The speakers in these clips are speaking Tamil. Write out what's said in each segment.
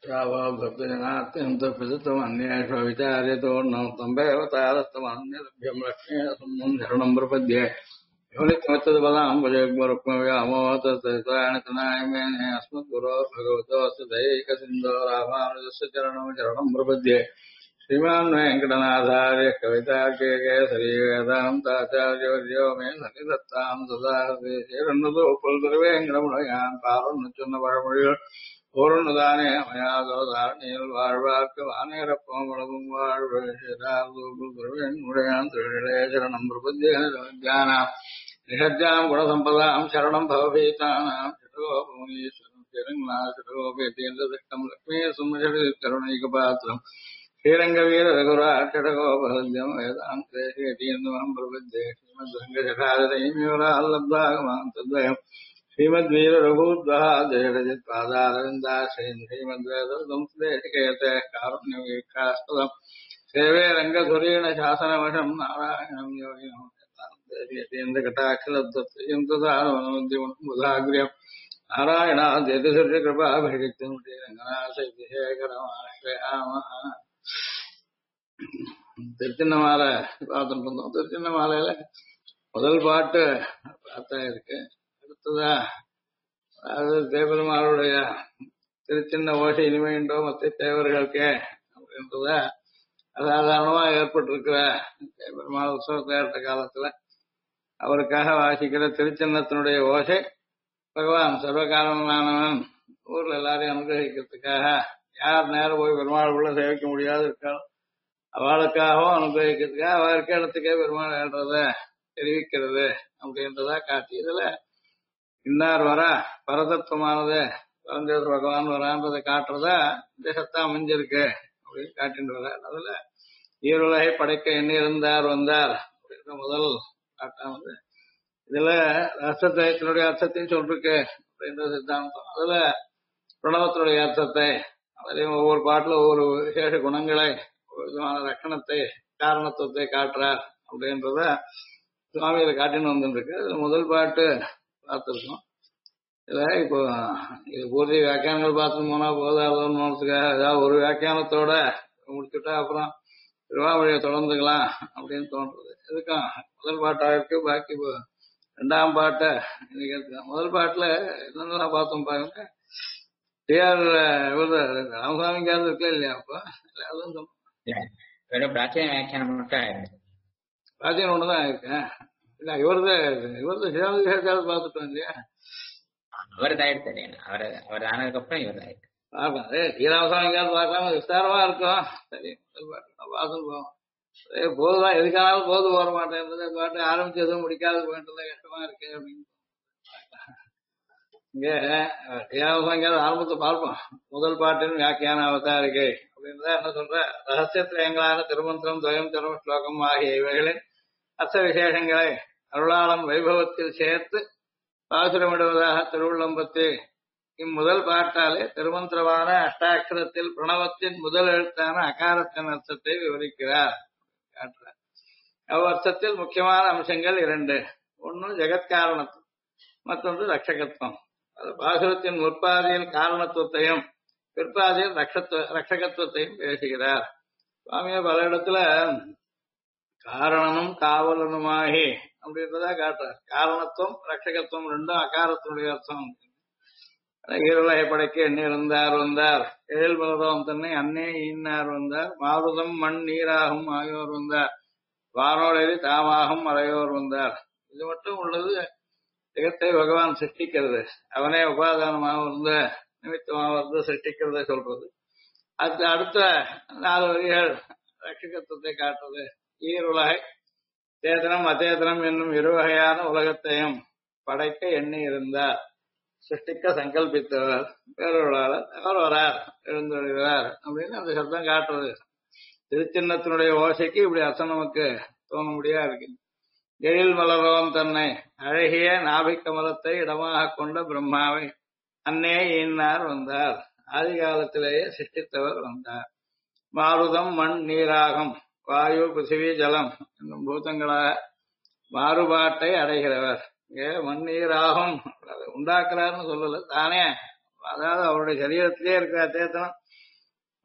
श्रावभक्तजनात्यन्तप्रसिद्धमन्येषु विचार्यतोर्णं तम्बेव तारस्तमन्यलभ्यं लक्ष्मीसम्मं शरणं प्रपद्ये योनित्वमच्युतपदाम्बुजग्मरुक्मव्यामोहतस्तनाय अस्मद्गुरो भगवतोऽस्य दैकसिन्धो रामानुजस्य चरणं शरणं प्रपद्ये श्रीमान् वेङ्कटनाथार्य कवितार्केकेसरी वेदान्ताचार्यवर्यो मे सन्निधत्तां सदा श्रीरन्नतोपुल्वेङ्कटमुनयान् पारुन्नचुन्नपरमொழிகள் பூர்ணதானே மயாதோதாரணியில் வாழ்வார்க்கு வானேரப்பம் வளமும் வாழ்வுடையான் திருநேசரணம் பிரபுத்தியான நிஷஜாம் குணசம்பதாம் சரணம் பவபீதானாம் சிடகோபமுனீஸ்வரம் திருநாசிடகோபேதீந்திரம் லக்ஷ்மீ சுமஷடி கருணைக பாத்திரம் ஸ்ரீரங்க வீர ரகுராட்சடகோபஹல்யம் வேதாந்தேதீந்திரம் பிரபுத்தே ஸ்ரீமத் ரங்கஜடாதரைமியூரால்லப்தாகமான் தத்வயம் श्रीमद्वीर रघुद्वहादयजित पादारविन्दाश्रयन् श्रीमद्वेदसंश्लेषिकेते कारुण्यवीक्षास्पदम् सेवे रङ्गधुरेण शासनवशम् नारायणम् योगिनम् नारायणाद्यतिसृजकृपाभिषिक्तम् श्रीरङ्गनाथशेखरमाश्रयामः திருச்சின்னமாலை பார்த்துட்டு இருந்தோம். திருச்சின்னமாலையில முதல் பாட்டு பார்த்தா இருக்கு. அடுத்ததா அதாவது தேவருமாளுடைய திருச்சின்ன ஓசை இனிமையுண்டோ மற்ற தேவர்களுக்கே அப்படின்றத அசாதாரணமா ஏற்பட்டிருக்கிற தேவருமாள் உற்சவத்தை ஏற்ற காலத்துல அவருக்காக வாசிக்கிற திருச்சின்னத்தினுடைய ஓசை பகவான் சர்வகாரணமானவன் ஊர்ல எல்லாரையும் அனுகிரகிக்கிறதுக்காக யார் நேரம் போய் பெருமாள் உள்ள சேவிக்க முடியாது இருக்காலும் அவளுக்காகவும் அனுகிரகிக்கிறதுக்காக அவ இருக்க இடத்துக்கே பெருமாள் ஏற்றத தெரிவிக்கிறது அப்படின்றதா காட்டி இதுல இன்னார் வரா பரதத்துவமானது பரஞ்சோதி பகவான் வரான்றதை காட்டுறதா இந்த சத்தா அமைஞ்சிருக்கு அப்படின்னு காட்டிட்டு வர. அதுல ஈருலகை படைக்க எண்ணிருந்தார் வந்தார் அப்படின்ற முதல் காட்டானது. இதுல அர்த்தத்தினுடைய அர்த்தத்தையும் சொல்லிருக்கு அப்படின்ற சித்தாந்தம். அதுல பிரணவத்தினுடைய அர்த்தத்தை அதுலயும் ஒவ்வொரு பாட்டுல ஒவ்வொரு விசேஷ குணங்களை ஒரு விதமான லட்சணத்தை காரணத்துவத்தை காட்டுறார் அப்படின்றத சுவாமியில காட்டின்னு வந்துருக்கு. அதுல முதல் பாட்டு பார்த்துருக்கோம். இதுல இப்போ இது பூர்த்தி வியாக்கியானங்கள் பார்த்து போனா போதாதுக்காக ஏதாவது ஒரு வியாக்கியானத்தோட முடிச்சுட்டா அப்புறம் திருவாமொழியை தொடர்ந்துக்கலாம் அப்படின்னு தோன்றது. இதுக்கும் முதல் பாட்டா இருக்கு. பாக்கி இப்போ ரெண்டாம் பாட்டை இன்னைக்கு எடுத்துக்கலாம். முதல் பாட்டுல என்னென்னலாம் பார்த்தோம் பாருங்க. டிஆர் ராமசாமிங்காவது இருக்கல இல்லையா? அப்போ அதுவும் பிராச்சீன வியாக்கியானம் மட்டும் பிராச்சீனம் ஒண்ணுதான் இருக்கேன். இல்ல இவரது சிவாஜி பார்த்துட்டோம் இல்லையா? அவர்தான் எடுத்தாரு. அவர் ஆனதுக்கப்புறம் இவர் தான் இருக்கு. பார்க்கலாம். ஸ்ரீராமசாமிங்காவது பார்க்காம விஸ்தாரமா இருக்கும். சரி பார்த்துட்டு போவோம். போதுதான் எதுக்கானாலும் போது போற மாட்டேன் பாட்டு ஆரம்பிச்சு எதுவும் முடிக்காது போயிட்டு கஷ்டமா இருக்கு அப்படின்னு இங்க ஸ்ரீராமசாமிங்காவது ஆரம்பத்தை பார்ப்போம். முதல் பாட்டின் வியாக்கியான அவதாரிகை அப்படின்றத என்ன சொல்ற ரகசியத்திரயங்களான திருமந்திரம் துவயம் திரம் ஸ்லோகம் ஆகிய இவைகளின் அர்த்த விசேஷங்களை அருளாளம் வைபவத்தில் சேர்த்து பாசுரமிடுவதாக திருவுள்ளம்பத்தி இம்முதல் பாட்டாலே திருமந்திரமான அஷ்டாட்சரத்தில் பிரணவத்தின் முதல் எழுத்தான அகாரத்தின் அர்த்தத்தை விவரிக்கிறார் காட்டுறார். அவ்வர்த்தத்தில் முக்கியமான அம்சங்கள் இரண்டு. ஒன்று ஜெகத்காரணத்துவம், மற்றொன்று ரட்சகத்துவம். அது பாசுரத்தின் முற்பாதியில் காரணத்துவத்தையும் பிற்பாதியில் ரட்சகத்துவத்தையும் பேசுகிறார். சுவாமியை பல இடத்துல காரணமும் காவலனுமாகி அப்படின்றதா காட்டுறார். காரணத்துவம் ரட்சகத்துவம் ரெண்டும் அகாரத்தினுடைய அர்த்தம். ஈருலகை படைக்க எண்ணிருந்தார் வந்தார் எழில் பலதம் தன்னை அன்னே ஈன்னார் வந்தார் மாருதம் மண் நீராகும் ஆகியோர் வந்தார் வானோடெறி தாமாகும் மறையோர் வந்தார். இது மட்டும் உள்ளது ஜெகத்தை பகவான் சிருஷ்டிக்கிறது. அவனே உபாதானமாக இருந்த நிமித்தமாக வந்து சிருஷ்டிக்கிறத சொல்றது. அது அடுத்த 4 வரிகள் ரட்சகத்துவத்தை காட்டுறது. ஈருலகை சேதனம் அச்சேதனம் என்னும் இருவகையான உலகத்தையும் படைக்க எண்ணி இருந்தார், சிருஷ்டிக்க சங்கல்பித்தவர், பேரொருளாளர், அவர் வரார், எழுந்துள்ளார் அப்படின்னு அந்த சப்தம் காட்டுறது. திருச்சின்னத்தினுடைய ஓசைக்கு இப்படி அர்த்தம் நமக்கு தோண முடியா இருக்கு. எழில் மலரோன் தன்னை அழகிய நாபிக் கமலத்தை இடமாக கொண்ட பிரம்மாவை அன்னே ஈன்னார் வந்தார், ஆதி காலத்திலேயே சிருஷ்டித்தவர் வந்தார். மாருதம் மண் நீராகும் வாயு பிருத்திவி ஜலம் என்னும் பூதங்களாக மாறுபாட்டை அடைகிறவர். இங்கே மண் நீராகும் உண்டாக்குறாருன்னு சொல்லல, தானே அதாவது அவருடைய சரீரத்திலே இருக்கிற சேத்தனம்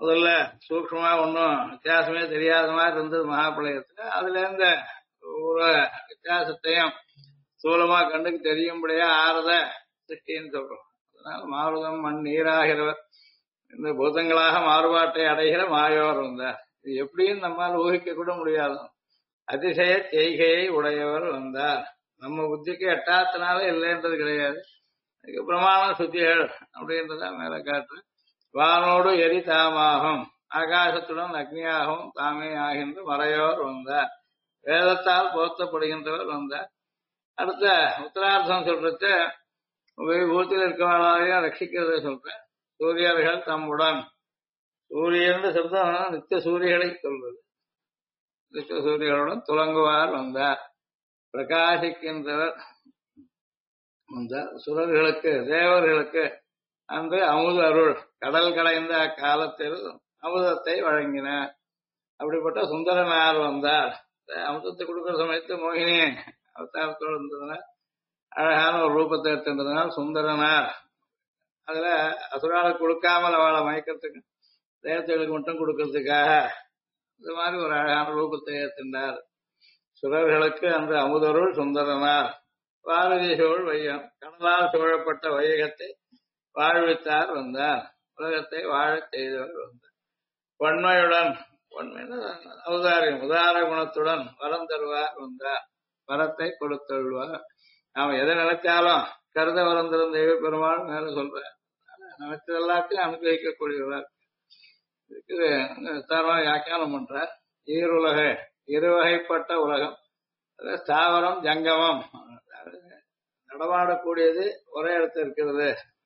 முதல்ல சூக்ஷ்மமா ஒன்றும் வித்தியாசமே தெரியாத மாதிரி இருந்தது மகாபிரளயத்துல. அதுல இருந்து ஒரு வித்தியாசத்தையும் ஸ்தூலமா கண்ணுக்கு தெரியும்படியா ஆறத சிருஷ்டின்னு சொல்றோம். அதனால மாருதம் மண் நீராகிறவர் இந்த பூதங்களாக மாறுபாட்டை அடைகிற மாயோர் வந்தார். இது எப்படின்னு நம்மால் ஊகிக்க கூட முடியாது. அதிசய செய்கையை உடையவர் வந்தார். நம்ம புத்திக்கு எட்டாத்தினால இல்லைன்றது கிடையாது. அதுக்கு பிரமாண சுத்திகள் அப்படின்றத மேல காட்டு. வானோடு எரி தாமாகும், ஆகாசத்துடன் அக்னியாகவும் தாமே ஆகின்ற மறையோர் வந்தார். வேதத்தால் போர்த்தப்படுகின்றவர் வந்தார். அடுத்த உத்தரார்த்தம் சொல்றது பூத்தில் இருக்கிறவர்களையும் ரட்சிக்கிறத சொல்றேன். சூரியர்கள் தம்முடன், சூரியன் சப்தம் நித்திய சூரியகளை சொல்றது. நித்திய சூரியர்களுடன் துலங்குவார் வந்தார். பிரகாசிக்கின்றவர் வந்தார். சுரர்களுக்கு தேவர்களுக்கு அன்று அமுத அருள் கடல் கடைந்த அக்காலத்தில் அமுதத்தை வழங்கினார். அப்படிப்பட்ட சுந்தரனார் வந்தார். அமுதத்தை கொடுக்கிற சமயத்து மோகினி அவதாரத்தோடு இருந்ததுனால் அழகான ஒரு ரூபத்தை எடுத்துன்றதுனால் சுந்தரனார். அதுல அசுரால கொடுக்காமல் அவளை மயக்கிறதுக்கு தேவதைகளுக்கு மட்டும் கொடுக்கறதுக்காக இந்த மாதிரி ஒரு அழகான ரூபத்தை ஏற்றினார். சுரர்களுக்கு அந்த அமுதருள் சுந்தரனார். பாரதி சோழ் வையம் கடலால் சூழப்பட்ட வையகத்தை வாழ்வித்தார் வந்தார். உலகத்தை வாழச் செய்தவர் வந்தார். பொன்மையுடன், அவதாரியம் உதார குணத்துடன் வரம் தருவார் வந்தார். வரத்தை கொடுத்தொள்வார். நாம எதை நினைச்சாலும் கருத வரம் தரும் தெய்வ பெருமாள் மேல சொல்ற நினைச்சது எல்லாத்தையும் அனுபவிக்கக்கூடியவர். இதுக்கு வியாக்கியானம் பண்ற. ஈருலக இருவகைப்பட்ட உலகம், ஸ்தாவரம் ஜங்கமம், நடமாடக்கூடியது ஒரே இடத்துல இருக்கிறது.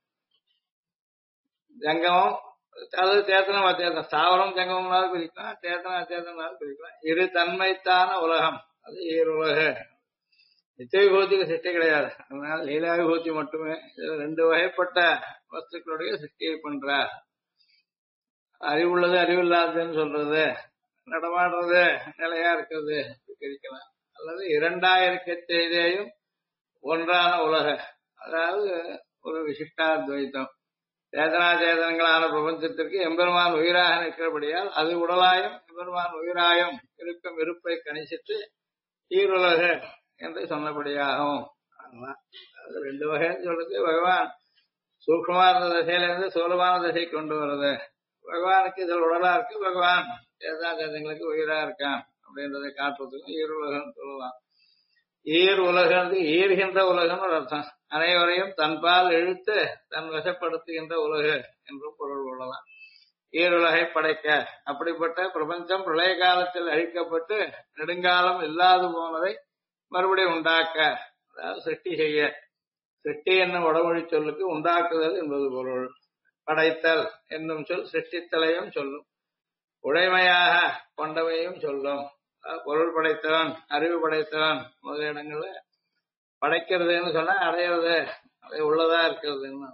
ஜங்கமம் அது சேத்தனம் அச்சேதனம், ஸ்தாவரம் ஜங்கமம்னாலும் பிரிக்கலாம், சேத்தனம் அச்சேதனாலும் பிரிக்கலாம். இரு தன்மைத்தான உலகம் அது ஈருலக. நித்திய விபூதிக்கு சிருஷ்டி கிடையாது. அதனால லீலா விபூதி மட்டுமே. இதுல ரெண்டு வகைப்பட்ட வஸ்துக்களுடைய சிருஷ்டியை பண்றார். அறிவுள்ளது அறிவில்லாததுன்னு சொல்றது, நடமாடுறது நிலையா இருக்கிறது பிரிக்கலாம். அல்லது இரண்டாயிருக்க செய்தேயும் ஒன்றான உலக, அதாவது ஒரு விசிஷ்டாத்வைத்தம். சேதனா சேதனங்களான பிரபஞ்சத்திற்கு எம்பெருமான் உயிராக நிற்கிறபடியால் அது உடலாயும் எம்பெருமான் உயிராயும் இருக்கும் இருப்பை கணிச்சிட்டு ஈருலக என்று சொன்னபடியாகும். அது ரெண்டு வகைன்னு சொல்றது. பகவான் சூக்ஷ்மமான திசையிலிருந்து சூலமான திசை கொண்டு வருது. பகவானுக்கு இதில் உடலா இருக்கு, பகவான் சேதனா சேதங்களுக்கு உயிரா இருக்கான் அப்படின்றதை காட்டுறதுக்கும் ஈருலகம் சொல்லலாம். ஈர் உலகம் ஈர்கின்ற உலகம் ஒரு அர்த்தம். அனைவரையும் தன்பால் இழுத்து தன் வசப்படுத்துகின்ற உலக என்றும் பொருள் கொள்ளலாம். ஈருலகை படைக்க, அப்படிப்பட்ட பிரபஞ்சம் பிரளய காலத்தில் அழிக்கப்பட்டு நெடுங்காலம் இல்லாது போனதை மறுபடியும் உண்டாக்க, அதாவது சிருஷ்டி செய்ய. சிருஷ்டி என்னும் வடமொழி சொல்லுக்கு உண்டாக்குதல் என்பது பொருள். படைத்தல் என்னும் சொல் சிருஷ்டித்தலையும் சொல்லும், உடைமையாக கொண்டவையும் சொல்லும். பொருள் படைத்தவன், அறிவு படைத்தவன் முதல் இடங்கள்ல படைக்கிறதுன்னு சொன்னா அடையிறது, அதை உள்ளதா இருக்கிறதுன்னு.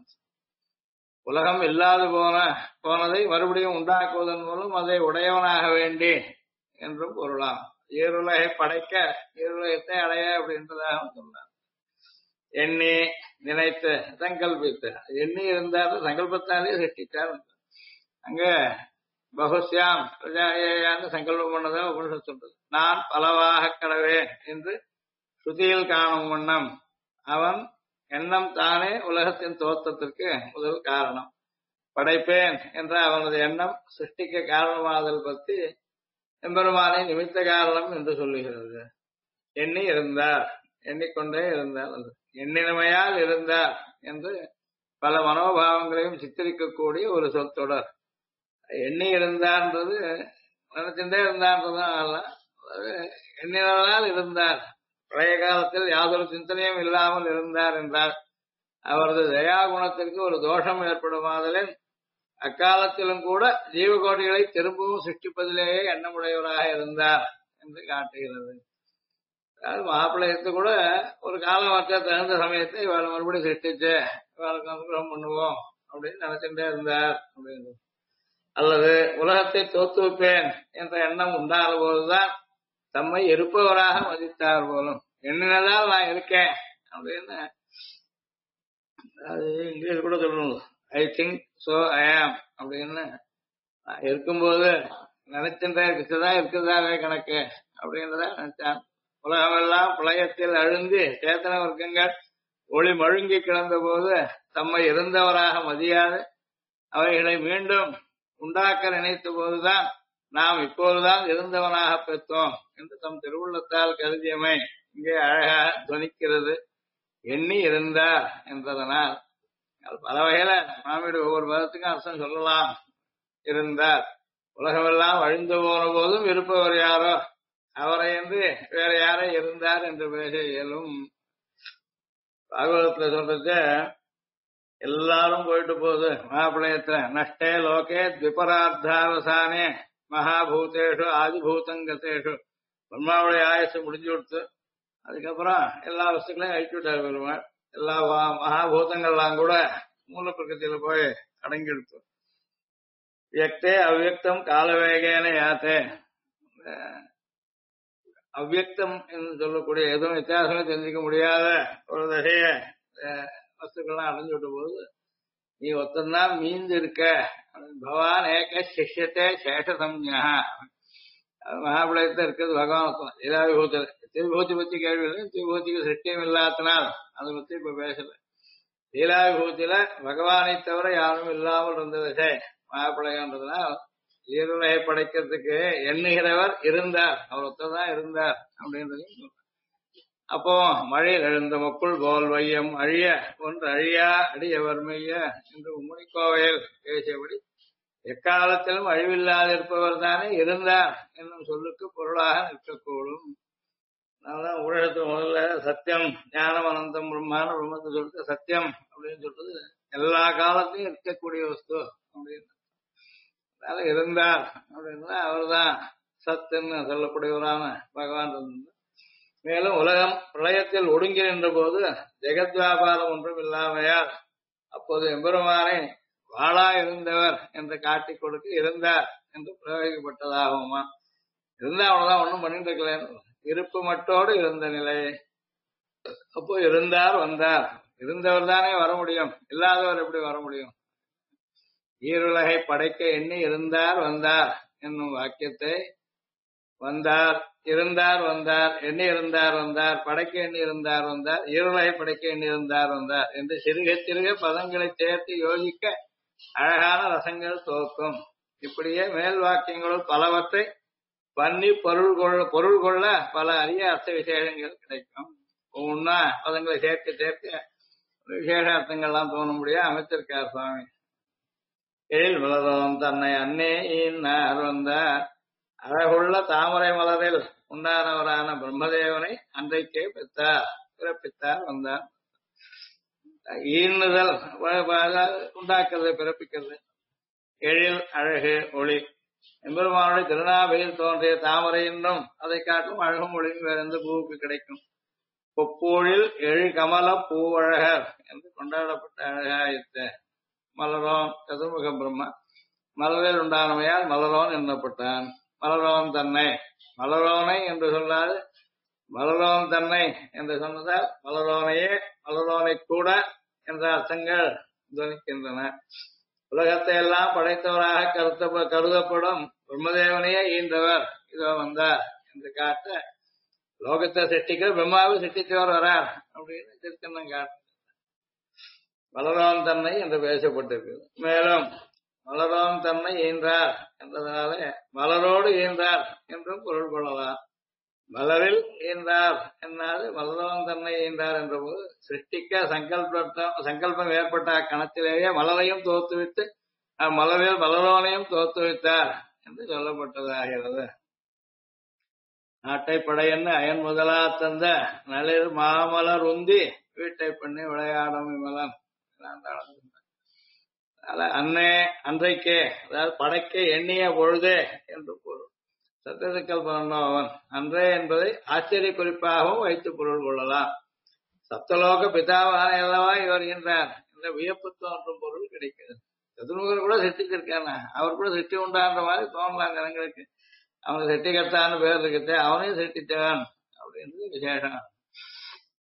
உலகம் இல்லாது போனதை மறுபடியும் உண்டாக்குவதன் மூலம் அதை உடையவனாக வேண்டி என்றும் பொருளாம். ஈருலகை படைக்க ஈருலகத்தை அடைய அப்படின்றதாக சொன்னார். எண்ணி நினைத்து சங்கல்பித்து, எண்ணி இருந்தாலும் சங்கல்பத்தாலே சிருஷ்டித்தார். அங்க பகுஸ்யாம் பிரஜாயான்னு சங்கல்பம் பண்ணதான் உபனிஷத் சொல்றது. நான் பலவாக கடவேன் என்று ஸ்ருதியில் காணும் வண்ணம் அவன் எண்ணம் தானே உலகத்தின் தோற்றத்திற்கு முதல் காரணம். படைப்பேன் என்ற அவனது எண்ணம் சிருஷ்டிக்க காரணமாதல் பற்றி எம்பெருமானை நிமித்த காரணம் என்று சொல்லுகிறது. எண்ணி இருந்தார், எண்ணிக்கொண்டே இருந்தார், எண்ணினமையால் இருந்தார் என்று பல மனோபாவங்களையும் சித்தரிக்கக்கூடிய ஒரு சொற்றொடர். எண்ணி இருந்தான்றது நினைச்சுட்டே இருந்தான்றதும் அல்ல, எண்ணினால் இருந்தார். பழைய காலத்தில் யாதொரு சிந்தனையும் இல்லாமல் இருந்தார் என்றார். அவரது தயா குணத்திற்கு ஒரு தோஷம் ஏற்படுமாதலின் அக்காலத்திலும் கூட ஜீவகோடிகளை திரும்பவும் சிருஷ்டிப்பதிலேயே எண்ணமுடையவராக இருந்தார் என்று காட்டுகிறது. அதாவது மகாபிளயத்து கூட ஒரு காலம் வச்ச தகுந்த சமயத்தை இவளை மறுபடியும் சிருஷ்டிச்சு இவளுக்கு அனுகிரகம் பண்ணுவோம் அப்படின்னு நினைச்சுட்டே இருந்தார் அப்படின்னு. அல்லது உலகத்தை தோற்றுவிப்பேன் என்ற எண்ணம் உண்டான போதுதான் தம்மை இருப்பவராக மதித்தார் போலும். எண்ணினதால் நான் இருக்கேன் அப்படின்னு அது இங்கிலீஷ் கூட சொல்லணும். ஐ திங்க் சோ ஐ ஆம் அப்படின்னு நான் இருக்கும்போது நினைச்சுட்டே இருக்குதான் இருக்கிறதாவே கணக்கு அப்படின்றத நினைச்சான். உலகமெல்லாம் பிரளயத்தில் அழுந்தி சேத்தன வர்க்கங்கள் ஒளி மழுங்கி கிடந்த போது தம்மை இருந்தவராக மதியாது அவைகளை மீண்டும் உண்டாக்க நினைத்த போதுதான் நாம் இப்போதுதான் இருந்தவனாக பெற்றோம் என்று தம் திருவுள்ளத்தால் கருதியமை இங்கே அழகாக துணிக்கிறது. எண்ணி இருந்தார் என்றதனால் பல வகையில மாமியோட ஒவ்வொரு பதத்துக்கும் அர்த்தம் சொல்லலாம். இருந்தார், உலகமெல்லாம் அழிந்து போன போதும் இருப்பவர் யாரோ அவரை என்று வேற யாரோ இருந்தார் என்று பேச இயலும். பாகவதத்துல சொல்றது எல்லாரும் போயிட்டு போகுது. மகாபிரளயத்துல நஷ்டே லோகே த்விபரார்த்தாவசானே மகாபூதேஷு ஆதிபூதங்கதேஷு பிரம்மாவுடைய ஆயுசு முடிஞ்சு கொடுத்து அதுக்கப்புறம் எல்லா வஸ்துக்களையும் அழிச்சு விட்டார் பெருமாள். எல்லா மகாபூதங்கள்லாம் கூட மூல பிரகத்தில போய் அடங்கிடுத்து. வியக்தே அவ்வியக்தம் காலவேகேன யாத்தே. அவ்வியக்தம் என்று சொல்லக்கூடிய எதுவும் வித்தியாசமே தெரிஞ்சுக்க முடியாத ஒரு தகைய வஸ்துக்கள்லாம் அடைஞ்சு விட்ட போது நீ ஒத்தந்தான் மீந்து இருக்க. பகவான் ஏக சிஷ்யத்தே சேஷசம்யா. மகாபிரளயத்தில் இருக்கிறது பகவான் லீலாவிபூத்தில. திரிபூதி பத்தி கேள்வி இல்லை. திரிபூதிக்கு சிருஷ்டியம் இல்லாதனால் அதை பத்தி இப்ப பேசல. லீலாவிபூத்தில பகவானை தவிர யாரும் இல்லாமல் இருந்தது மகாபிரளயம்ன்றதுனால் ஈருலகை படைக்கிறதுக்கு எண்ணுகிறவர் இருந்தார், அவர் ஒத்ததான் இருந்தார் அப்படின்றதையும் சொல்ற. அப்போ மழையில் எழுந்த மக்குள் போல் வையம் அழிய ஒன்று அழியா அடியவர் மெய்ய என்று உம்மணிக்கோவையில் பேசியபடி எக்காலத்திலும் அழிவில்லாதிருப்பவர் தானே இருந்தார் என்னும் சொல்லுக்கு பொருளாக நிற்கக்கூடும். அதனாலதான் உலகத்து முதல்ல சத்தியம் ஞானம் அனந்தம் பிரம்மான பிரம்மத்தை சொல்லிட்டு சத்தியம் அப்படின்னு சொல்றது எல்லா காலத்தையும் இருக்கக்கூடிய வஸ்து அப்படின்னு. அதனால இருந்தார் அப்படின்னா அவர்தான் சத்துன்னு சொல்லக்கூடியவரான பகவான் இருந்தார். மேலும் உலகம் பிரளயத்தில் ஒடுங்கி நின்ற போது ஜெகத் வியாபாரம் ஒன்றும் இல்லாமையால் அப்போது எம்பெருமானை வாழா இருந்தவர் என்று காட்டிக் கொடுக்க இருந்தார் என்று பிரயோகிக்கப்பட்டதாகுமா. இருந்தா அவ்வளவுதான், ஒன்றும் பண்ணிட்டு இருக்கல. இருப்பு மட்டோடு இருந்த நிலை. அப்போ இருந்தார் வந்தார். இருந்தவர் தானே வர முடியும், இல்லாதவர் எப்படி வர முடியும்? ஈருலகை படைக்க எண்ணி இருந்தார் வந்தார் என்னும் வாக்கியத்தை வந்தார் இருந்தார் வந்தார் எண்ணி இருந்தார் வந்தார் படைக்க எண்ணி இருந்தார் வந்தார் ஈருலகை படைக்க எண்ணி இருந்தார் வந்தார் என்று சிறுக சிறுக பதங்களை சேர்த்து யோசிக்க அழகான ரசங்கள் தோற்கும். இப்படியே மேல் வாக்கியங்களுள் பலவற்றை பண்ணி பொருள் கொள்ள பல அரிய அர்த்த விசேஷங்கள் கிடைக்கும். ஒவ்வொன்னா பதங்களை சேர்க்க சேர்க்க விசேஷ அர்த்தங்கள்லாம் தோண முடியாது அமைச்சிருக்கார் சுவாமி. எழில் மலரும் தன்னை அன்னே ஈன்னார் வந்தார். அழகுள்ள தாமரை மலரில் உண்டானவரான பிரம்மதேவனை அன்றைக்கே பெற்றார், பிறப்பித்தார் வந்தார். ஈன்னுதல் உண்டாக்குறது, பிறப்பிக்கிறது. எழில் அழகு ஒளி எம்பெருமானுடைய திருநாவையில் தோன்றிய தாமரை என்றும் அதை காட்டும் அழகும் ஒளியும் வேற எந்த பூவுக்கு கிடைக்கும்? பொப்பூழில் எழு கமல பூவழகர் என்று கொண்டாடப்பட்ட அழகாயித்த மலரோன் சதுர்முக பிரம்மா மலரில் உண்டானமையால் மலரோன் எண்ணப்பட்டான். மலரோன் தன்னை மலரோனை என்று சொல்லாது மலரோன் தன்னை என்று சொன்னதால் மலரோனையே மலரோனை கூட என்ற அர்த்தங்கள் துவனிக்கின்றன. உலகத்தை எல்லாம் படைத்தவராக கருதப்படும் பிரம்மதேவனையே ஈன்றவர் இதோ வந்தார் என்று காட்ட லோகத்தை சிருஷ்டிக்கிற பிரம்மாவை சிருஷ்டித்தவர் வரார் அப்படின்னு திருத்தன்னம் காட்டு. மலரோன் தன்னை என்று பேசப்பட்டிருக்கிறது. மேலும் மலரோன் தன்னை ஈன்றார் என்றதுனாலே மலரோடு ஈன்றார் என்றும் பொருள் கொள்ளலாம். மலரில் ஈன்றார் என்னாது மலரோன் தன்னை ஈன்றார் என்ற போது சிருஷ்டிக்க சங்கல்பம் ஏற்பட்ட கணத்திலேயே மலரையும் தோற்றுவித்து மலரில் மலரோனையும் தோற்றுவித்தார் என்று சொல்லப்பட்டதாகிறது. நாட்டை படையன்னு அயன் முதலா தந்த நளிர் மாமலர் உந்தி வீட்டை பண்ணி விளையாடும் விமலன். அன்னே அன்றைக்கே, அதாவது படைக்க எண்ணிய பொழுதே என்று பொருள். சத்தியசங்கல்பன் அவன் அன்றே என்பதை ஆச்சரிய குறிப்பாகவும் வைத்து பொருள் கொள்ளலாம். சப்தலோக பிதாவான அல்லவா இவர் என்றார் என்ற வியப்பு தோன்றும் பொருள் கிடைக்கிறது. சதுர்முகர் கூட சிருஷ்டிச்சிருக்கான, அவர் கூட சிருஷ்டி உண்டான்ற மாதிரி தோணலாம் ஜனங்களுக்கு. அவனுக்கு சிருஷ்டிகர்த்தான்னு பேர் இருக்குது, அவனையும் சிருஷ்டித்தவன் அப்படின்றது விசேஷம்.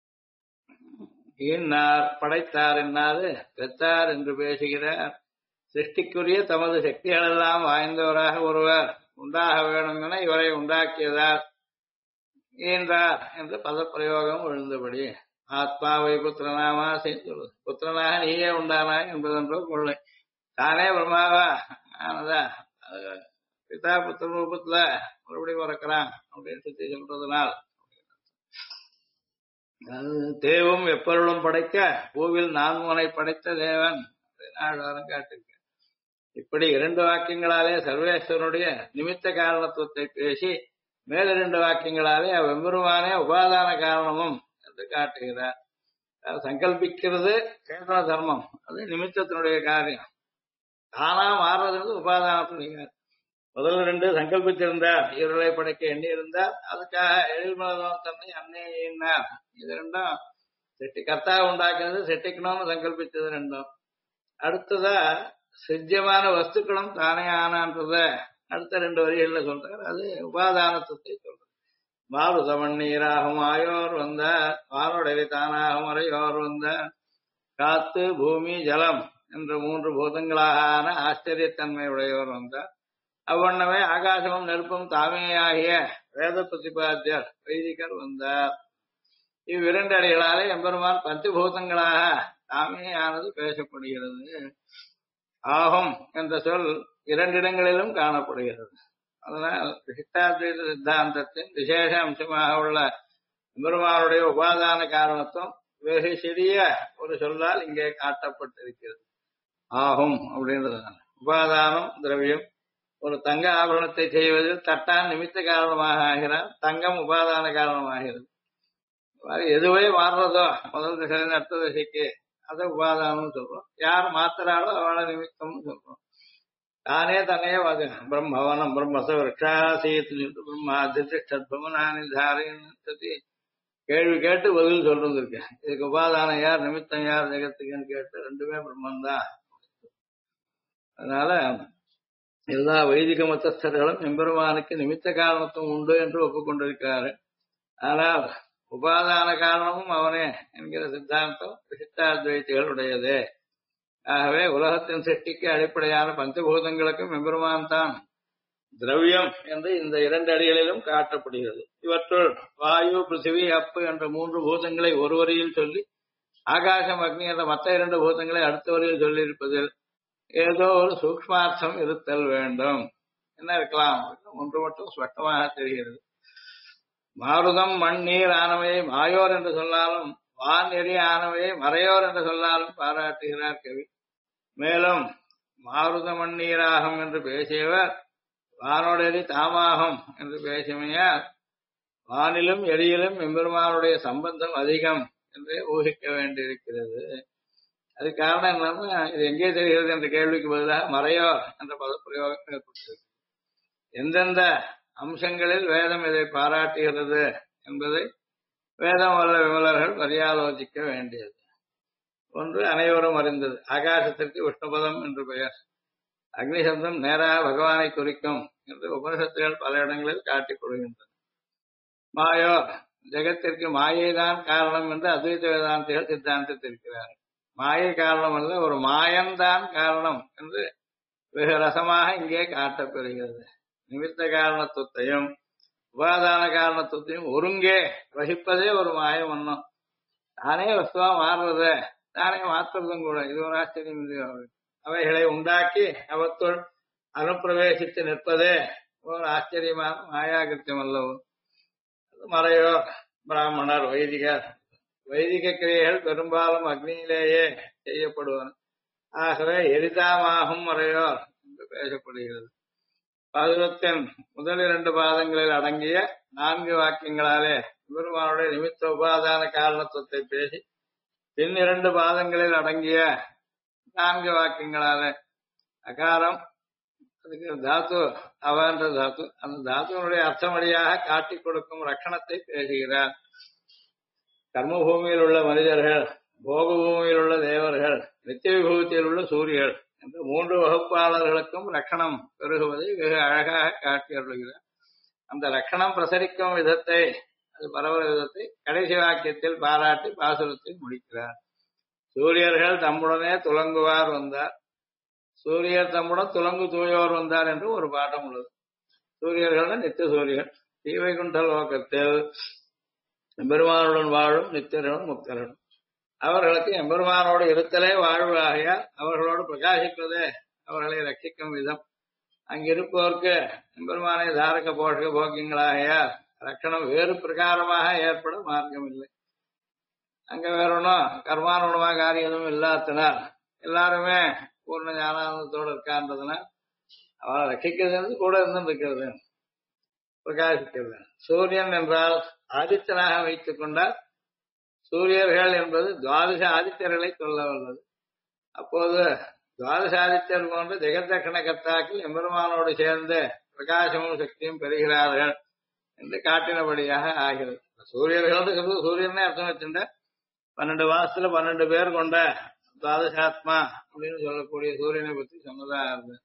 ஈன்னார் படைத்தார் என்னாது பெற்றார் என்று பேசுகிறார். சிருஷ்டிக்குரிய தமது சக்திகளெல்லாம் வாய்ந்தவராக ஒருவர் உண்டாக வேண்டும் என இவரை உண்டாக்கியதார் ஈன்றார் என்று பதப்பிரயோகம் விழுந்தபடி ஆத்மாவை புத்திரனாமா செய்துள்ளது. புத்திரனாக நீயே உண்டானாய் என்பதென்றோ கொள்ளை. தானே பிரம்மாவா ஆனதா பிதா புத்திர ரூபத்துல மறுபடியும் பிறக்கிறான் அப்படின்னு சொல்லி சொல்றதுனால் தேவும் எப்பொருளும் படைக்க பூவில் நான்முனை படைத்த தேவன் ஆழ்வாரம் காட்டிருக்க. இப்படி இரண்டு வாக்கியங்களாலே சர்வேஸ்வரனுடைய நிமித்த காரணத்துவத்தை பேசி மேலிரண்டு வாக்கியங்களாலே அவ்வெம்பெருமானே உபாதான காரணமும் என்று காட்டுகிறார். சங்கல்பிக்கிறது சேதன தர்மம், அது நிமித்தத்தினுடைய காரியம். தானா மாறுறது உபாதானத்துடைய. முதல் ரெண்டு சங்கல்பித்திருந்தார், இருளை படைக்க எண்ணி இருந்தார், அதுக்காக எழில்மலதம் தன்னை அன்னை எண்ணினார். இது ரெண்டும் செட்டி கர்த்தா உண்டாக்குறது, செட்டிக்கணும்னு சங்கல்பித்தது ரெண்டும். அடுத்ததா சித்தியமான வஸ்துக்களும் தானே ஆனான்றத அடுத்த ரெண்டு வரிகள்ல சொல்றார். அது உபாதானத்துவத்தை சொல்றார். மாருதமண் நீராகும் ஆயோர் வந்தார், வானோடவை தானாகும் அறையோர் வந்தார், காத்து பூமி ஜலம் என்ற மூன்று பூதங்களாக ஆன ஆச்சரியத்தன்மை உடையோர் வந்தார். அவ்வண்ணமே ஆகாசமும் நெருப்பும் தாமேயாகிய வேத பிரதிபாத்தியர் வைதிகர் வந்தார். இவ்விரண்டு அடிகளாலே எம்பெருமான் பஞ்சபூதங்களாக தாமேயானது பேசப்படுகிறது. ஆகும் என்ற சொல் இரண்டிடங்களிலும் காணப்படுகிறது. அதனால் விசிஷ்டாத்வைத சித்தாந்தத்தின் விசேஷ அம்சமாக உள்ள எம்பெருமானுடைய உபாதான காரணத்துவம் வெகு சிறிய ஒரு சொல்லால் இங்கே காட்டப்பட்டிருக்கிறது. ஆகும் அப்படின்றதுனால உபாதானம் திரவியம். ஒரு தங்க ஆபரணத்தை செய்வதில் தட்டான் நிமித்த காரணமாக ஆகிறார், தங்கம் உபாதான காரணமாகிறது. எதுவே மாறுறதோ முதல் திசை அடுத்த திசைக்கு அதை உபாதானம் சொல்றோம். யார் மாத்திராலோ அவளை நிமித்தம்னு சொல்றோம். தானே தன்னையே பிரம்மவனம் பிரம்மச விரக்ஷாசீத்து பிரம்மாதிஷ்டத்பவனானி தாரின்னு கேள்வி கேட்டு பதில் சொல்றது இருக்கு. இதுக்கு உபாதானம் யார், நிமித்தம் யார் ஜெகத்துக்குன்னு கேட்டு ரெண்டுமே பிரம்மந்தான். அதனால எல்லா வைதிக மதஸ்தர்களும் எம்பெருமானுக்கு நிமித்த காரணத்துவம் உண்டு என்று ஒப்புக்கொண்டிருக்கிறாரு. ஆனால் உபாதான காரணமும் அவனே என்கிற சித்தாந்தம் விசிஷ்டாத்வைத்திகளுடையதே. ஆகவே உலகத்தின் சிருஷ்டிக்கு அடிப்படையான பஞ்சபூதங்களுக்கும் எம்பெருமான் தான் திரவியம் என்று இந்த இரண்டு அடிகளிலும் காட்டப்படுகிறது. இவற்றுள் வாயு பிருத்திவி அப்பு என்ற மூன்று பூதங்களை ஒரு வரியில் சொல்லி ஆகாசம் அக்னி என்ற மற்ற இரண்டு பூதங்களை அடுத்த வரியில் சொல்லியிருப்பதில் ஏதோ ஒரு சூக்ஷ்மார்த்தம் இருத்தல் வேண்டும். என்ன இருக்கலாம்? ஒன்று மட்டும் ஸ்பஷ்டமாக தெரிகிறது. மாருதம் மண் நீர் ஆனவையை மாயோர் என்று சொன்னாலும் வான் எரி ஆனவையை மறையோர் என்று சொன்னாலும் பாராட்டுகிறார் கவி. மேலும் மாருத மண்ணீராகும் என்று பேசியவர் வானோடெறி தாமாகும் என்று பேசியமையால் வானிலும் எரியிலும் எம்பெருமானுடைய சம்பந்தம் அதிகம் என்று ஊகிக்க வேண்டியிருக்கிறது. அது காரணம் என்னன்னா, இது எங்கே தெரிகிறது என்ற கேள்விக்கு பதிலாக மறையோர் என்ற பதப்பிரயோகம் ஏற்பட்டிருக்கு. எந்தெந்த அம்சங்களில் வேதம் இதை பாராட்டுகிறது என்பதை வேதம் வல்ல விமலர்கள் பரியாலோசிக்க வேண்டியது. ஒன்று அனைவரும் அறிந்தது, ஆகாசத்திற்கு விஷ்ணுபதம் என்று பெயர். அக்னி சப்தம் நேராக பகவானை குறிக்கும் என்று உபனிஷத்துகள் பல இடங்களில் காட்டிக் கொடுக்கின்றன. மாயோர் ஜெகத்திற்கு மாயைதான் காரணம் என்று அத்வைத வேதாந்திகள் சித்தாந்தத்திருக்கிறார்கள். மாயை காரணம் அல்ல, ஒரு மாயன்தான் காரணம் என்று வெகு ரசமாக இங்கே காட்டப்பெறுகிறது. நிமித்த காரணத்துவத்தையும் உபாதான காரணத்துவத்தையும் ஒருங்கே வகிப்பதே ஒரு மாயம் ஒன்றும். தானே வஸ்துவா மாறுறத தானே மாற்றுறதும் கூட இது ஒரு ஆச்சரியம் இல்லையோ. அவைகளை உண்டாக்கி அவற்றுள் அனுப்பிரவேசித்து நிற்பதே ஒரு ஆச்சரியமான மாயாகிருத்தியம் அல்லவோ. மறையோர் பிராமணர் வைதிகர். வைதிக கிரியைகள் பெரும்பாலும் அக்னியிலேயே செய்யப்படுவன. ஆகவே எரிதாமாகும் மறையோர் என்று பேசப்படுகிறது. பாதுகத்தின் முதல் இரண்டு பாதங்களில் அடங்கிய 4 வாக்கியங்களாலே பெருமானுடைய நிமித்த உபாதான காரணத்துவத்தை பேசி பின் 2 பாதங்களில் அடங்கிய 4 வாக்கியங்களாலே அகாரம், அதுக்கு தாத்து அவன்ற தாத்து, அந்த தாத்துவனுடைய அர்த்தமடியாக காட்டிக் கொடுக்கும் ரட்சணத்தை பேசுகிறார். கர்மபூமியில் உள்ள மனிதர்கள், போக பூமியில் உள்ள தேவர்கள், நித்திய விபூத்தியில் உள்ள சூரியர்கள் என்ற 3 வகுப்பாளர்களுக்கும் ரட்சணம் பெருகுவதை வெகு அழகாக காட்டியருள்கிறார். அந்த ரட்சணம் பிரசரிக்கும் விதத்தை, அது பரவ விதத்தை கடைசி வாக்கியத்தில் பாராட்டி பாசுரத்தில் முடிக்கிறார். சூரியர்கள் தம்முடனே துலங்குவார் வந்தார். சூரியர் தம்முடன் துலங்கு தூயோர் வந்தார் என்று ஒரு பாடம் உள்ளது. சூரியர்கள் நித்திய சூரியன் ஸ்ரீவைகுண்ட லோகத்தில் எம்பெருமானுடன் வாழும் நித்தியர்களும் முக்தர்களும் அவர்களுக்கு எம்பெருமானோடு இருத்தலே வாழ்வு ஆகையால் அவர்களோடு பிரகாசிப்பதே அவர்களை ரட்சிக்கும் விதம். அங்கிருப்போருக்கு எம்பெருமானை தாரக போஷக போக்கியங்களாகையால் ரட்சணம் வேறு பிரகாரமாக ஏற்பட மார்க்கம் இல்லை. அங்க வேற ஒன்றும் கர்மானுடமா காரியம் இல்லாதனால் எல்லாருமே பூர்ண ஞானானந்தத்தோடு இருக்கான்றதுனால் அவளை ரட்சிக்கிறது கூட இருந்து இருக்கிறது, பிரகாசிக்கிறது. சூரியன் என்றால் ஆதித்தனாக வைத்துக் கொண்டால் சூரியர்கள் என்பது துவாதச ஆதித்யர்களை சொல்ல வல்லது. அப்போது துவாதச ஆதித்யர் போன்ற ஜெகத்தட்சண கர்த்தாக்கள் எம்பெருமானோடு சேர்ந்து பிரகாசமும் சக்தியும் பெறுகிறார்கள் என்று காட்டினபடியாக ஆகிறது. சூரியர்கள் சூரியனே அர்த்தம் வச்சுட்ட 12 மாசத்துல 12 பேர் கொண்ட துவாதசாத்மா அப்படின்னு சொல்லக்கூடிய சூரியனை பத்தி சொன்னதா இருந்தது.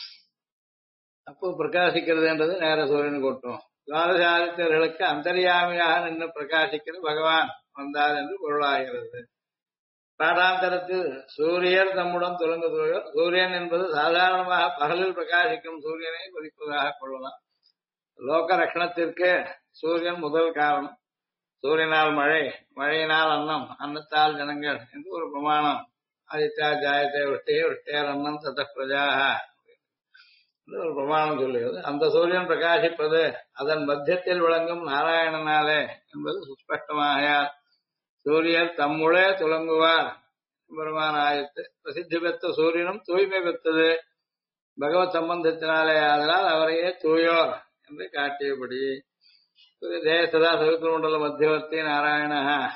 அப்போ பிரகாசிக்கிறதுன்றது நேர சூரியன் கொட்டும். துவாதச ஆதித்யர்களுக்கு அந்தர்யாமியாக நின்று பிரகாசிக்கிற பகவான் வந்தார் என்று பொருளாகிறது. பாடாந்தரத்தில் சூரியர் தம்முடன் துலங்கு தூயோ, சூரியன் என்பது சாதாரணமாக பகலில் பிரகாசிக்கும் சூரியனை குறிப்பதாக கொள்ளலாம். லோக ரட்சணத்திற்கு சூரியன் முதல் காரணம். சூரியனால் மழை, மழையினால் அன்னம், அன்னத்தால் ஜனங்கள் என்று ஒரு பிரமாணம். ஆதித்யா ஜாயத்தை விட்டே விட்டேர் அன்னம் தத பிரஜாக ஒரு பிரமாணம் சொல்லுகிறது. அந்த சூரியன் பிரகாசிப்பது அதன் மத்தியத்தில் விளங்கும் நாராயணனாலே என்பது சுஸ்பஷ்டமாக சூரியர் தம்முளே துலங்குவார் பெருமான ஆயத்து. பிரசித்தி பெற்ற சூரியனும் தூய்மை பெற்றது பகவத் சம்பந்தத்தினாலே, அதனால் அவரையே தூயோர் என்று காட்டியபடி தேசதா சவித்ர மண்டல மத்தியவர்த்தி நாராயண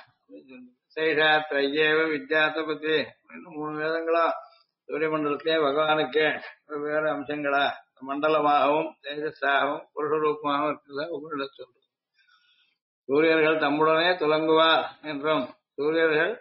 சைஷாத் ஐயேவ வித்யாத்தபதி 3 வேதங்களும் சூரிய மண்டலத்திலே பகவானுக்கு வெவ்வேறு அம்சங்களா மண்டலமாகவும் தேஜஸாகவும் புருஷ ரூபமாகவும் இருக்கிறதா உங்களிட சொல்றது. சூரியர்கள் தம்முடனே துலங்குவார் என்றும் சூரியர்கள்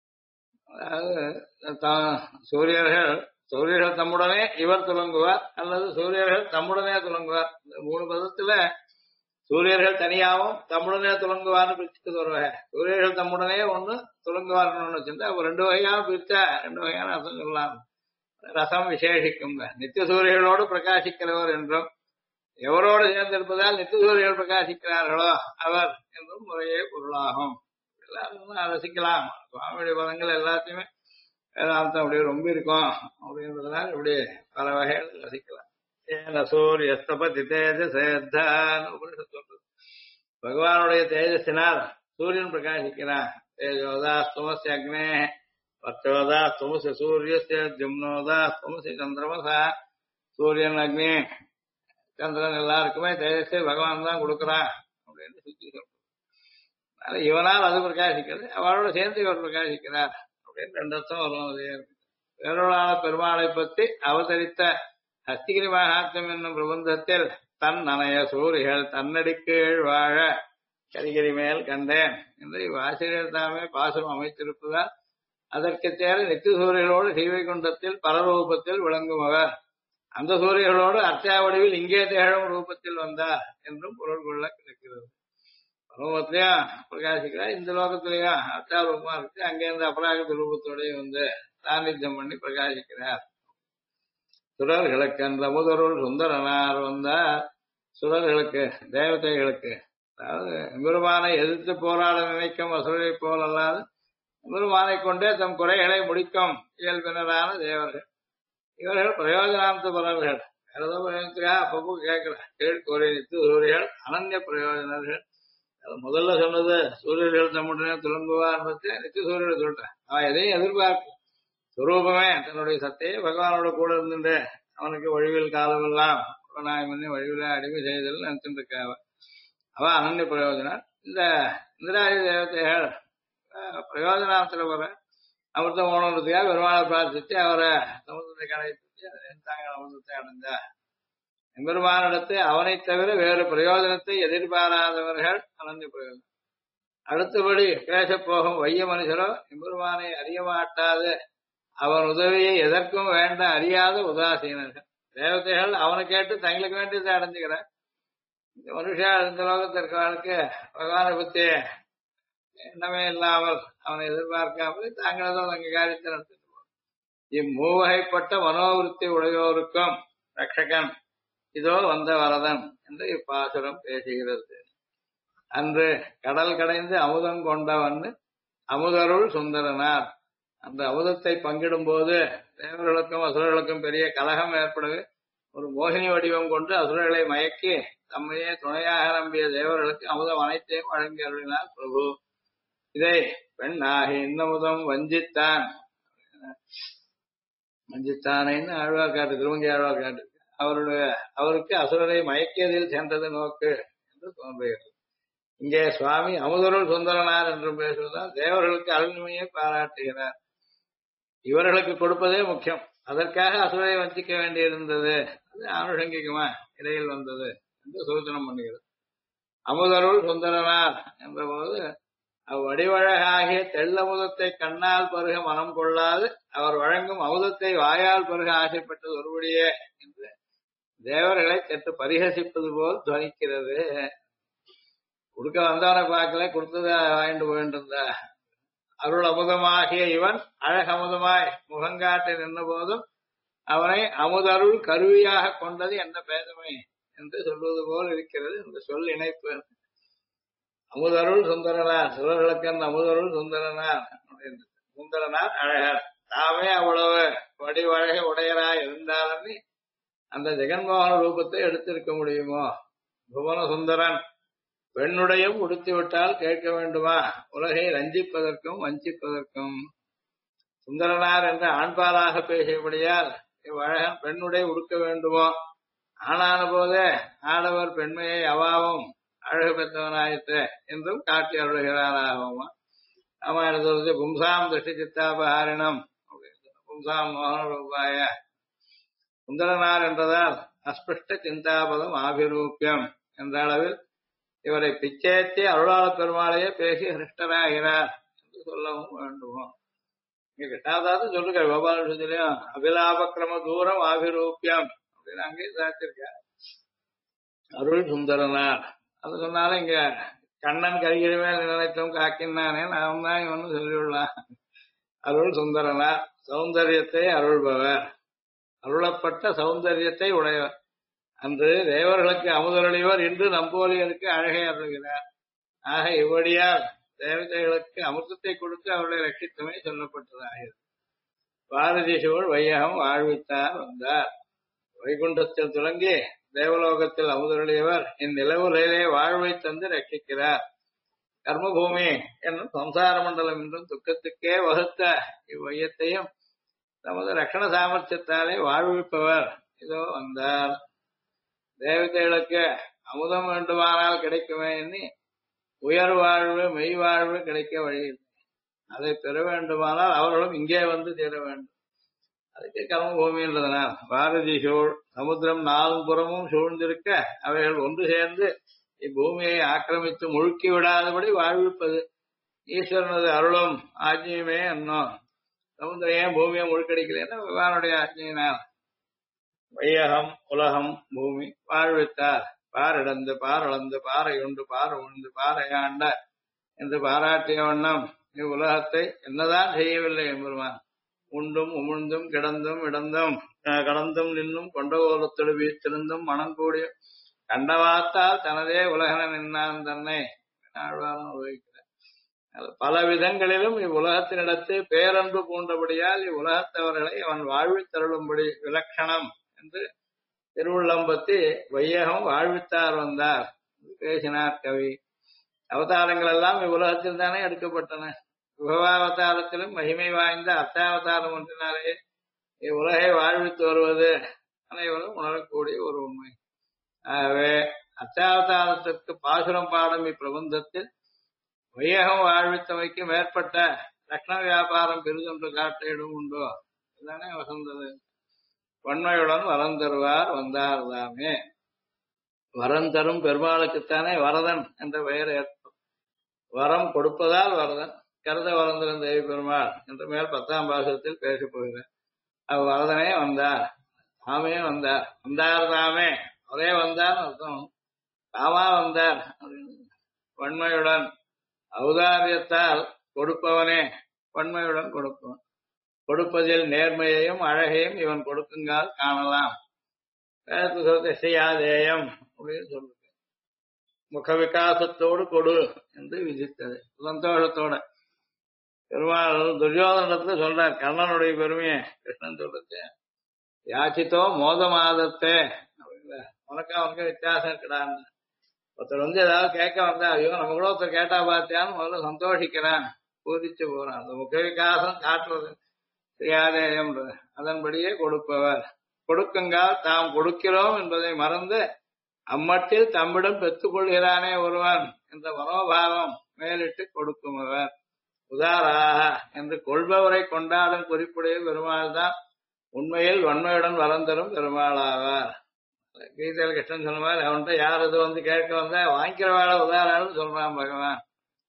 சூரியர்கள் தம்முடனே இவர் துலங்குவார் அல்லது சூரியர்கள் தம்முடனே துலங்குவார். இந்த 3 பதத்துல சூரியர்கள் தனியாகவும் தம்முடனே துலங்குவார்னு பிரிச்சுட்டு வருவாங்க. சூரியர்கள் தம்முடனே ஒண்ணு துலங்குவார்னு ஒண்ணு வச்சிருந்தா அப்ப 2 வகையான பிரிச்சா 2 வகையான அர்த்தம் சொல்லலாம். ரசம் விசேஷிக்கும். நித்திய சூரியர்களோடு பிரகாசிக்கிறவர் என்றும் எவரோடு சேர்ந்திருப்பதால் நித்திய சூரியர்கள் பிரகாசிக்கிறார்களோ அவர் என்றும் முறையே பொருளாகும். எல்லாரும் ரசிக்கலாம். சுவாமியுடைய பதங்கள் எல்லாத்தையுமே வேதாந்தம் அப்படியே ரொம்ப இருக்கும் அப்படின்றதுனால இப்படி பல வகைகள் ரசிக்கலாம். ஏன சூரியஸ்தபதி தேஜசேத்தான் சொல்றது. பகவானுடைய தேஜஸினால் சூரியன் பிரகாசிக்கிறான். தேஜோதா ஸ்தமசி அக்னே பச்சோதா ஸ்தமசி சூரியஸ்ய ஜும்னோதா ஸ்தமசி சந்திரமசா. சூரியன் அக்னி சந்திரன் எல்லாருக்குமே தேஜஸை பகவான் தான் கொடுக்குறான் அப்படின்னு சுத்தி சொல்றது. அதனால இவனால் அது பிரகாசிக்கிறது, அவளோட சேர்ந்து இவர் பிரகாசிக்கிறார் அப்படின்னு 2 அர்த்தம் வரும். வேறொருளான பெருமாளை பற்றி அவதரித்த ஹஸ்திகிரி மகாத்மியம் என்னும் பிரபந்தத்தில் தன் நனைய சூரியர்கள் தன்னடிக்கீழ் வாழ கரிகிரி மேல் கண்டேன் என்று ஆசிரியர் தாமே பாசம் அமைத்திருப்பதால் அதற்கு தேர நித்திய சூரியர்களோடு ஸ்ரீவைகுண்டத்தில் பரரூபத்தில் விளங்கும் அவர் அந்த சூரியர்களோடு அர்ச்சாவடிவில் இங்கே திகழும் ரூபத்தில் வந்தார் என்றும் பொருள் கொள்ள கிடைக்கிறது. பரமத்திலையும் பிரகாசிக்கிறார், இந்த லோகத்திலையும் அர்ச்சா ரூபமா இருக்கு. அங்கிருந்து அபராகித ரூபத்தோடய வந்து சாநித்தியம் பண்ணி பிரகாசிக்கிறார். சுரர்களுக்கு அந்த முதல்வர் சுந்தரனார் வந்தார். சுரர்களுக்கு தேவதைகளுக்கு, அதாவது எம்பெருமானை எதிர்த்து போராட நினைக்கும் அசுரை போல் அல்லாது எம்பெருமானை கொண்டே தம் குறைகளை முடிக்கும் இயல்பினரான தேவர்கள். இவர்கள் பிரயோஜனாந்த பலர்கள். வேற ஏதோ பிரயோஜனத்துக்காக அப்பப்போ கேட்கிறார். கீழ்கோரை நித்து சூரியர்கள் அனன்ய பிரயோஜனர்கள். முதல்ல சொன்னது சூரியர்கள் தம்முடனே துலங்குவார் நித்திய சூரியர்கள் சொல்றேன். அவன் எதையும் எதிர்பார்க்க சுரூபமே தன்னுடைய சத்தையே பகவானோட கூட இருந்துட்டு அவனுக்கு வழிவில் காலமெல்லாம் நாயம் பண்ணி வழிவில அடிமை செய்தல் நினைச்சுட்டு இருக்காவ. அவன் அனன்ய பிரயோஜனம். இந்த இந்திராதி தேவதைகள் பிரயோஜனத்துல வர அமிர்தம் ஓணுறதுக்காக பெருமாளை பிரார்த்திச்சு அவரை சமுதிரத்தை கடைபிடிச்சு தாங்கள் அமிர்தத்தை அடைந்தா. எம்பெருமானிடத்து அவனை தவிர வேறு பிரயோஜனத்தை எதிர்பாராதவர்கள் அனன்ய பிரயோஜனம். அடுத்தபடி பேசப் போகும் வைய மனுஷரோ எம்பெருமானை அறிய மாட்டாது அவன் உதவியை எதற்கும் வேண்ட அறியாத உதாசீனர்கள். தேவதைகள் அவனை கேட்டு தங்களுக்கு வேண்டியதை அடைஞ்சுக்கிறார். இந்த மனுஷா இந்த லோகத்திற்கு பகவானை பத்தி எண்ணமே இல்லாமல் அவனை எதிர்பார்க்காமல் தாங்களதோ தங்க காரியத்தை நடத்திட்டு இம்மூவகைப்பட்ட மனோவிருத்தி உடையோருக்கும் ரக்ஷகன் இதோ வந்த வரதன் என்று இப்பாசுரம் பேசுகிறது. அன்று கடல் கடைந்து அமுதம் கொண்டவன் அமுதருள் சுந்தரனார். அந்த அமுதத்தை பங்கிடும் போது தேவர்களுக்கும் அசுரர்களுக்கும் பெரிய கலகம் ஏற்படவே ஒரு மோகினி வடிவம் கொண்டு அசுரர்களை மயக்கி தம்மையே துணையாக நம்பிய தேவர்களுக்கு அமுதம் அனைத்தையும் வழங்கி அருளினார் பிரபு. இதை பெண்ணாகி இன்னமுதம் வஞ்சித்தான் வஞ்சித்தானேன்னு ஆழ்வார் காட்டு, திருவங்கி ஆழ்வார் காட்டு. அவருக்கு அசுரரை மயக்கியதில் சென்றது நோக்கு என்று தோன்றுகிறது. இங்கே சுவாமி அமுதருள் சுந்தரனார் என்று பேசுவதால் தேவர்களுக்கு அருள்மையை பாராட்டுகிறார். இவர்களுக்கு கொடுப்பதே முக்கியம், அதற்காக அசுரரை வஞ்சிக்க வேண்டியிருந்தது, அது ஆனுஷங்கிகமா இடையில் வந்தது என்று சூச்சனம் பண்ணுகிறது. அமுதருள் சுந்தரனார் என்ற போது அவ்வடிவழகாகிய தெள்ளமுதத்தை கண்ணால் பருக மனம் கொள்ளாது அவர் வழங்கும் அமுதத்தை வாயால் பருக ஆசைப்பட்டது ஒருபடியே என்று தேவர்களை சற்று பரிகசிப்பது போல் துவனிக்கிறது. கொடுக்க வந்தவனை பார்க்கல, கொடுத்ததை வாங்கிட்டு போயிட்டு அருள் அமுதமாகிய இவன் அழகமுதமாய் முகங்காட்டி நின்ற போதும் அவனை அமுதருள் கருவியாக கொண்டது என்ன பேதமை என்று சொல்வது போல் இருக்கிறது இந்த சொல் இணைப்பு. அமுதருள் சுந்தரனார், சிலர்களுக்கு அமுதருள் சுந்தரனார் சுந்தரனார் அழகர். தாமே அவ்வளவு வடிவழக உடையராய் இருந்தாலும் அந்த ஜெகன்மோகன ரூபத்தை எடுத்திருக்க முடியுமோ? புவன சுந்தரன் பெண்ணுடையும் உடுத்திவிட்டால் கேட்க வேண்டுமா? உலகை ரஞ்சிப்பதற்கும் வஞ்சிப்பதற்கும். சுந்தரனார் என்ற ஆண்பாலாக பேசியபடியால் இவ்வழகன் பெண்ணுடை உடுக்க வேண்டுமோ? ஆனான போதே ஆடவர் பெண்மையை அவாவும் அழகு பெற்றவனாயிற்று என்றும் காட்டி அருளுகிறாராகுமா? ராமாயணத்தை பும்சாம் திருஷ்டி சித்தாபஹாரிணம் பும்சாம் மோகன ரூபாய. சுந்தரனார் என்றதால் அஸ்பிருஷ்ட சிந்தாபதம் ஆபிரூபியம் என்ற அளவில் இவரை பிச்சேத்தி அருளாள பெருமாளையே பேசி ஹிருஷ்டராகிறார் என்று சொல்லவும் வேண்டுமோ? இங்க கிட்டாதாவது சொல்லுங்க, கோபாலயும் அபிலாபக்கிரம தூரம் ஆபிரூபியம் அப்படின்னு அங்கேயும் சாத்திருக்கார். அருள் சுந்தரனார் அது சொன்னாலும் இங்க கண்ணன் கரிகிழமே நினைத்தும் காக்கினானே நாம் தான் இவனு சொல்லியுள்ளான். அருள் சுந்தரனார் சௌந்தரியத்தை அருள்பவர், அருளப்பட்ட சௌந்தரியத்தை உடையவர். அன்று தேவர்களுக்கு அமுதருடையவர், இன்று நம்போலியருக்கு அழகை அருள்கிறார். ஆக இவ்வடியால் தேவதைகளுக்கு அமிர்தத்தை கொடுத்து அவர்களை ரட்சித்தமே சொல்லப்பட்டதாகிறது. பாரதி சூழ் வையகம் வாழ்வித்தார் வந்தார். வைகுண்டத்தில் தொடங்கி தேவலோகத்தில் அமுதருடையவர் இந்நிலவுலையிலே வாழ்வை தந்து ரட்சிக்கிறார். கர்மபூமி என்னும் சம்சார மண்டலம் என்றும் துக்கத்துக்கே வகுத்த இவ்வையத்தையும் தமது ரட்சண சாமர்த்தியத்தாலே வாழ்விப்பவர் இதோ வந்தார். தேவதைகளுக்கு அமுதம் வேண்டுமானால் கிடைக்குமே எண்ணி உயர் வாழ்வு மெய் வாழ்வு கிடைக்க வழி இல்லை. அதை பெற வேண்டுமானால் அவர்களும் இங்கே வந்து சேர வேண்டும். அதுக்கு கர்மபூமின்றதுனால் பாரதி சூழ் சமுத்திரம் நாலும் புறமும் சூழ்ந்திருக்க அவைகள் ஒன்று சேர்ந்து இப்பூமியை ஆக்கிரமித்து முழுக்கி விடாதபடி வாழ்விப்பது ஈஸ்வரனது அருளும் ஆஜ்ஞையுமே என்னும். சமுத்திரம் ஏன் பூமியை முழுக்கடிக்கலன்னா பகவானுடைய ஆஜ்ஞையினால். வையகம் உலகம் பூமி வாழ்வித்தார். பாரிடந்து பாரளந்து பாறை உண்டு பாறை உண்டு பாறையாண்ட என்று பாராட்டிய வண்ணம் இவ்வுலகத்தை என்னதான் செய்யவில்லை எம்பெருமான். உண்டும் உமிழ்ந்தும் கிடந்தும் இடந்தும் கடந்தும் நின்னும் கொண்டவோலத்தொடு வீழ்த்திருந்தும் மனம் கூடிய கண்டவாத்தால் தனதே உலகன நின்னான் தன்னை ஆழ்வாரம் உபயோகிக்கிறார். பல விதங்களிலும் இவ்வுலகத்தினிடத்து பேரன்பு பூண்டபடியால் இவ்வுலகத்தவர்களை அவன் வாழ்வித் தருளும்படி விலட்சணம் என்று திருவுள்ளம்பத்தி வையகம் வாழ்வித்தார் வந்தார் பேசினார் கவி. அவதாரங்கள் எல்லாம் இவ்வுலகத்தில் தானே எடுக்கப்பட்டன. விபவாவதாரத்திலும் மகிமை வாய்ந்த அர்த்தாவதாரம் ஒன்றினாலே இவ்வுலகை வாழ்வித்து வருவது அனைவரும் உணரக்கூடிய ஒரு உண்மை. ஆகவே அர்த்தாவதாரத்திற்கு பாசுரம் பாடும் இப்பிரபந்தத்தில் வையகம் வாழ்வித்தமைக்கு மேற்பட்ட லக்ன வியாபாரம் பெரிதொன்று காட்ட இடம் உண்டோ? இதுதானே வசந்தது. வன்மையுடன் வரம் தருவார் வந்தார் தாமே. வரம் தரும் பெருமாளுக்குத்தானே வரதன் என்ற பெயர் ஏற்படும். வரம் கொடுப்பதால் வரதன். கருத வளர்ந்திருந்த தேவி பெருமாள் என்று மேல் 10ஆம் பாசுரத்தில் பேசப் போகிறார். அவ்வரதனே வந்தார், தாமே வந்தார். வந்தார் தாமே ஒரே வந்தார் அர்த்தம். தாமா வந்தார். வன்மையுடன் ஔதாரியத்தால் கொடுப்பவனே வன்மையுடன் கொடுப்பவன். கொடுப்பதில் நேர்மையையும் அழகையும் இவன் கொடுக்குங்கால் காணலாம். வேதத்து சொல்றது செய்யாதேயம் அப்படின்னு சொல்றது. முக விகாசத்தோடு கொடு என்று விதித்தது. சந்தோஷத்தோட பெருமாள் துரியோதனத்துல சொல்றார் கர்ணனுடைய பெருமையை. கிருஷ்ணன் சொல்றது யாச்சித்தோ மோதமாதத்தே அப்படிங்கிற உனக்கு அவனுக்கு வித்தியாசம் இருக்கடான்னு. ஒருத்தர் வந்து ஏதாவது கேட்க வந்தா ஐயோ நம்ம கூட ஒருத்தர் கேட்டா பார்த்தியான்னு முதல்ல சந்தோஷிக்கிறான், பூரிச்சு போறான். அந்த முக விகாசம் காட்டுறது செய்யாதேயம். அதன்படியே கொடுப்பவர் கொடுக்குங்கால் தாம் கொடுக்கிறோம் என்பதை மறந்து அம்மட்டில் தம்மிடம் பெற்றுக் கொள்கிறானே ஒருவன் என்ற மனோபாவம் மேலிட்டு கொடுக்குமவர். உதாராக என்று கொள்பவரை கொண்டாடும் குறிப்புடைய பெருமாள் தான் உண்மையில் வன்மையுடன் வளர்ந்தரும் பெருமாளாவார். கீதையில் கிருஷ்ணன் சொன்ன மாதிரி அவன்கிட்ட யார் இது வந்து கேட்க வந்தா வாங்கிக்கிறவாழ உதாரணம் சொல்றான் பகவான்.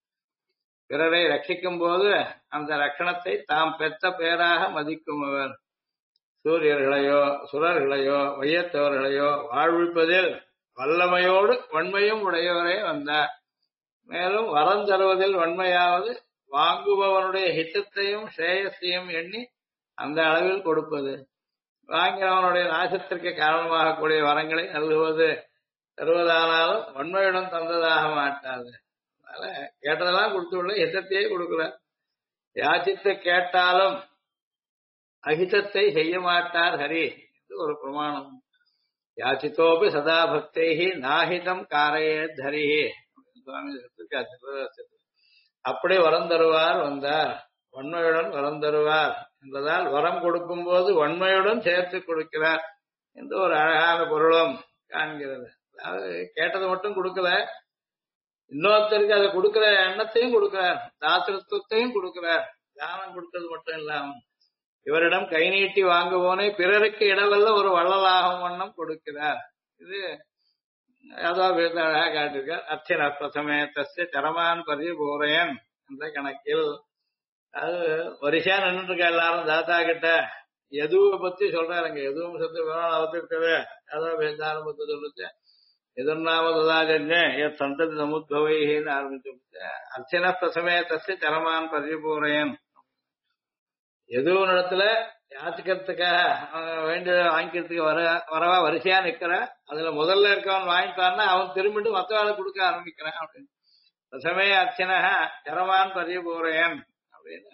பிறரை ரட்சிக்கும் போது அந்த ரட்சணத்தை தாம் பெற்ற பேராக மதிக்குமவர். சூரியர்களையோ சுரர்களையோ வையத்தவர்களையோ வாழ்விப்பதில் வல்லமையோடு வன்மையும் உடையவரே வந்தார். மேலும் வரம் தருவதில் வன்மையாவது வாங்குபவனுடைய ஹித்தத்தையும் ஸ்ரேயஸையும் எண்ணி அந்த அளவில் கொடுப்பது. வாங்கினவனுடைய நாசத்திற்கு காரணமாக கூடிய வரங்களை நல்குவது தருவதானாலும் வன்மையுடன் தந்ததாக மாட்டாது. அதனால கேட்டதெல்லாம் கொடுத்துள்ள ஹிதத்தையே கொடுக்கிறார். யாச்சித்து கேட்டாலும் அஹிதத்தை செய்ய மாட்டார் ஹரி என்று ஒரு பிரமாணம். யாச்சித்தோபி சதா பக்தைஹி நாஹிதம் காரையே தரிஹி சுவாமி அப்படி வரம் தருவார் வந்தார், வன்மையுடன் வரம் தருவார் என்பதால் வரம் கொடுக்கும் போது வன்மையுடன் சேர்த்து கொடுக்கிறார் என்று ஒரு அழகான பொருளும் காண்கிறது. அதாவது கேட்டதை மட்டும் கொடுக்கல, இன்னொருத்தருக்கு அதை கொடுக்கிற எண்ணத்தையும் கொடுக்கிறார், தாத்திருத்துவத்தையும் கொடுக்கிறார். தானம் கொடுத்தது மட்டும் இல்லாம இவரிடம் கை நீட்டி வாங்குவோனே பிறருக்கு இடவல்ல ஒரு வள்ளலாகும் வண்ணம் கொடுக்கிறார். இது அதாவது அழகா காட்டிருக்கார். அர்ச்சன பிரதமே தஸ்ய சரமான் பரிபூரையன் என்ற கணக்கில் அது வரிசையா நின்று இருக்க எல்லாரும் தாத்தா கிட்ட எதுவை பத்தி சொல்றாருங்க. எதுவும் சத்து அவத்திருக்கவே அதான் ஆரம்பத்தை சொல்லுச்சு. எதிர்நாமதாஜன்ய சந்ததி சமுத்பவைன்னு ஆரம்பிச்சு அர்ச்சன பிரசமே தஸ்ய சரமான் பரிபூரையன். எதுவும் இடத்துல யாத்திக்கிறதுக்காக வேண்டிய வாங்கிக்கிறதுக்கு வரவா வரிசையா நிக்கிற, அதுல முதல்ல இருக்கவன் வாங்கிட்டான்னா அவன் திரும்பிட்டு மற்றவாளுக்கு கொடுக்க ஆரம்பிக்கிறான் அப்படின்னு. ரசமே அர்ச்சனக சரமான் பரிபூரையன் அப்படின்னு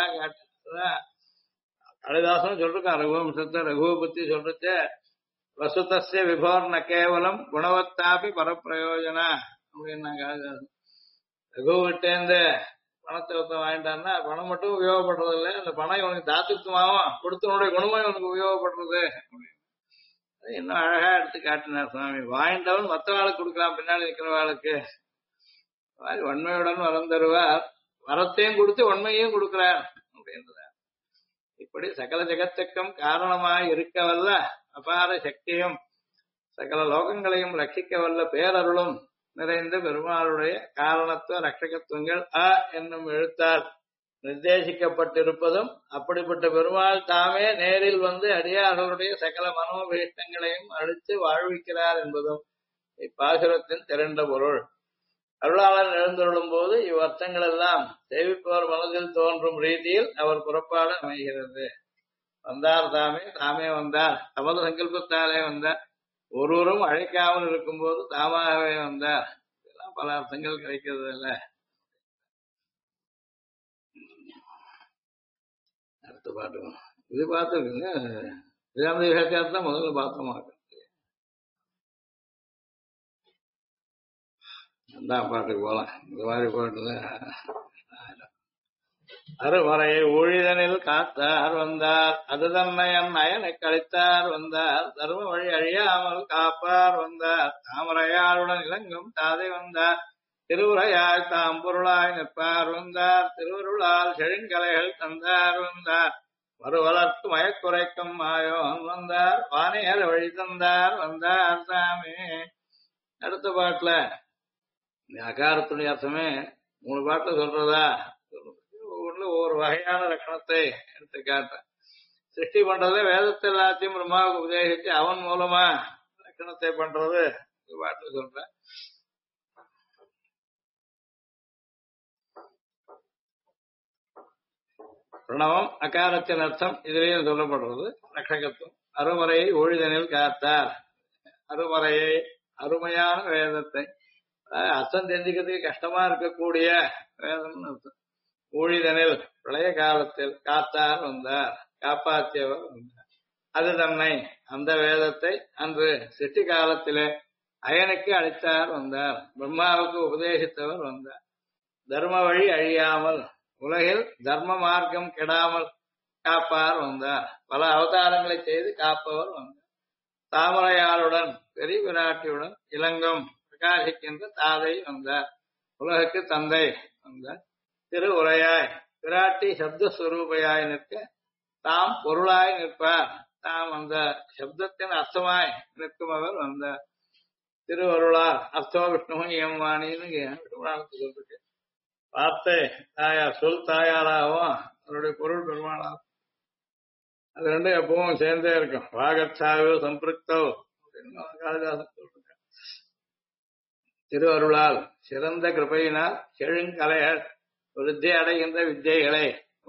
காளிதாசனும் சொல்றான். ரகுவம்சத்தை ரகுவை பத்தி சொல்றது வசுதஸ்ய விபோர்ண கேவலம் குணவத்தாபி பரப்பிரயோஜனா அப்படின்னு காளிதாசன். ரகுவிட்டேந்து பணத்தை வாங்கிட்டான்னா பணம் மட்டும் உபயோகப்படுறது இல்லை, அந்த பணம் இவனுக்கு தாத்துவமாவும் கொடுத்தவனுடைய குணமும் இவனுக்கு உபயோகப்படுறது. இன்னும் அழகா எடுத்து காட்டினார் சுவாமி. வாங்கிட்டவன் மற்ற ஆளுக்கு கொடுக்கலாம், பின்னாடி இருக்கிறவாளுக்கு. வன்மையுடன் வரம் தருவார், வரத்தையும் கொடுத்து வன்மையும் கொடுக்கிறார் அப்படின்றார். இப்படி சகல ஜெகத்துக்கும் காரணமாய் இருக்கவல்ல அபார சக்தியும் சகல லோகங்களையும் ரட்சிக்கவல்ல பேரருளும் நிறைந்த பெருமாளுடைய காரணத்துவ ரட்சகத்துவங்கள் அ என்னும் எழுத்தால் நிர்தேசிக்கப்பட்டிருப்பதும் அப்படிப்பட்ட பெருமாள் தாமே நேரில் வந்து அடியார்களுடைய சகல மனோபீஷ்டங்களையும் அழித்து வாழ்விக்கிறார் என்பதும் இப்பாசுரத்தின் திரண்ட பொருள். அருளாளர் எழுந்தருளும் போது இவ்வர்த்தங்கள் எல்லாம் சேவிப்பவர் மனதில் தோன்றும் ரீதியில் அவர் புறப்பாடு அமைகிறது. வந்தார் தாமே, தாமே வந்தார், தமது சங்கல்பத்தாலே வந்தார், ஒருவரும் அழைக்காமல் இருக்கும் போது தாமாகவே வந்தார். இதெல்லாம் பல அர்த்தங்கள் கிடைக்கிறது இல்ல. அடுத்த பாட்டு இது பார்த்துருக்குங்க. வேதாந்த விவேகாத்தான் முதல்ல பார்த்தோமாக்க ரெண்டாம் பாட்டுக்கு போலாம். இந்த மாதிரி பாட்டுல அருமறையை ஊழிதனில் காத்தார் வந்தார், அது தன்னையன் அயனை கழித்தார் வந்தார், தர்ம வழி அழியாமல் காப்பார் வந்தார், தாமரையாளுடன் இளங்கும் தாதை வந்தார், திருவுரையாய் தாம் பொருளாய் நிற்பார் வந்தார், திருவருளால் செழுங்கலைகள் தந்தார் வந்தார், மறுவளர்த்து மயக்குறைக்கும் மாயோன் வந்தார், வானையர் வழி தந்தார் வந்தார் தாமே. அடுத்த பாட்டுல அகாரத்துடைய அர்த்தமே 3 பாட்டுல சொல்றதா, ஒவ்வொரு வகையான லட்சணத்தை எடுத்து காட்ட. சிருஷ்டி பண்றதை வேதத்தை எல்லாத்தையும் பிரம்மாவுக்கு உபதேசிச்சு அவன் மூலமா லட்சணத்தை பண்றது பாட்டு சொல்ற. பிரணவம் அகாரத்தின் அர்த்தம் இதுலயும் சொல்லப்படுறது ரட்சகத்துவம். அருமறையை ஊழிதனில் காத்தார். அருமறையை அருமையான வேதத்தை அர்த்தம் தெரிஞ்சுக்கிறதுக்கு கஷ்டமா இருக்கக்கூடிய வேதம்னு அர்த்தம். ஊழிதனில் பிரளய காலத்தில் காத்தார் வந்தார், காப்பாற்றியவர் வந்தார். அது தன்னை அந்த வேதத்தை அன்று சிட்டி காலத்திலே அயனுக்கு அளித்தார் வந்தார், பிரம்மாவுக்கு உபதேசித்தவர் வந்தார். தர்ம வழி அழியாமல் உலகில் தர்ம மார்க்கம் கெடாமல் காப்பார் வந்தார், பல அவதாரங்களை செய்து காப்பவர் வந்தார். தாமரையாளுடன் பெரிய விராட்டியுடன் இளங்கம் பிரகாசிக்கின்ற தாதை வந்தார், உலகுக்கு தந்தை வந்தார். திரு உரையாய் விராட்டி சப்தஸ்வரூபையாய் நிற்க தாம் பொருளாய் நிற்பார், தாம் அந்த சப்தத்தின் அர்த்தமாய் நிற்கும் அவர் வந்தார். திருவருளார் அர்த்தோ விஷ்ணு எம்வாணின்னு விஷ்ணுபுராணத்துக்கு சொல்லிருக்கு. வார்த்தை தாயார், சொல் தாயாராகவும் அவருடைய பொருள் பெருமானாகும். அது ரெண்டும் எப்பவும் சேர்ந்தே இருக்கும். வாகச்சாவு சம்பிருக்தோ அப்படின்னு காளிதாசன் சொல்லிருக்க. திருவருளால் சிறந்த கிருபையினால் செழுங்கலையர் விருத்தி அடைகின்ற வித்தியைகளை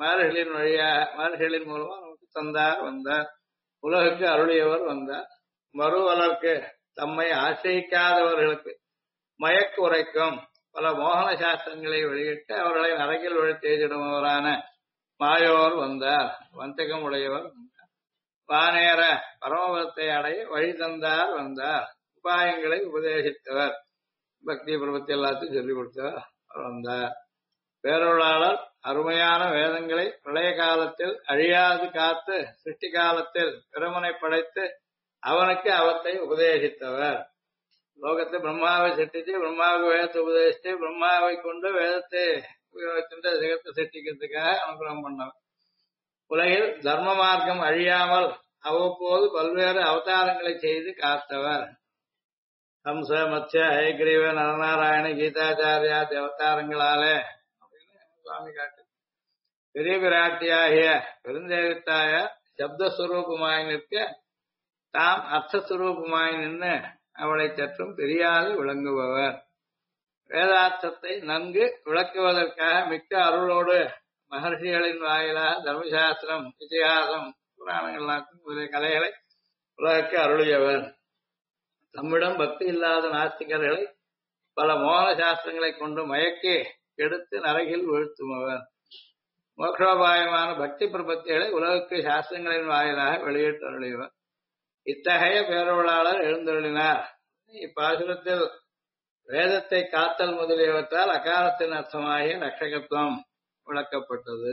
மகர்களின் மூலமா நமக்கு தந்தார் வந்தார், உலகுக்கு அருளியவர் வந்தார். மறுவலர்க்கு தம்மை ஆசிரிக்காதவர்களுக்கு மயக்கு உரைக்கும் பல மோகன சாஸ்திரங்களை வெளியிட்டு அவர்களை நரகில் விழுத்தெய்திடுபவரான மாயோர் வந்தார், வஞ்சகம் உடையவர் வந்தார். வானேற பரமபதத்தை அடைய வழி தந்தார் வந்தார், உபாயங்களை உபதேசித்தவர், பக்தி பிரபத்தி எல்லாத்தையும் சொல்லிக் கொடுத்தவர் வந்தார். பேரொருளாளர் அருமையான வேதங்களை பிரளய காலத்தில் அழியாது காத்து சிருஷ்டி காலத்தில் பிரமனை படைத்து அவனுக்கு அவத்தை உபதேசித்தவர். லோகத்தை பிரம்மாவை சிருஷ்டிச்சு பிரம்மாவுக்கு வேதத்தை உபதேசித்து பிரம்மாவை கொண்டு வேதத்தை உபயோகிச்சுட்டு ஜெகத்தை சிருஷ்டிக்கிறதுக்காக அனுகிரகம் பண்ணவர். உலகில் தர்ம மார்க்கம் அழியாமல் அவ்வப்போது பல்வேறு அவதாரங்களை செய்து காத்தவர். ஹம்ச மத்ய ஹயக்ரீவ நரநாராயண கீதாச்சாரியா அவதாரங்களாலே சுவாமி காட்டு. பெரிய விராட்டியாகிய பெருந்தேவித்தாய சப்தஸ்வரூபமாய் நிற்க தாம் அர்த்தஸ்வரூபமாய் நின்று அவளை சற்றும் தெரியாது விளங்குபவர். வேதார்த்தத்தை நன்கு விளக்குவதற்காக மிக்க அருளோடு மகர்ஷிகளின் வாயிலாக தர்மசாஸ்திரம், இதிகாசம், புராணங்கள் முதலிய கலைகளை உலகுக்கு அருளியவர். தம்மிடம் பக்தி இல்லாத நாஸ்திகர்களை பல மோகன சாஸ்திரங்களை கொண்டு மயக்கி கெடுத்து நரகில் வீழ்த்துமவர். மோட்சோபாயமான பக்தி பிரபத்திகளை உலகுக்கு சாஸ்திரங்களின் வாயிலாக வெளியிட்டு அருளியவர். இத்தகைய பேரொருளாளர் எழுந்தருளினார். இப்பாசுரத்தில் வேதத்தை காத்தல் முதலியவற்றால் அகாரத்தின் அர்த்தமாகிய ரட்சகத்துவம் விளக்கப்பட்டது.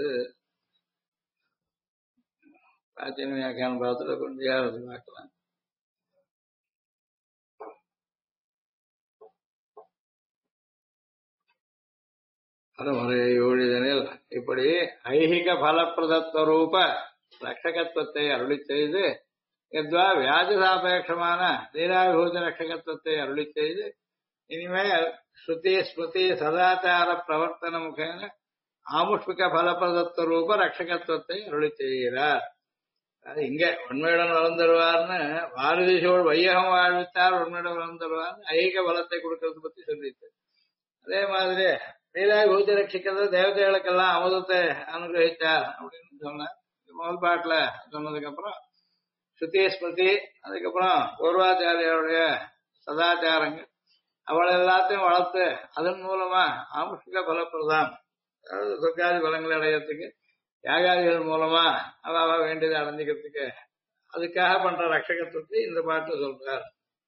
பிராச்சீன வியாக்கியான பாகத்தில் கொஞ்சம் பார்க்கலாம். அறமுறையை ஊழிதனில் இப்படி ஐகிக பலப்பிரதத்துவ ரூப ரட்சகத்துவத்தை அருளி செய்து எத்வா வியாஜ சாபேட்சமான லீலாவிபூத ரட்சகத்துவத்தை அருளி செய்து இனிமேல் ஸ்ருதி ஸ்மிருதி சதாச்சார பிரவர்த்தன முகேன ஆமுஷ்மிக பலப்பிரதத்துவ ரூப ரட்சகத்துவத்தை அருளி செய்கிறார். அது இங்க உண்மையுடன் வளர்ந்துருவார்னு வாரதிசோடு வையகம் வாழ்வித்தார், உண்மையுடன் வளர்ந்துருவார்னு ஐகிக பலத்தை கொடுக்கறத பத்தி சொல்லிட்டு, அதே மாதிரி லீலாவிபூதி ரட்சிக்கிறது தேவதைகளுக்கெல்லாம் அமுதத்தை அனுகிரகித்தார் அப்படின்னு சொன்னார். முதல் பாட்டுல சொன்னதுக்கு அப்புறம் ஸ்ருதி ஸ்மிருதி, அதுக்கப்புறம் பூர்வாச்சாரியோடைய சதாச்சாரங்கள், அவளை எல்லாத்தையும் வளர்த்து அதன் மூலமா ஆமுஷ்மிக பலப்பிரதம், அதாவது சொர்க்காதி பலங்களை அடையிறதுக்கு யாகாதிகள் மூலமா அவ வேண்டியதை அடைஞ்சிக்கிறதுக்கு அதுக்காக பண்ற ரட்சகத்துவத்தை இந்த பாட்டுல சொல்றார்.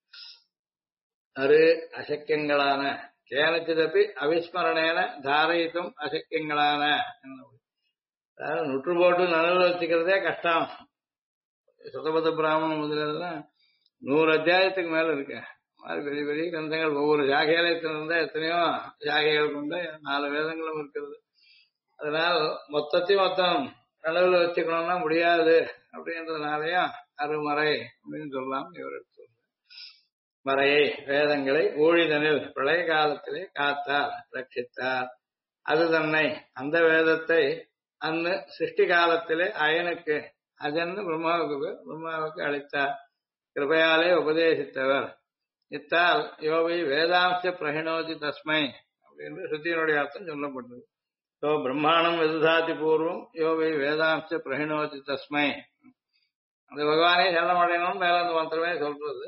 அரு அசக்கியங்களான கேனச்சிதப்பி அவிஸ்மரணேன தாரயித்தும் அசக்கியங்களான, அதாவது நுற்று போட்டு நனவில் வச்சுக்கிறதே கஷ்டம். சுதபத பிராமணம் முதலாம் 100 அத்தியாயத்துக்கு மேல இருக்கு. பெரிய பெரிய கிரந்தங்கள் ஒவ்வொரு சாகையில இருந்தா எத்தனையோ சாகைகள் கொண்டு 4 வேதங்களும் இருக்கிறது. அதனால மொத்தம் நனவில் வச்சுக்கணும்னா முடியாது. அப்படின்றதுனாலயும் அருமறை அப்படின்னு சொல்லலாம். இவர் எடுத்து மறையை வேதங்களை ஊழிதனில் பிரளய காலத்திலே காத்தார், ரட்சித்தார். அது தன்னை அந்த வேதத்தை அன்னு சிருஷ்டி காலத்திலே அயனுக்கு அதன்னு பிரம்மாவுக்கு அளித்தார், கிருபையாலே உபதேசித்தவர். இத்தால் யோவை வேதாம்ச பிரகிணோதி தஸ்மை அப்படின்னு ஸ்ருதியினுடைய அர்த்தம் சொல்லப்பட்டது. யோ பிரம்மாணம் விதுதாதி பூர்வம் யோ வை வேதாம்ச பிரகிணோதி தஸ்மை. அந்த பகவானே சரணமடையணும்னு மேல அந்த மந்திரமே சொல்றது.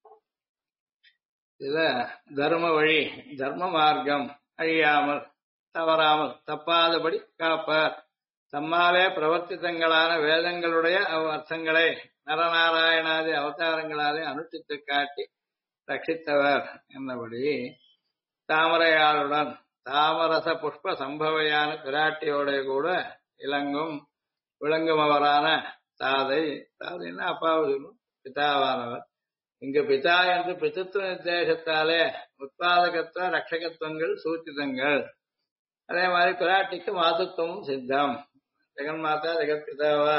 இதுல தர்ம வழி, தர்ம மார்க்கம் அழியாமல் தவறாமல் தப்பாதபடி காப்பார். தம்மாலே பிரவர்த்தித்தங்களான வேதங்களுடைய அர்த்தங்களை நரநாராயணாதி அவதாரங்களாலே அனுஷ்டித்து காட்டி ரட்சித்தவர் என்னபடி தாமரையாளுடன் தாமரச புஷ்ப சம்பவையான பிராட்டியோட கூட இளங்கும் விளங்கும் அவரான தாதை, தாதைன்னா அப்பாவு சொல்லும், பிதாவானவர். இங்கு பிதா என்று பிதத்துவ நிர்தேசத்தாலே உற்பாதகத்துவ ரட்சகத்துவங்கள் சூச்சிதங்கள். அதே மாதிரி பிராட்டிக்கு மாதத்துவமும் சித்தம். ஜெகன் மாதா ஜெகத் பிதாவா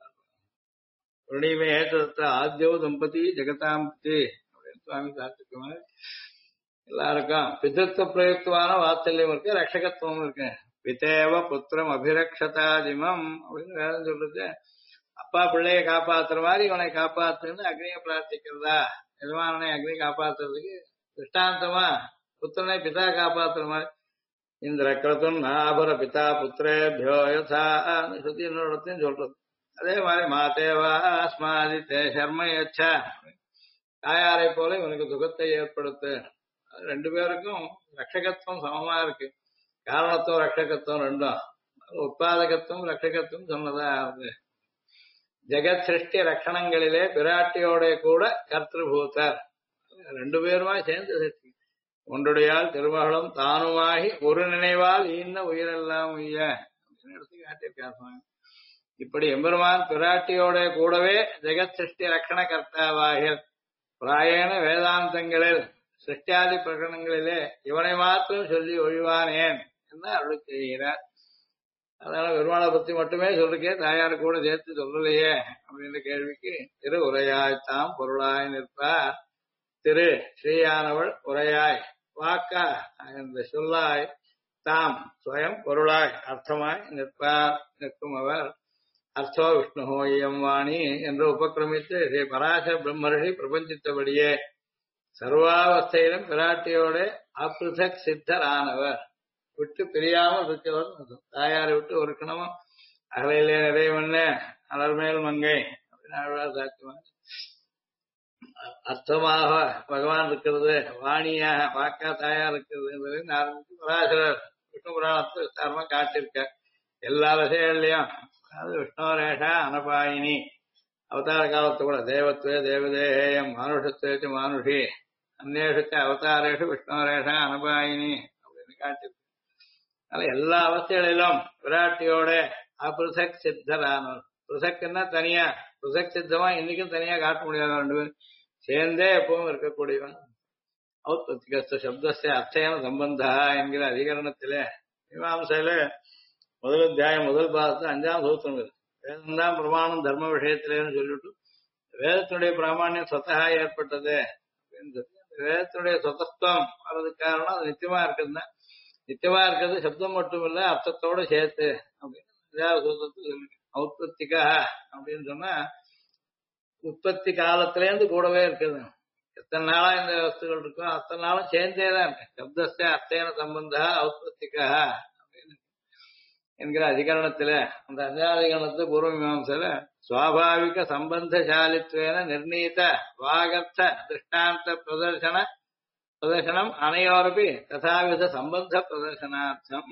உடனே ஏற்றத்த ஆத்யோ தம்பதி ஜெகதாம்பதி அப்படின்னு சுவாமி சாத்துக்குமார் எல்லாருக்கும் பிதத்துவ பிரயுக்தமான வாத்சல்யம் இருக்கு, ரட்சகத்துவம் இருக்கு. பிதேவ புத்திரம் அபிரக்ஷதாதிமம் அப்படின்னு வேதம் சொல்றது. அப்பா பிள்ளையை காப்பாத்துற மாதிரி இவனை காப்பாத்துன்னு அக்னியை பிரார்த்திக்கிறதா, எஜமானனை அக்னி காப்பாத்துறதுக்கு திருஷ்டாந்தமா புத்திரனை பிதா காப்பாத்துற மாதிரி இந்திர கிருத்தும் நாபர பிதா புத்திரேபியோ யதா சுத்தி இன்னொருத்தையும் சொல்றது. அதே மாதிரி மாதேவா அஸ்மாதி தே சர்ம யச்சா, தாயாரை போல இவனுக்கு சுகத்தை ஏற்படுத்து. ரெண்டு பேருக்கும் ரட்சகத்துவம் சமமா இருக்கு. காரணத்துவம் ரட்சகத்துவம் ரெண்டும், உற்பாதகத்துவம் ரட்சகத்துவம் சொன்னதா இருக்கு. ஜெகத் சிருஷ்டி ரட்சணங்களிலே பிராட்டியோட கூட கர்த்திருபூத்தர், ரெண்டு பேருமா சேர்ந்து சிருஷ்டி. ஒன்றுடையால் திருமகளும் தானுமாகி ஒரு நினைவால் ஈன்ன உயிரெல்லாம் உய்ய எடுத்து காட்டியிருக்காரு. இப்படி எம்பெருமான் பிராட்டியோட கூடவே ஜெகத் சிருஷ்டி ரட்சண கர்த்தாவாக பிராயண வேதாந்தங்களில் சிருஷ்டியாதி பிரகடனங்களிலே இவனை மாத்திரம் சொல்லி ஒழிவானேன் என்று அருள் செய்கிறார். அதனால பெருமாளை பத்தி மட்டுமே சொல்லிருக்கே, தாயாரு கூட சேர்த்து சொல்லலையே அப்படின்ற கேள்விக்கு திரு உரையாய்த்தாம் பொருளாய் நிற்பார். திரு ஸ்ரீயானவள் உரையாய் வாக்கா என்ற சொல்லாய் தாம் ஸ்வயம் பொருளாய் அர்த்தமாய் நிற்பார். நிற்கும் அவர் அர்த்தோ விஷ்ணுஹோ இயம் வாணி என்று உபக்கிரமித்து ஸ்ரீ பராசர பிரம்மர்ஷி பிரபஞ்சித்தபடியே சர்வாவஸ்தையிலும் பிராட்டியோட அப்ருதக் சித்தரானவர், விட்டு பிரியாமல் இருக்கிறவர். தாயாரை விட்டு ஒரு கணமும் அகலையிலே நிறைய மண்ண அலர்மேல் மங்கை அப்படின்னு சாட்சியமாக அர்த்தமாக பகவான் இருக்கிறது, வாணியாக வாக்கா தாயார் இருக்கிறது ஆரம்பிச்சு பராசரர் விஷ்ணு புராணத்தை விஸ்தாரமா காட்டியிருக்க. எல்லா விஷயங்கள்லயும் அதாவது விஷ்ணோரேஷா அனபாயினி அவதார காலத்து கூட தேவத்வே தேவதேயம் மானுஷத்வேச்சு மானுஷி அந்நேஷத்து அவதாரேஷு விஷ்ணோரேஷா அனபாயினி அப்படின்னு காட்டியிருக்கு. அதனால எல்லா அவஸ்தைகளிலும் விராட்டியோட அபிருசக் சித்தரானவர். பிருசக்குன்னா தனியா, பிருசக் சித்தமா இன்னைக்கும் தனியா காட்ட முடியாது, ரெண்டு பேரும் சேர்ந்தே எப்பவும் இருக்கக்கூடியவன். ஔத்பத்திகஸ்த சப்தஸ்ய அர்த்தேன சம்பந்தா என்கிற அதிகரணத்திலே மீமாம்சையில முதல் அத்தியாயம் முதல் பாகத்து 5ஆம் சூத்திரம் இருக்கு. வேதம் தான் பிரமாணம் தர்ம விஷயத்திலேன்னு சொல்லிட்டு வேதத்தினுடைய பிராமணியம் சொத்தகா ஏற்பட்டது அப்படின்னு சொல்லி வேதத்தினுடைய சொத்தத்துவம் வர்றதுக்கு காரணம் அது நித்தியமா இருக்குதுதான். நித்தியமா இருக்கிறது சப்தம் மட்டும் இல்ல அர்த்தத்தோட சேர்த்து அப்படின்னு 5ஆவது சூத்திரத்தை சொல்லி ஔத்பத்திகா அப்படின்னு சொன்னா உற்பத்தி காலத்திலேருந்து கூடவே இருக்குது. எத்தனை நாளா இந்த வஸ்துகள் இருக்கோ அத்தனை நாளும் சேர்ந்தேதான் இருக்கு. சப்தஸ்ய அர்த்தேன சம்பந்தா ஔத்பத்திகா அப்படின்னு என்கிற அதிகரணத்துல அந்த 5ஆவது அதிகரணத்தை பூர்வ மீமாம்சையில சுவாபாவிக சம்பந்தசாலித்வேன நிர்ணீத வாகர்த்த திருஷ்டாந்த பிரதர்சனம் அனையோரப்பி ததாவித சம்பந்த பிரதர்சனார்த்தம்.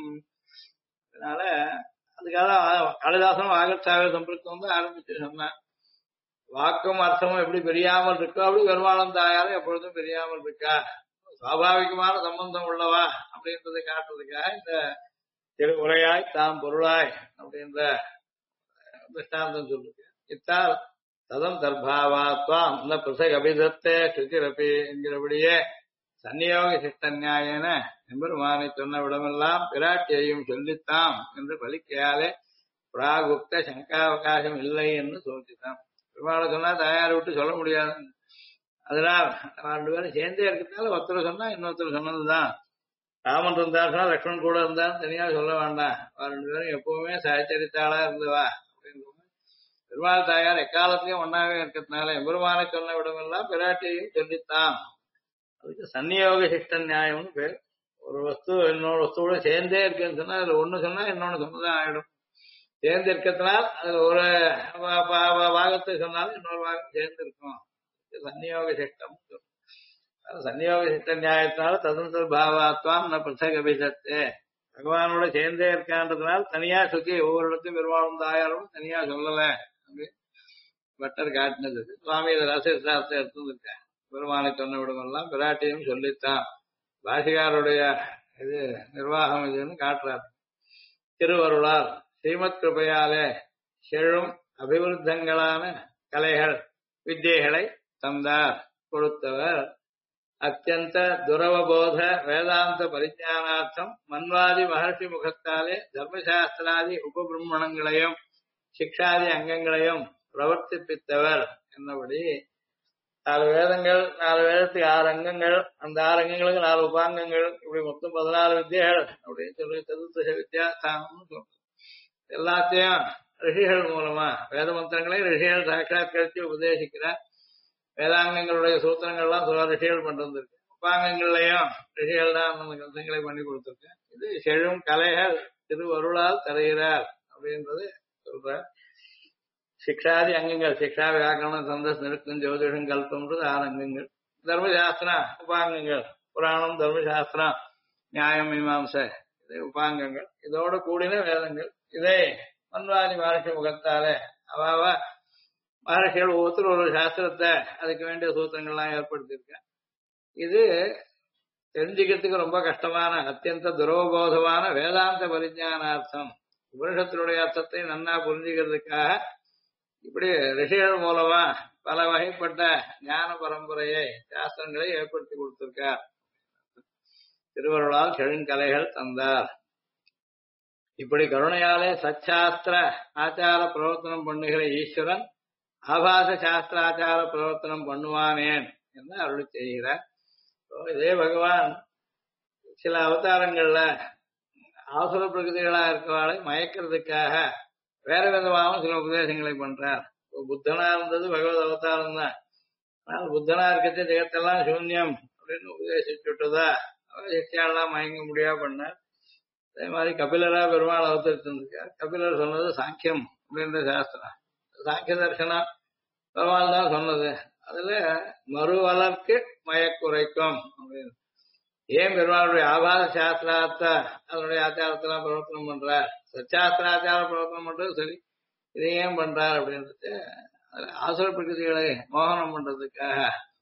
அதனால அதுக்காக காளிதாசனும் வாகர்த்தாவிய சம்பிரத்தம் தான் ஆரம்பிச்சு சொன்னான். வாக்கும் அர்த்தமும் எப்படி பெரியாமல் இருக்கோ அப்படி பெருமாளும் தாயாரும் எப்பொழுதும் பெரியாமல் இருக்கா, சுவாபாவிகமான சம்பந்தம் உள்ளவா அப்படின்றதை காட்டுறதுக்காக இந்த திரு உரையாய் தாம் பொருளாய் அப்படின்ற திருஷ்டாந்தம் சொல்லுங்க. இத்தால் ததம் தர்பாவாத்வாம் இந்த பிரசக் அபிதத்தே ஸ்ருதிரபி என்கிறபடியே சன்னியோக சிஷ்ட நியாயன எம்பெருமானை சொன்ன விடமெல்லாம் பிராட்டியையும் சொல்லித்தாம் என்று பலிக்கையாலே பிராகுப்த சங்காவகாசம் இல்லை என்று சொல்லித்தான். பெருமாளை சொன்னா தாயாரை விட்டு சொல்ல முடியாது. அதனால் ரெண்டு பேரும் சேர்ந்தே இருக்கிறதால ஒருத்தர் சொன்னா இன்னொருத்தர் சொன்னதுதான். ராமன் இருந்தாருன்னா லக்ஷ்மணன் கூட இருந்தாலும் தனியா சொல்ல வேண்டாம். ரெண்டு பேரும் எப்பவுமே சகச்சரித்தாளா இருந்தவா அப்படின்னு பெருமாள் தாயார் எக்காலத்திலையும் ஒன்னாவே இருக்கிறதுனால எம்பெருமானை சொன்ன விடமெல்லாம் பிராட்டியையும் சொல்லித்தான். அதுக்கு சன்னியோக சிஷ்ட நியாயம்னு பேர். ஒரு வஸ்து இன்னொரு வஸ்துவோட சேர்ந்தே இருக்குன்னு சொன்னா அதுல ஒண்ணு சொன்னா இன்னொன்னு சொன்னதான் ஆயிடும். சேர்ந்து இருக்கிறதுனால் அதுல ஒரு பாகத்தை சொன்னாலும் இன்னொரு பாகம் சேர்ந்து இருக்கும். சன்னியோக சிஷ்டம். சன்னியோக சிஷ்ட நியாயத்தினால ததந்தர பாவாத்வான் பிரசக அபிஷத்தே பகவானோட சேர்ந்தே இருக்கான்றதுனால தனியா சுத்தி ஒவ்வொரு இடத்தையும் பெருமாளும் தாயாரும் தனியா சொல்லல அப்படின்னு பட்டர் காட்டினது. சுவாமி இதை ரசிசாஸ்திரத்தை எடுத்துருக்கேன். பெருமானை சொன்ன விடமெல்லாம் பிராட்டியும் சொல்லித்தான். பாஷிகாருடைய இது நிர்வாகம் இதுன்னு காட்டுறார். திருவருளால் ஸ்ரீமத் கிருபையாலே செழும் அபிவிருத்தங்களான கலைகள் வித்தியைகளை தந்தார் கொடுத்தவர். அத்தியந்த துரவபோத வேதாந்த பரிஜானார்த்தம் மன்வாதி மகர்ஷி முகத்தாலே தர்மசாஸ்திராதி உபபிரம்மணங்களையும் சிக்ஷாதி அங்கங்களையும் பிரவர்த்திப்பித்தவர் என்னபடி 4 வேதங்கள் 4 வேதத்துக்கு 6 அங்கங்கள், அந்த 6 அங்கங்களுக்கு 4 உபாங்கங்கள், இப்படி மொத்தம் 14 வித்தியைகள் அப்படின்னு சொல்லி சதுர்தச வித்யாஸ்தானம்னு சொல்றோம். எல்லாத்தையும் ரிஷிகள் மூலமா வேத மந்திரங்களை ரிஷிகள் சாட்சாத்கரித்து உபதேசிக்கிறார். வேதாங்கங்களுடைய சூத்திரங்கள்லாம் சில ரிஷிகள் பண்ணிருந்திருக்கு. உபாங்கங்கள்லயும் ரிஷிகள் தான் அந்த கிரந்தங்களை பண்ணி கொடுத்திருக்கு. இது செழும் கலைகள் திருவருளால் தருகிறார் அப்படின்றது சொல்ற. சிக்ஷாதி அங்கங்கள் சிக்ஷா வியாக்கரணம் சந்தஸ் நிருத்தம் ஜோதிஷம் கல்பம்ன்றது 6 அங்கங்கள். தர்மசாஸ்திரம் உபாங்கங்கள் புராணம் தர்மசாஸ்திரம் நியாயம் மீமாம்சை இது உபாங்கங்கள். இதோட கூடின வேதங்கள். இதே மன்வாதி மகர்ஷி முகத்தாலே அவாவ மகர்ஷிகள் ஒவ்வொருத்தர் ஒரு சாஸ்திரத்தை அதுக்கு வேண்டிய சூத்திரங்கள்லாம் ஏற்படுத்தியிருக்கேன். இது தெரிஞ்சுக்கிறதுக்கு ரொம்ப கஷ்டமான அத்தியந்த துரோபோதமான வேதாந்த பரிஜானார்த்தம் உபனிஷத்தினுடைய அர்த்தத்தை நன்னா புரிஞ்சுக்கிறதுக்காக இப்படி ரிஷிகள் மூலமா பல வகைப்பட்ட ஞான பரம்பரையை சாஸ்திரங்களை ஏற்படுத்தி கொடுத்திருக்கார். திருவருளால் செழுங்கலைகள் தந்தார். இப்படி கருணையாலே சச்சாஸ்திர ஆச்சார பிரவர்த்தனம் பண்ணுகிற ஈஸ்வரன் ஆபாச சாஸ்திராச்சார பிரவர்த்தனம் பண்ணுவானேன் என்று அருளி செய்கிறார். இதே பகவான் சில அவதாரங்கள்ல ஆசுர பிரகதிகளா இருக்கிறவாளை மயக்கிறதுக்காக வேற விதமாகவும் சில உபதேசங்களை பண்றார். புத்தனா இருந்தது பகவத் அவதாரம் தான். ஆனால் புத்தனா இருக்கிறது ஜெகத்தெல்லாம் சூன்யம் அப்படின்னு உபதேசிச்சுட்டதா சிஷ்யாலாம் மயங்க முடியாது பண்ணார். அதே மாதிரி கபிலரா பெருமாள் அவதரித்திருக்கார். கபிலர் சொன்னது சாங்கியம் அப்படின்ற சாஸ்திரம். சாங்கிய தர்சனம் பெருமாள் தான் சொன்னது. அதுல மறுவளர்க்கு மயக்குறைக்கும் அப்படின்னு. ஏன் பெருமாளுடைய ஆபாத சாஸ்திரார்த்த அதனுடைய ஆச்சாரத்தெல்லாம் பிரவர்த்தனம் பண்றார், சச்சாஸ்திராச்சார பிரவர்த்தனம் பண்றது சரி, இதை ஏன் பண்றார் அப்படின்றது ஆசுர பிரகிருதிகளை மோகனம் பண்றதுக்காக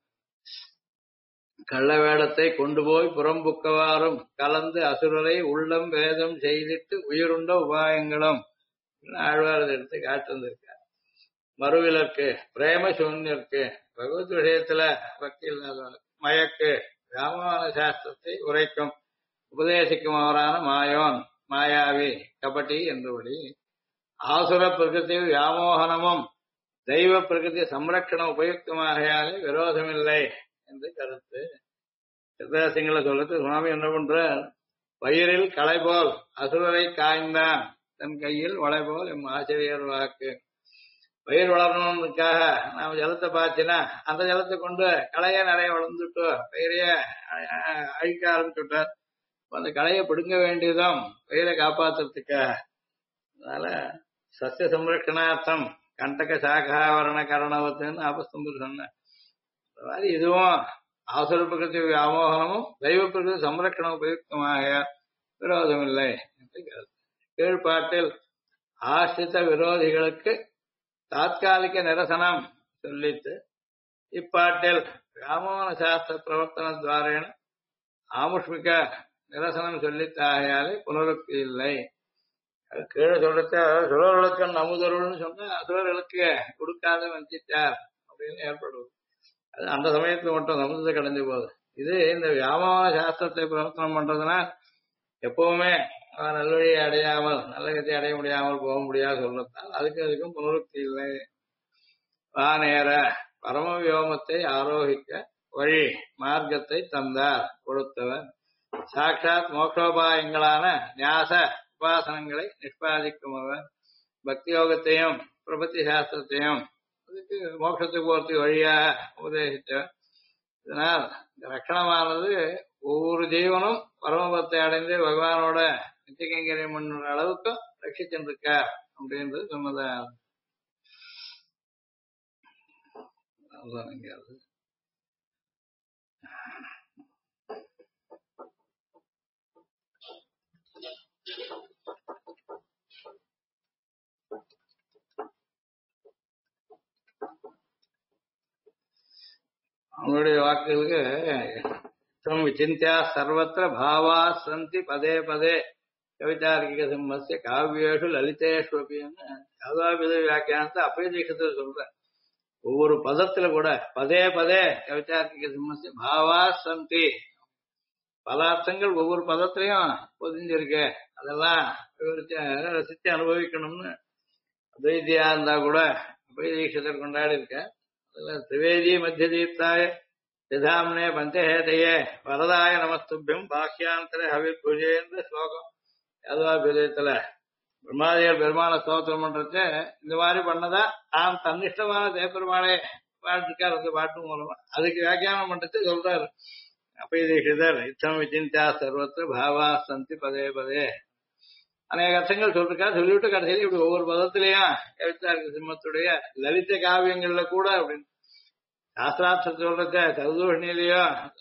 கள்ள வேடத்தை கொண்டு போய் புறம்புக்கவாறும் கலந்து அசுரரை உள்ளம் வேதம் செய்திட்டு உயிருண்ட உபாயங்களும் ஆழ்வார் எடுத்து காட்டிருந்திருக்கார். மறுவிலக்கு பிரேம சூன்யருக்கு பகவத் விஷயத்துல பக்தி இல்லாதவனுக்கு மயக்கு ராமமான சாஸ்திரத்தை உரைக்கும் உபதேசிக்கும் அவரான மாயோன் மாயாவி கபட்டி என்றபடி ஆசுர பிரகிருதி வியாமோகனமும் தெய்வ பிரகிருதி சம்ரட்சணம் உபயுக்தமாகையாலே விரோதமில்லை என்று கருத்து. சித்தாசிங்களை சொல்றது சுவாமி என்ன பண்ற, பயிரில் களை போல் அசுரரை காய்ந்தான் தன் கையில் வளை போல் எம் ஆசிரியர் வாக்கு. பயிர் வளரணுக்காக நாம ஜலத்தை பாய்ச்சினா அந்த ஜலத்தை கொண்டு களைய நிறைய வளர்ந்துட்டு பயிரைய அழிக்க ஆரம்பிச்சுட்டார். அந்த களையை பிடுங்க வேண்டியதும் பயிரை காப்பாத்துறதுக்காக. அதனால சஸ்ய சம்ரட்சணார்த்தம் கண்டக சாகாவரண கரணவத்துன்னு ஆபஸ்தம்பர் சொன்ன மாதிரி இதுவும் ஆசுர பிரகிருதி வியாமோகனமும் தெய்வ பிரகிருதி சம்ரட்சணம் உபயுக்தமாக விரோதமில்லை என்று கருத்து. கீழ்பாட்டில் ஆசிரித்த விரோதிகளுக்கு தாத்காலிக நிரசனம் சொல்லித்து இப்பாட்டில் ராமோகன சாஸ்திர பிரவர்த்தன துவாரேன ஆமுஷ்மிக நிரசனம் சொல்லித்தாகையாலே புனருக்தி இல்லை. கீழே சொல்றத சுரர்களுக்கு அமுதருள்னு சொன்னா அசுரர்களுக்கு கொடுக்காத வஞ்சித்தார் அப்படின்னு ஏற்படுவது. அது அந்த சமயத்துல மட்டும் சமுதிரத்தை கடந்து போகுது. இது இந்த வியாமோகன சாஸ்திரத்தை பிரவர்த்தனம் பண்றதுன்னா எப்பவுமே நல்வழியை அடையாமல் நல்ல கத்தை அடைய முடியாமல் போக முடியாது சொல்லத்தான் அதுக்கும் புனருக்தி இல்லை. வானேற பரம வியோமத்தை ஆரோகிக்க வழி மார்க்கத்தை தந்தார் கொடுத்தவர். சாட்சாத் மோட்சோபாயங்களான ஞாச உபாசனங்களை நிஷ்பாதிக்கும் அவர். பக்தி யோகத்தையும் பிரபத்தி சாஸ்திரத்தையும் அதுக்கு மோட்சத்துக்கு போறதுக்கு வழியாக உபதேசித்தவர். இதனால் இந்த ரட்சணமானது ஒவ்வொரு ஜீவனும் பரமபத்தை அடைந்து பகவானோட நித்தியகைங்கரியம் பண்ணுற அளவுக்கும் ரட்சிச்சுருக்கா அப்படின்றது சொன்னதான். அதுதான் இங்க அது. அவனுடைய வாக்குகளுக்கு விசிந்தியா சர்வத்திர பாவா சந்தி பதே பதே கவிதார்க்கிக சிம்மஸ்ய காவியேஷு லலிதேஷு அப்படின்னு யாதாவித வியாக்கியானத்தை அப்பயே தீட்சத்தில் சொல்றேன். ஒவ்வொரு பதத்துல கூட பதே பதே கவிதார்க்கிக சிம்மஸ்ய பாவா சந்தி, பல அர்த்தங்கள் ஒவ்வொரு பதத்திலையும் பொதிஞ்சிருக்கு. அதெல்லாம் விவரிச்சு ரசித்து அனுபவிக்கணும்னு அத்வைத்தியா இருந்தா கூட அப்பயே தீட்சத்தில் கொண்டாடி இருக்க. அதுல திரிவேதி மத்திய தீர்த்தாய சிதாம்னே பஞ்சஹேதையே வரதாய நமஸ்துபியம் பாக்கியாந்தர ஹவி பூஜைன்ற ஸ்லோகம் யாதவாபிதயத்துல பிரம்மாதிகள் பெருமாளை ஸ்தோத்திரம் பண்றச்ச இந்த மாதிரி பண்ணதா தாம் தன்னிஷ்டமான தேவபெருமாளை பாட்டுக்கார் வந்து பாட்டு மூலமா அதுக்கு வியாக்கியானம் பண்றது சொல்றாரு. அப்பதீஷிதர் இத்தம் விசிந்தியா சர்வத்திர பாவா சந்தி பதே பதே அநேக அர்த்தங்கள் சொல்லிருக்கா. சொல்லிவிட்டு கடைசியில் இப்படி ஒவ்வொரு பதத்திலையும் கவிதார்க்கிக சிம்மத்துடைய லலித காவியங்கள்ல கூட அப்படின்னு சாஸ்திரார்த்தத்தை சொல்றத சதுதோஷணியிலயோ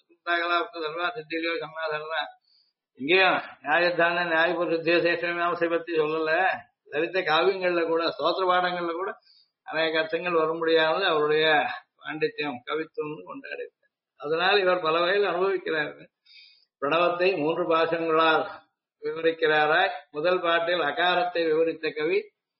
சர்வா சித்திலையோ சமாதானம் இங்கேயும் நியாயத்தான நியாயபுரத்திய சேஷமாசை பத்தி சொல்லல. லலித காவியங்கள்ல கூட ஸ்தோத்திர பாடங்கள்ல கூட அநேக அர்த்தங்கள் வர முடியாமல் அவருடைய பாண்டித்யம் கவித்துவம் கொண்டாடி. அதனால் இவர் பல வகையில் அனுபவிக்கிறார்கள். பிரணவத்தை 3 பாசங்களால் விவரிக்கிறாராய். முதல் பாட்டில் அகாரத்தை விவரித்த கவி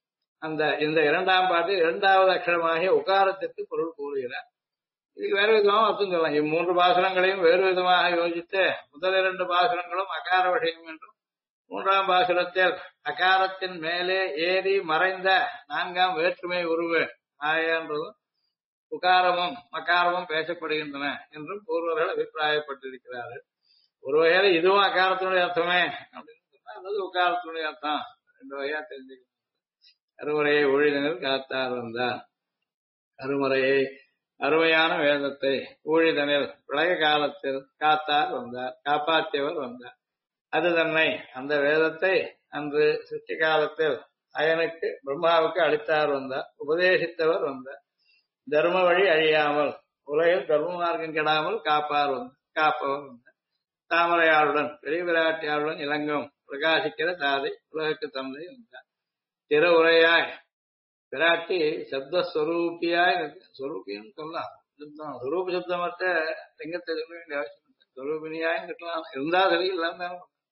இந்த 2ஆம் பாட்டில் 2வது அக்ஷரமாகிய உகாரத்திற்கு பொருள் கூறுகிறார். இதுக்கு வேறு விதமாக அர்த்தம் சொல்லலாம். 3 பாசுரங்களையும் வேறு விதமாக யோசித்து முதல் 2 பாசுரங்களும் அகார விஷயம் என்றும் 3ஆம் பாசுரத்தில் அகாரத்தின் மேலே ஏறி மறைந்த 4ஆம் வேற்றுமை உருவு ஆயன்றதும் உகாரமும் மகாரமும் பேசப்படுகின்றன என்றும் பூர்வர்கள் அபிப்பிராயப்பட்டிருக்கிறார்கள். ஒரு வகையில இதுவும் அகாரத்தினுடைய அர்த்தமே அப்படின்னு சொன்னா அல்லது உகாரத்தினுடைய அர்த்தம் 2 வகையா தெரிஞ்சுக்கணும். கருமுறையை ஊழிதனில் காத்தார் வந்தார். கருமுறையை அருமையான வேதத்தை ஊழிதனில் பிரளய காலத்தில் காத்தார் வந்தார், காப்பாற்றியவர் வந்தார். அது தன்னை அந்த வேதத்தை அன்று சிருஷ்டி காலத்தில் அயனுக்கு பிரம்மாவுக்கு அளித்தார் வந்தார், உபதேசித்தவர் வந்தார். தர்ம வழி அழியாமல் உலகில் தர்ம மார்க்கம் கெடாமல் காப்பவர் வந்தார். தாமரையாளுடன் பெரிய விராட்டியாளுடன் இளங்கும் பிரகாசிக்கிற தாதை உலகுக்கு தந்தை வந்தார். திற உரையாய் விராட்டி சப்தஸ்வரூபியாய் ஸ்வரூபின்னு சொல்லலாம். ஸ்வரூப சப்தமற்ற லிங்கத்தை சொல்ல வேண்டிய அவசியம் ஸ்வரூபினியாயும் கட்டலாம். இருந்தா சரி இல்லாம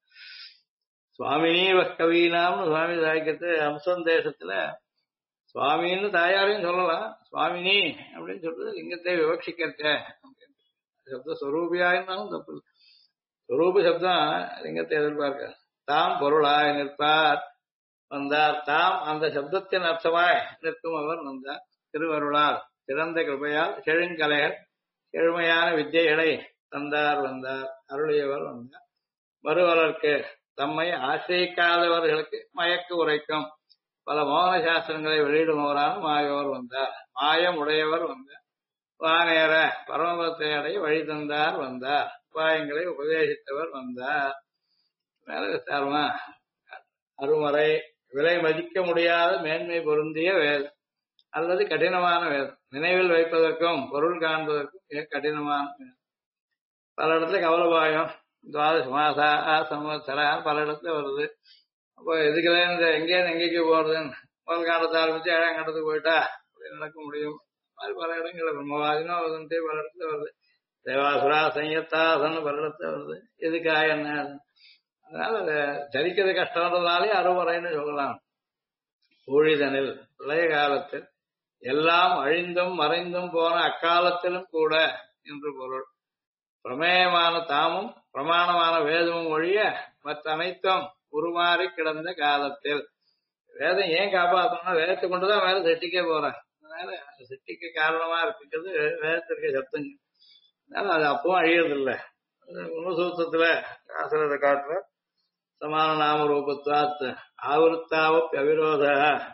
சுவாமினி கவீனாம்னு சுவாமி சாய்க்கிறது அம்சம் தேசத்துல சுவாமின்னு தாயாரையும் சொல்லலாம். சுவாமினி அப்படின்னு சொல்றது லிங்கத்தை விவட்சிக்கிறத சப்த ஸ்வரூபியாயிருந்தாலும் தப்பு. ஸ்வரூப சப்தம் லிங்கத்தை எதிர்பார்க்க. தாம் பொருளாய் நிற்பார் வந்தார். தாம் அந்த சப்தத்தின் அர்த்தமாய் நிற்கும் அவர் வந்தார். திருவருளால் சிறந்த கிருபையால் செழுங்கலைகள் செழுமையான வித்தியைகளை தந்தார் வந்தார். அருளியவர் வந்தார். மறுவலர்க்கு தம்மை ஆசிரியிக்காதவர்களுக்கு மயக்கு உரைக்கும் பல மோகன சாஸ்திரங்களை வெளியிடுபவரான மாயோர் வந்தார். மாயம் உடையவர் வந்தார். வானேற பரமபத்தை அடைய வழி தந்தார் வந்தார். உபாயங்களை உபதேசித்தவர் வந்தார். மேல விசாரமா அருமறை விலை மதிக்க முடியாத மேன்மை பொருந்திய வேதம் அல்லது கடினமான வேதம். நினைவில் வைப்பதற்கும் பொருள் காண்பதற்கும் மிக கடினமான வேதம். பல இடத்துல கவலபாயம் துவாதச மாசா சம்வத்சரா பல இடத்துல வருது. அப்போ எதுக்குல இந்த எங்கேருந்து எங்கேக்கு போறதுன்னு முதல் காலத்தை ஆரம்பிச்சு 7ஆம் கட்டத்துக்கு போயிட்டா அப்படி நடக்க முடியும். மாதிரி பல இடங்கள்ல பிரம்மவாதினோ பல இடத்துல வருது. தேவாசுரா சையத்தாசன்னு பல இடத்துல வருது. எதுக்காக என்ன அதனால அதை தரிக்கிறது கஷ்டம்ன்றதுனாலே அருவறைன்னு சொல்லலாம். ஊழிதனில் பழைய காலத்தில் எல்லாம் அழிந்தும் மறைந்தும் போன அக்காலத்திலும் கூட என்று பொருள். பிரமேயமான தாமும் பிரமாணமான வேதமும் ஒழிய மற்ற அனைத்தும் உருமாறி கிடந்த காலத்தில் வேதம் ஏன் காப்பாற்றணும்னா வேதத்தை கொண்டுதான் வேலை செட்டிக்கே போறேன். அதனால செட்டிக்கு காரணமா இருக்கிறது வேதத்திற்கு சப்தங்க. அதனால அது அப்பவும் அழியறதில்லை. குணசூத்திரத்துல ஆசிரியரை காட்டுற சமான நாம ரூபத்தாத் ஆவருத்தாவப் அவிரோத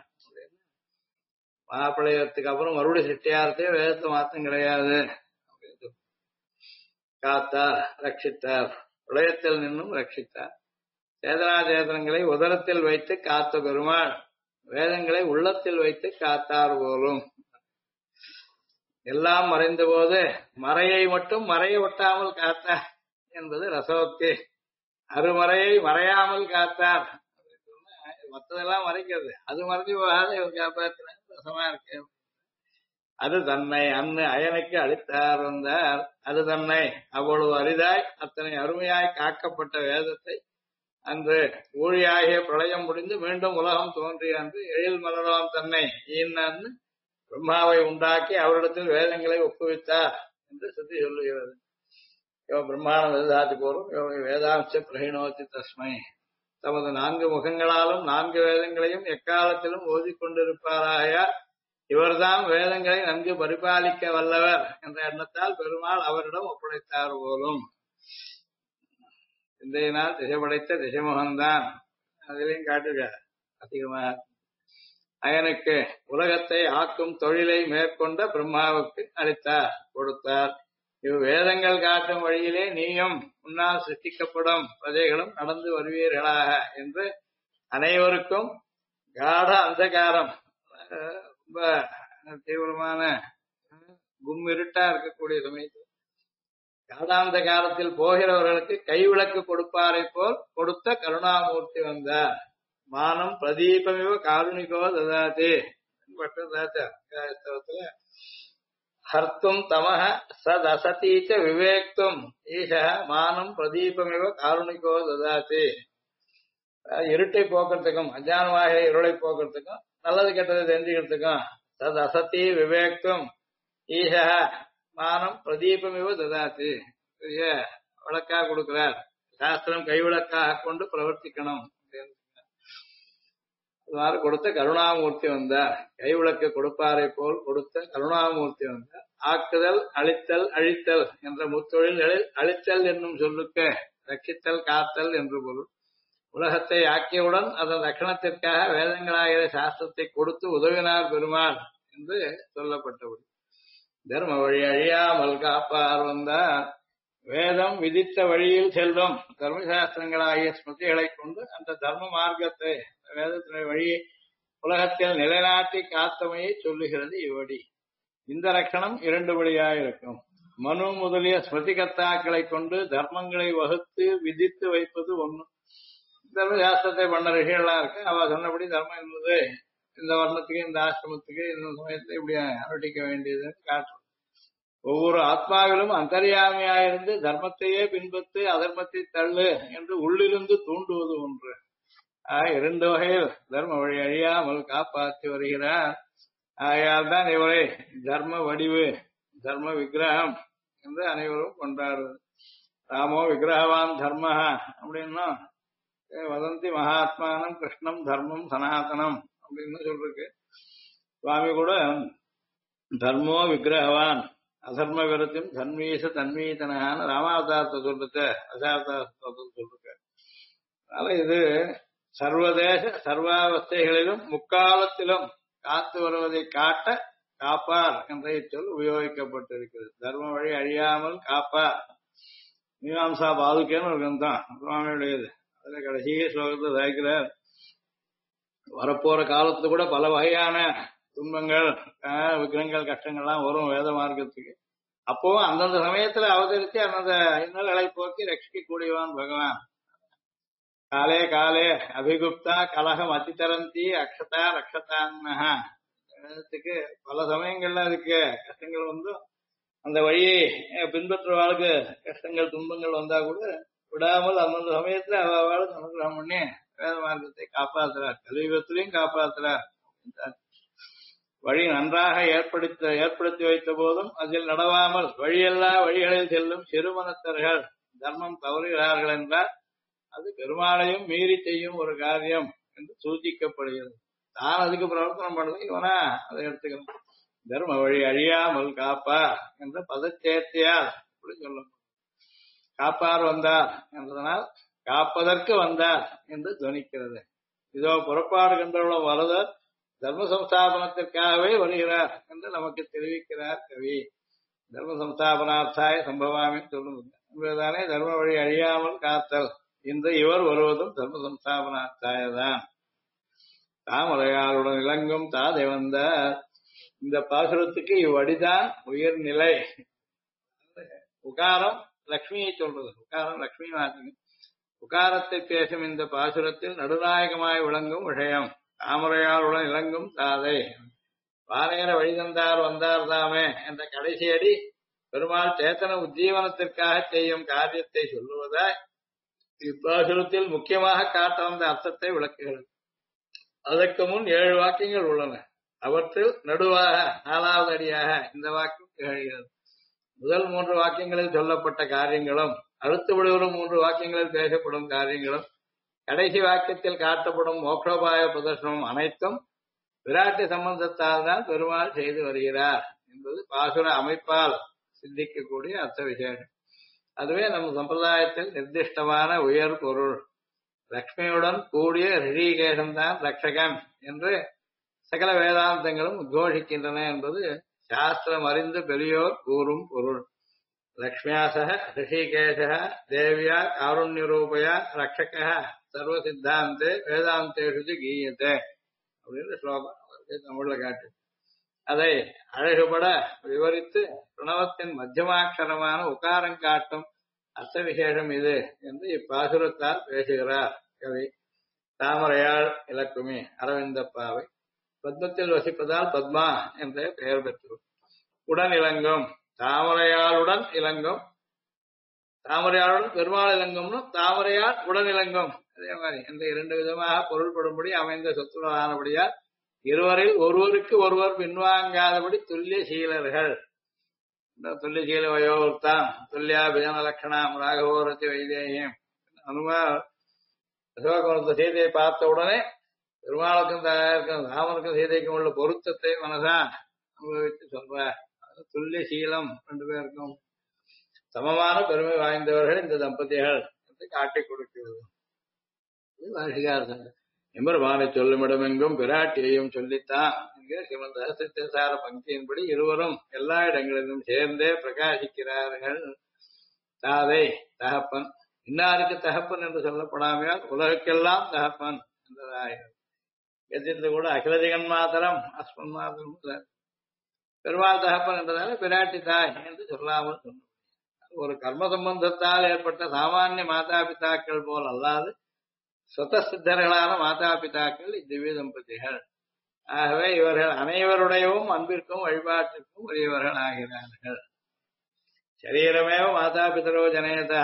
மாப்பிள்ளையத்துக்கு அப்புறம் மறுபடியும் சிட்டியார்த்தே வேதத்தை மாத்தம் கிடையாது. காத்தார் ரட்சித்தார் உலகத்தில் நின்றும் ரட்சித்தார். சேதனாச்சேதனங்களை உதரத்தில் வைத்து காத்த பெருமாள் வேதங்களை உள்ளத்தில் வைத்து காத்தார் போலும். எல்லாம் மறைந்த போது மறையை மட்டும் மறைய ஒட்டாமல் காத்தார் என்பது ரசோக்தி. அருமறையை மறையாமல் காத்தார். மற்றதெல்லாம் மறைக்கிறது, அது மறைஞ்சு போகாத இவர் காப்பாற்றின ரசமா இருக்கு. அது தன்னை அன்னு அயனுக்கு அளித்தார் வந்தார். அது தன்னை அவ்வளவு அரிதாய் அத்தனை அருமையாய் காக்கப்பட்ட வேதத்தை அன்று ஊழியாகிய பிரளயம் முடிந்து மீண்டும் உலகம் தோன்றிய அன்று எழில் மலராம் தன்னை ஈன்னு பிரம்மாவை உண்டாக்கி அவரிடத்தில் வேதங்களை ஒப்புவித்தார் என்று சுத்தி சொல்லுகிறது. பிரம்மாண்ட வேதாதி பூர்வம் வேதாம்ச பிரகிணோதி தஸ்மை. தமது 4 முகங்களாலும் 4 வேதங்களையும் எக்காலத்திலும் ஓதிக்கொண்டிருப்பாராக இவர்தான் வேதங்களை நன்கு பரிபாலிக்க வல்லவர் என்ற எண்ணத்தால் பெருமாள் அவரிடம் ஒப்படைத்தார் போலும். சிந்தையினால் திசை படைத்த திசைமுகம்தான் அதிலையும் காட்டுகிறார். அதிகமாக அயனுக்கு உலகத்தை ஆக்கும் தொழிலை மேற்கொண்ட பிரம்மாவுக்கு அளித்தார், கொடுத்தார். இவ்வேதங்கள் காட்டும் வழியிலே நீயும் முன்னால் சிருஷ்டிக்கப்படும் பிரஜைகளும் நடந்து வருவீர்களாக என்று அனைவருக்கும் காட அந்தகாரம், ரொம்ப தீவிரமான கும்மிருட்டா இருக்கக்கூடிய சமயத்தில் காடாந்தகாரத்தில் போகிறவர்களுக்கு கைவிளக்கு கொடுப்பாரை போல் கொடுத்த கருணாமூர்த்தி வந்தார். மானம் பிரதீபமிவ காருணிகோ ததாதி. ஹர்த்தும் தமஹ சதசதீச்ச விவேக்தும் ஈஷ மானம் பிரதீபமிவ காருணிகோ ததாதி. இருட்டை போக்குறதுக்கும் அஜானமாக இருளை போக்குறதுக்கும் நல்லது கெட்டதை தெரிஞ்சுக்கிறதுக்கும் சத் அசத்தி விவேக்தும் ஈஷ மானம் பிரதீபமிவ ததாதி. விளக்காக கொடுக்கிறார். சாஸ்திரம் கைவிளக்காக கொண்டு பிரவர்த்திக்கணும். கொடுத்த கருணாமூர்த்தி வந்தார். கைவிளக்கு கொடுப்பாரை போல் கொடுத்த கருணாமூர்த்தி வந்தார். ஆக்குதல் அழித்தல் அழித்தல் என்ற முத்தொழில்களில் அழித்தல் என்னும் சொல்லுக்கு ரட்சித்தல் காத்தல் என்று பொருள். உலகத்தை ஆக்கியவுடன் அதன் ரட்சணத்திற்காக வேதங்களாகிற சாஸ்திரத்தை கொடுத்து உதவினார் பெருமாள் என்று சொல்லப்பட்டபடி தர்ம வழி அழியாமல் காப்பார் வந்தார். வேதம் விதித்த வழியில் செல்லும் தர்மசாஸ்திரங்களாகிய ஸ்மிருதிகளை கொண்டு அந்த தர்ம மார்க்கத்தை வேதத்தினுடைய வழியை உலகத்தில் நிலைநாட்டி காத்தமையை சொல்லுகிறது இவ்வடி. இந்த லட்சணம் 2 வழியாயிருக்கும். மனு முதலிய ஸ்மிருதி கர்த்தாக்களை கொண்டு தர்மங்களை வகுத்து விதித்து வைப்பது ஒண்ணு. தர்மசாஸ்திரத்தை பண்ண ரிஷிகள்லாம் இருக்கு. அவ சொன்னபடி தர்மம் என்பது இந்த வர்ணத்துக்கு இந்த ஆசிரமத்துக்கு இந்த சமயத்தை இப்படி அனுஷ்டிக்க வேண்டியதுன்னு காட்டும். ஒவ்வொரு ஆத்மாவிலும் அந்தர்யாமியாயிருந்து தர்மத்தையே பின்பற்று அதர்மத்தை தள்ளு என்று உள்ளிருந்து தூண்டுவது ஒன்று. 2 வகையில் தர்ம வழி அழியாமல் காப்பாற்றி வருகிறார். ஆகையால் தான் இவரை தர்ம வடிவு தர்ம விக்கிரகம் என்று அனைவரும் கொண்டாடுவது. ராமோ விக்கிரகவான் தர்ம அப்படின்னா வதந்தி மகாத்மானம் கிருஷ்ணம் தர்மம் சனாதனம் அப்படின்னு சொல்லிருக்கு. சுவாமி கூட தர்மோ விக்கிரகவான் அதர்ம விரத்தியும் தன்மீச தன்மீதனான ராமாவதாரத்தை சொல்லிருக்க அசாவதாரத்தை சொல்லிருக்க. அதனால இது சர்வதேச சர்வாவஸ்தைகளிலும் முக்காலத்திலும் காத்து வருவதை காட்ட காப்பார் என்ற சொல் உபயோகிக்கப்பட்டிருக்கிறது. தர்ம வழி அழியாமல் காப்பார். மீமாம்சா பாதுகேன்னு ஒரு கிரந்தம் சுவாமியுடையது. அதுல கடைசி ஸ்லோகத்தை சாய்க்கிறார். வரப்போற காலத்துல கூட பல வகையான துன்பங்கள் விக்கிரங்கள் கஷ்டங்கள்லாம் வரும் வேத மார்க்கத்துக்கு. அப்போ அந்தந்த சமயத்துல அவதரித்து அந்தந்த இன்னல்களை போக்கி ரட்சிக்க கூடியவான் பகவான். காலே காலே அபிகுப்தா கலகம் அதிதரந்தி அக்ஷதா ரக்ஷதான்னஹா. வேதத்துக்கு பல சமயங்கள்ல அதுக்கு கஷ்டங்கள் வந்து அந்த வழியை பின்பற்றுவாளுக்கு கஷ்டங்கள் துன்பங்கள் வந்தா கூட விடாமல் அந்தந்த சமயத்துல அவளுக்கு அனுகிரகம் பண்ணி வேத மார்க்கத்தை காப்பாத்துறார். கலியுகத்திலையும் காப்பாத்துறார். வழி நன்றாக ஏற்படுத்தி வைத்த போதும் அதில் நடவாமல் வழியெல்லா வழிகளில் செல்லும் சிறுமனத்தர்கள் தர்மம் தவறுகிறார்கள் என்றால் அது பெருமாளையும் மீறி செய்யும் ஒரு காரியம் என்று சூச்சிக்கப்படுகிறது. தான் அதுக்கு பிரவர்த்தனம் பண்ணல, இவனா அதை எடுத்துக்கணும். தர்ம வழி அழியாமல் காப்பார் என்ற பதச்சேர்த்தையால் இப்படி சொல்லணும். காப்பார் வந்தார் என்றதனால் காப்பதற்கு வந்தார் என்று துவனிக்கிறது. இதோ புறப்பாடு கண்டவுள்ள வரதர் தர்ம சம்ஸ்தாபனத்திற்காகவே வருகிறார் என்று நமக்கு தெரிவிக்கிறார் கவி. தர்ம சம்ஸ்தாபனார்த்தாய சம்பவாமி சொல்லுங்க என்பதுதானே தர்ம வழி அழியாமல் காத்தல். இன்று இவர் வருவதும் தர்ம சம்ஸ்தாபனார்த்தாயதான். தாமரையாளுடன் இளங்கும் தாதை வந்த இந்த பாசுரத்துக்கு இவ்வடிதான் உயர்நிலை. உகாரம் லக்ஷ்மியை சொல்றது. உகாரம் லக்ஷ்மி மாதிரி. உகாரத்தை பேசும் இந்த பாசுரத்தில் நடுநாயகமாய் விளங்கும் விஷயம் தாமரையாளுடன் இளங்கும் தாதை. வானேர வழிதந்தார் வந்தார் தாமே என்ற கடைசி அடி பெருமாள் சேத்தன உஜ்ஜீவனத்திற்காக செய்யும் காரியத்தை சொல்லுவதாய் இப்பாசுரத்தில் முக்கியமாக காட்ட வந்த அர்த்தத்தை விளக்குகிறது. அதற்கு முன் 7 வாக்கியங்கள் உள்ளன. அவற்றில் நடுவாக 4வது அடியாக இந்த வாக்கியம் திகழ்கிறது. முதல் 3 வாக்கியங்களில் சொல்லப்பட்ட காரியங்களும் அடுத்து விடுவரும் 3 வாக்கியங்களில் பேசப்படும் காரியங்களும் கடைசி வாக்கியத்தில் காட்டப்படும் மோக்ஷோபாய பிரதர்சனம் அனைத்தும் விராட்டி சம்பந்தத்தால் தான் பெருமாள் செய்து வருகிறார் என்பது பாசுர அமைப்பால் சிந்திக்கக்கூடிய அர்த்த விசேஷம். அதுவே நம் சம்பிரதாயத்தில் நிர்திஷ்டமான உயர் பொருள். லக்ஷ்மியுடன் கூடிய ரிஷிகேசன் தான் ரட்சகன் என்று சகல வேதாந்தங்களும் உத்கோஷிக்கின்றன என்பது சாஸ்திரம் அறிந்து பெரியோர் கூறும் பொருள். லக்ஷ்மியா சக ரிஷிகேஷ தேவியா காருண்யரூபயா ரட்சக சர்வ சித்தாந்தே வேதாந்தேஷு கீயத்தே அப்படின்னு ஸ்லோகம் தமிழ்ல காட்டு. அதை அழகுபட விவரித்து பிரணவத்தின் மத்தியமாட்சரமான உகாரம் காட்டும் அர்த்த விசேஷம் இது என்று இப்பாசுரத்தால் பேசுகிறார் கவி. தாமரையாள் இலக்குமி அரவிந்தப்பாவை பத்மத்தில் வசிப்பதால் பத்மா என்ற பெயர் பெற்று உடன் இளங்கும் தாமரையாளுடன் இளங்கும். தாமரையாளுடன் பெருமாள் இளங்கும்னு தாமரையாள் உடன் இளங்கும். அதே மாதிரி இந்த 2 விதமாக பொருள்படும்படி அமைந்த சொத்துடனானபடியால் இருவரில் ஒருவருக்கு ஒருவர் பின்வாங்காதபடி துல்லிய சீலர்கள். துல்லியசீல வயோவர்த்தான் துல்லியா பிஜன லட்சணாம் ராகவோரத்தி வைதேயம். அனுமார் அசோகவனத்தை சீதையை பார்த்த உடனே பெருமாளுக்கும் ராமனுக்கும் சீதைக்கும் உள்ள பொருத்தத்தை மனசா அனுபவித்து சொல்ற துல்லிய சீலம் 2 பேருக்கும் சமமான பெருமை வாய்ந்தவர்கள் இந்த தம்பதிகள் என்று காட்டிக் கொடுக்கிறது. எம்பெருமானை சொல்லும் இடமெங்கும் பிராட்டியையும் சொல்லித்தான் ஸ்ரீமத் சஹஸ்ரசார பங்கியின்படி இருவரும் எல்லா இடங்களிலும் சேர்ந்தே பிரகாசிக்கிறார்கள். தாதை தகப்பன் இன்னாருக்கு தகப்பன் என்று சொல்லப்படாமையால் உலகுக்கெல்லாம் தகப்பன் என்றதாகிறது. எதிர்த்து கூட அகில ஜெகன் மாதரம் அஸ்மன் மாதரம் பெருமாள் தகப்பன் என்றதால பிராட்டி தாய் என்று சொல்லாமல் சொன்ன ஒரு கர்ம சம்பந்தத்தால் ஏற்பட்ட சாமானிய மாதா பிதாக்கள் போல் அல்லாது சுதசித்தர்களான மாதா பிதாக்கள் திவ்ய தம்பதிகள். ஆகவே இவர்கள் அனைவருடையவும் அன்பிற்கும் வழிபாட்டிற்கும் உரியவர்கள் ஆகிறார்கள். சரீரமே மாதா பிதரோ ஜனயதா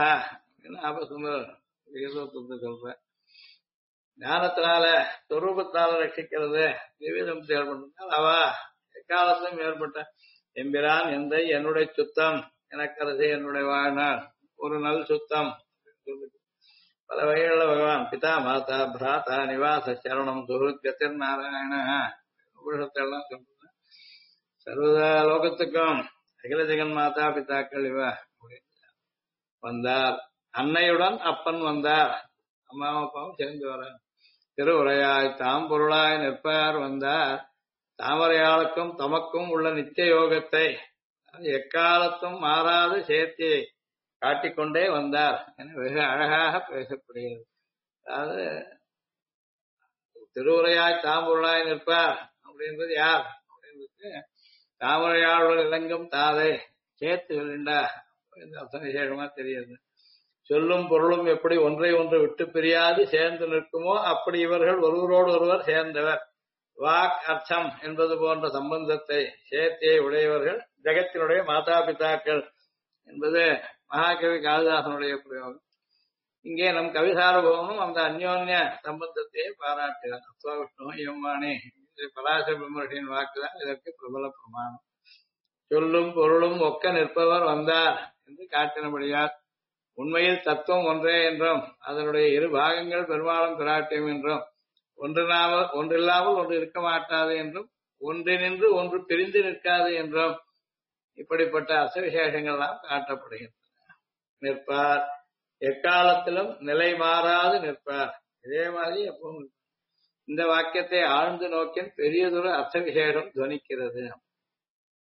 சொல்ற ஞானத்தினால சொரூபத்தினால ரட்சிக்கிறது திவ்ய தம்பதிகள் பண்ணால் அவ எக்காலத்தும் ஏற்பட்ட எம்பிரான் எந்த என்னுடைய சுத்தம் எனக்கரசு என்னுடைய வாழ்நாள் ஒரு நல் சுத்தம் பல வகைகளில் பகவான் பிதா மாதா பிராத்தா நிவாச சரணம் சுருத் கத்திர் நாராயண உபனிஷத்தை எல்லாம் சொல்ற சர்வதா லோகத்துக்கும் அகில ஜெகன் மாதா பிதாக்கள் இவ வந்தார். அன்னையுடன் அப்பன் வந்தார். அம்மாவும் அப்பாவும் சேர்ந்து வர திருவுரையாய் தாம் பொருளாய் நிற்பார் வந்தார். தாமரையாளுக்கும் தமக்கும் உள்ள நித்திய யோகத்தை எக்காலத்தும் மாறாது சேர்த்தி காட்டிக்கொண்டே வந்தார் என வெகு அழகாக பேசப்படுகிறது. அதாவது திருவுரையாய் தாம்பொருளாய் நிற்பார் அப்படின்றது யார் அப்படின்றது தாமரையாளுடன் இளங்கும் தாதை சேர்த்து சொல்லிண்டா அர்த்தம் விசேஷமா தெரியுது. சொல்லும் பொருளும் எப்படி ஒன்றை ஒன்று விட்டு பிரியாது சேர்ந்து நிற்குமோ அப்படி இவர்கள் ஒருவரோடு ஒருவர் சேர்ந்தவர். வாக் அர்த்தம் என்பது போன்ற சம்பந்தத்தை சேர்த்தியை உடையவர்கள் ஜெகத்தினுடைய மாதா பிதாக்கள் என்பது மகாகவி காளிதாசனுடைய பிரயோகம். இங்கே நம் கவிசாரபவனும் அந்த அந்யோன்ய சம்பந்தத்தையே பாராட்டுகிறார். அஸ்வவிஷ்ணு யம்மானே பராசர பிரம்மர்ஷியின் வாக்குதான் இதற்கு பிரபல பிரமாணம். சொல்லும் பொருளும் ஒக்க நிற்பவர் வந்தார் என்று காட்டினபடியார் உண்மையில் தத்துவம் ஒன்றே என்றும் அதனுடைய 2 பாகங்கள் பெருமாளும் பிராட்டியும் என்றும் ஒன்றில்லாமல் ஒன்று இருக்க மாட்டாது என்றும் ஒன்றினின்று ஒன்று பிரிந்து நிற்காது என்றும் இப்படிப்பட்ட அசவிசேஷங்கள்லாம் காட்டப்படுகின்றன. நிற்பார் எக்காலத்திலும் நிலை மாறாது நிற்பார். இதே மாதிரி எப்பவும் இந்த வாக்கியத்தை ஆழ்ந்து நோக்கின் பெரியதொரு அர்த்த விசேஷம் துவனிக்கிறது.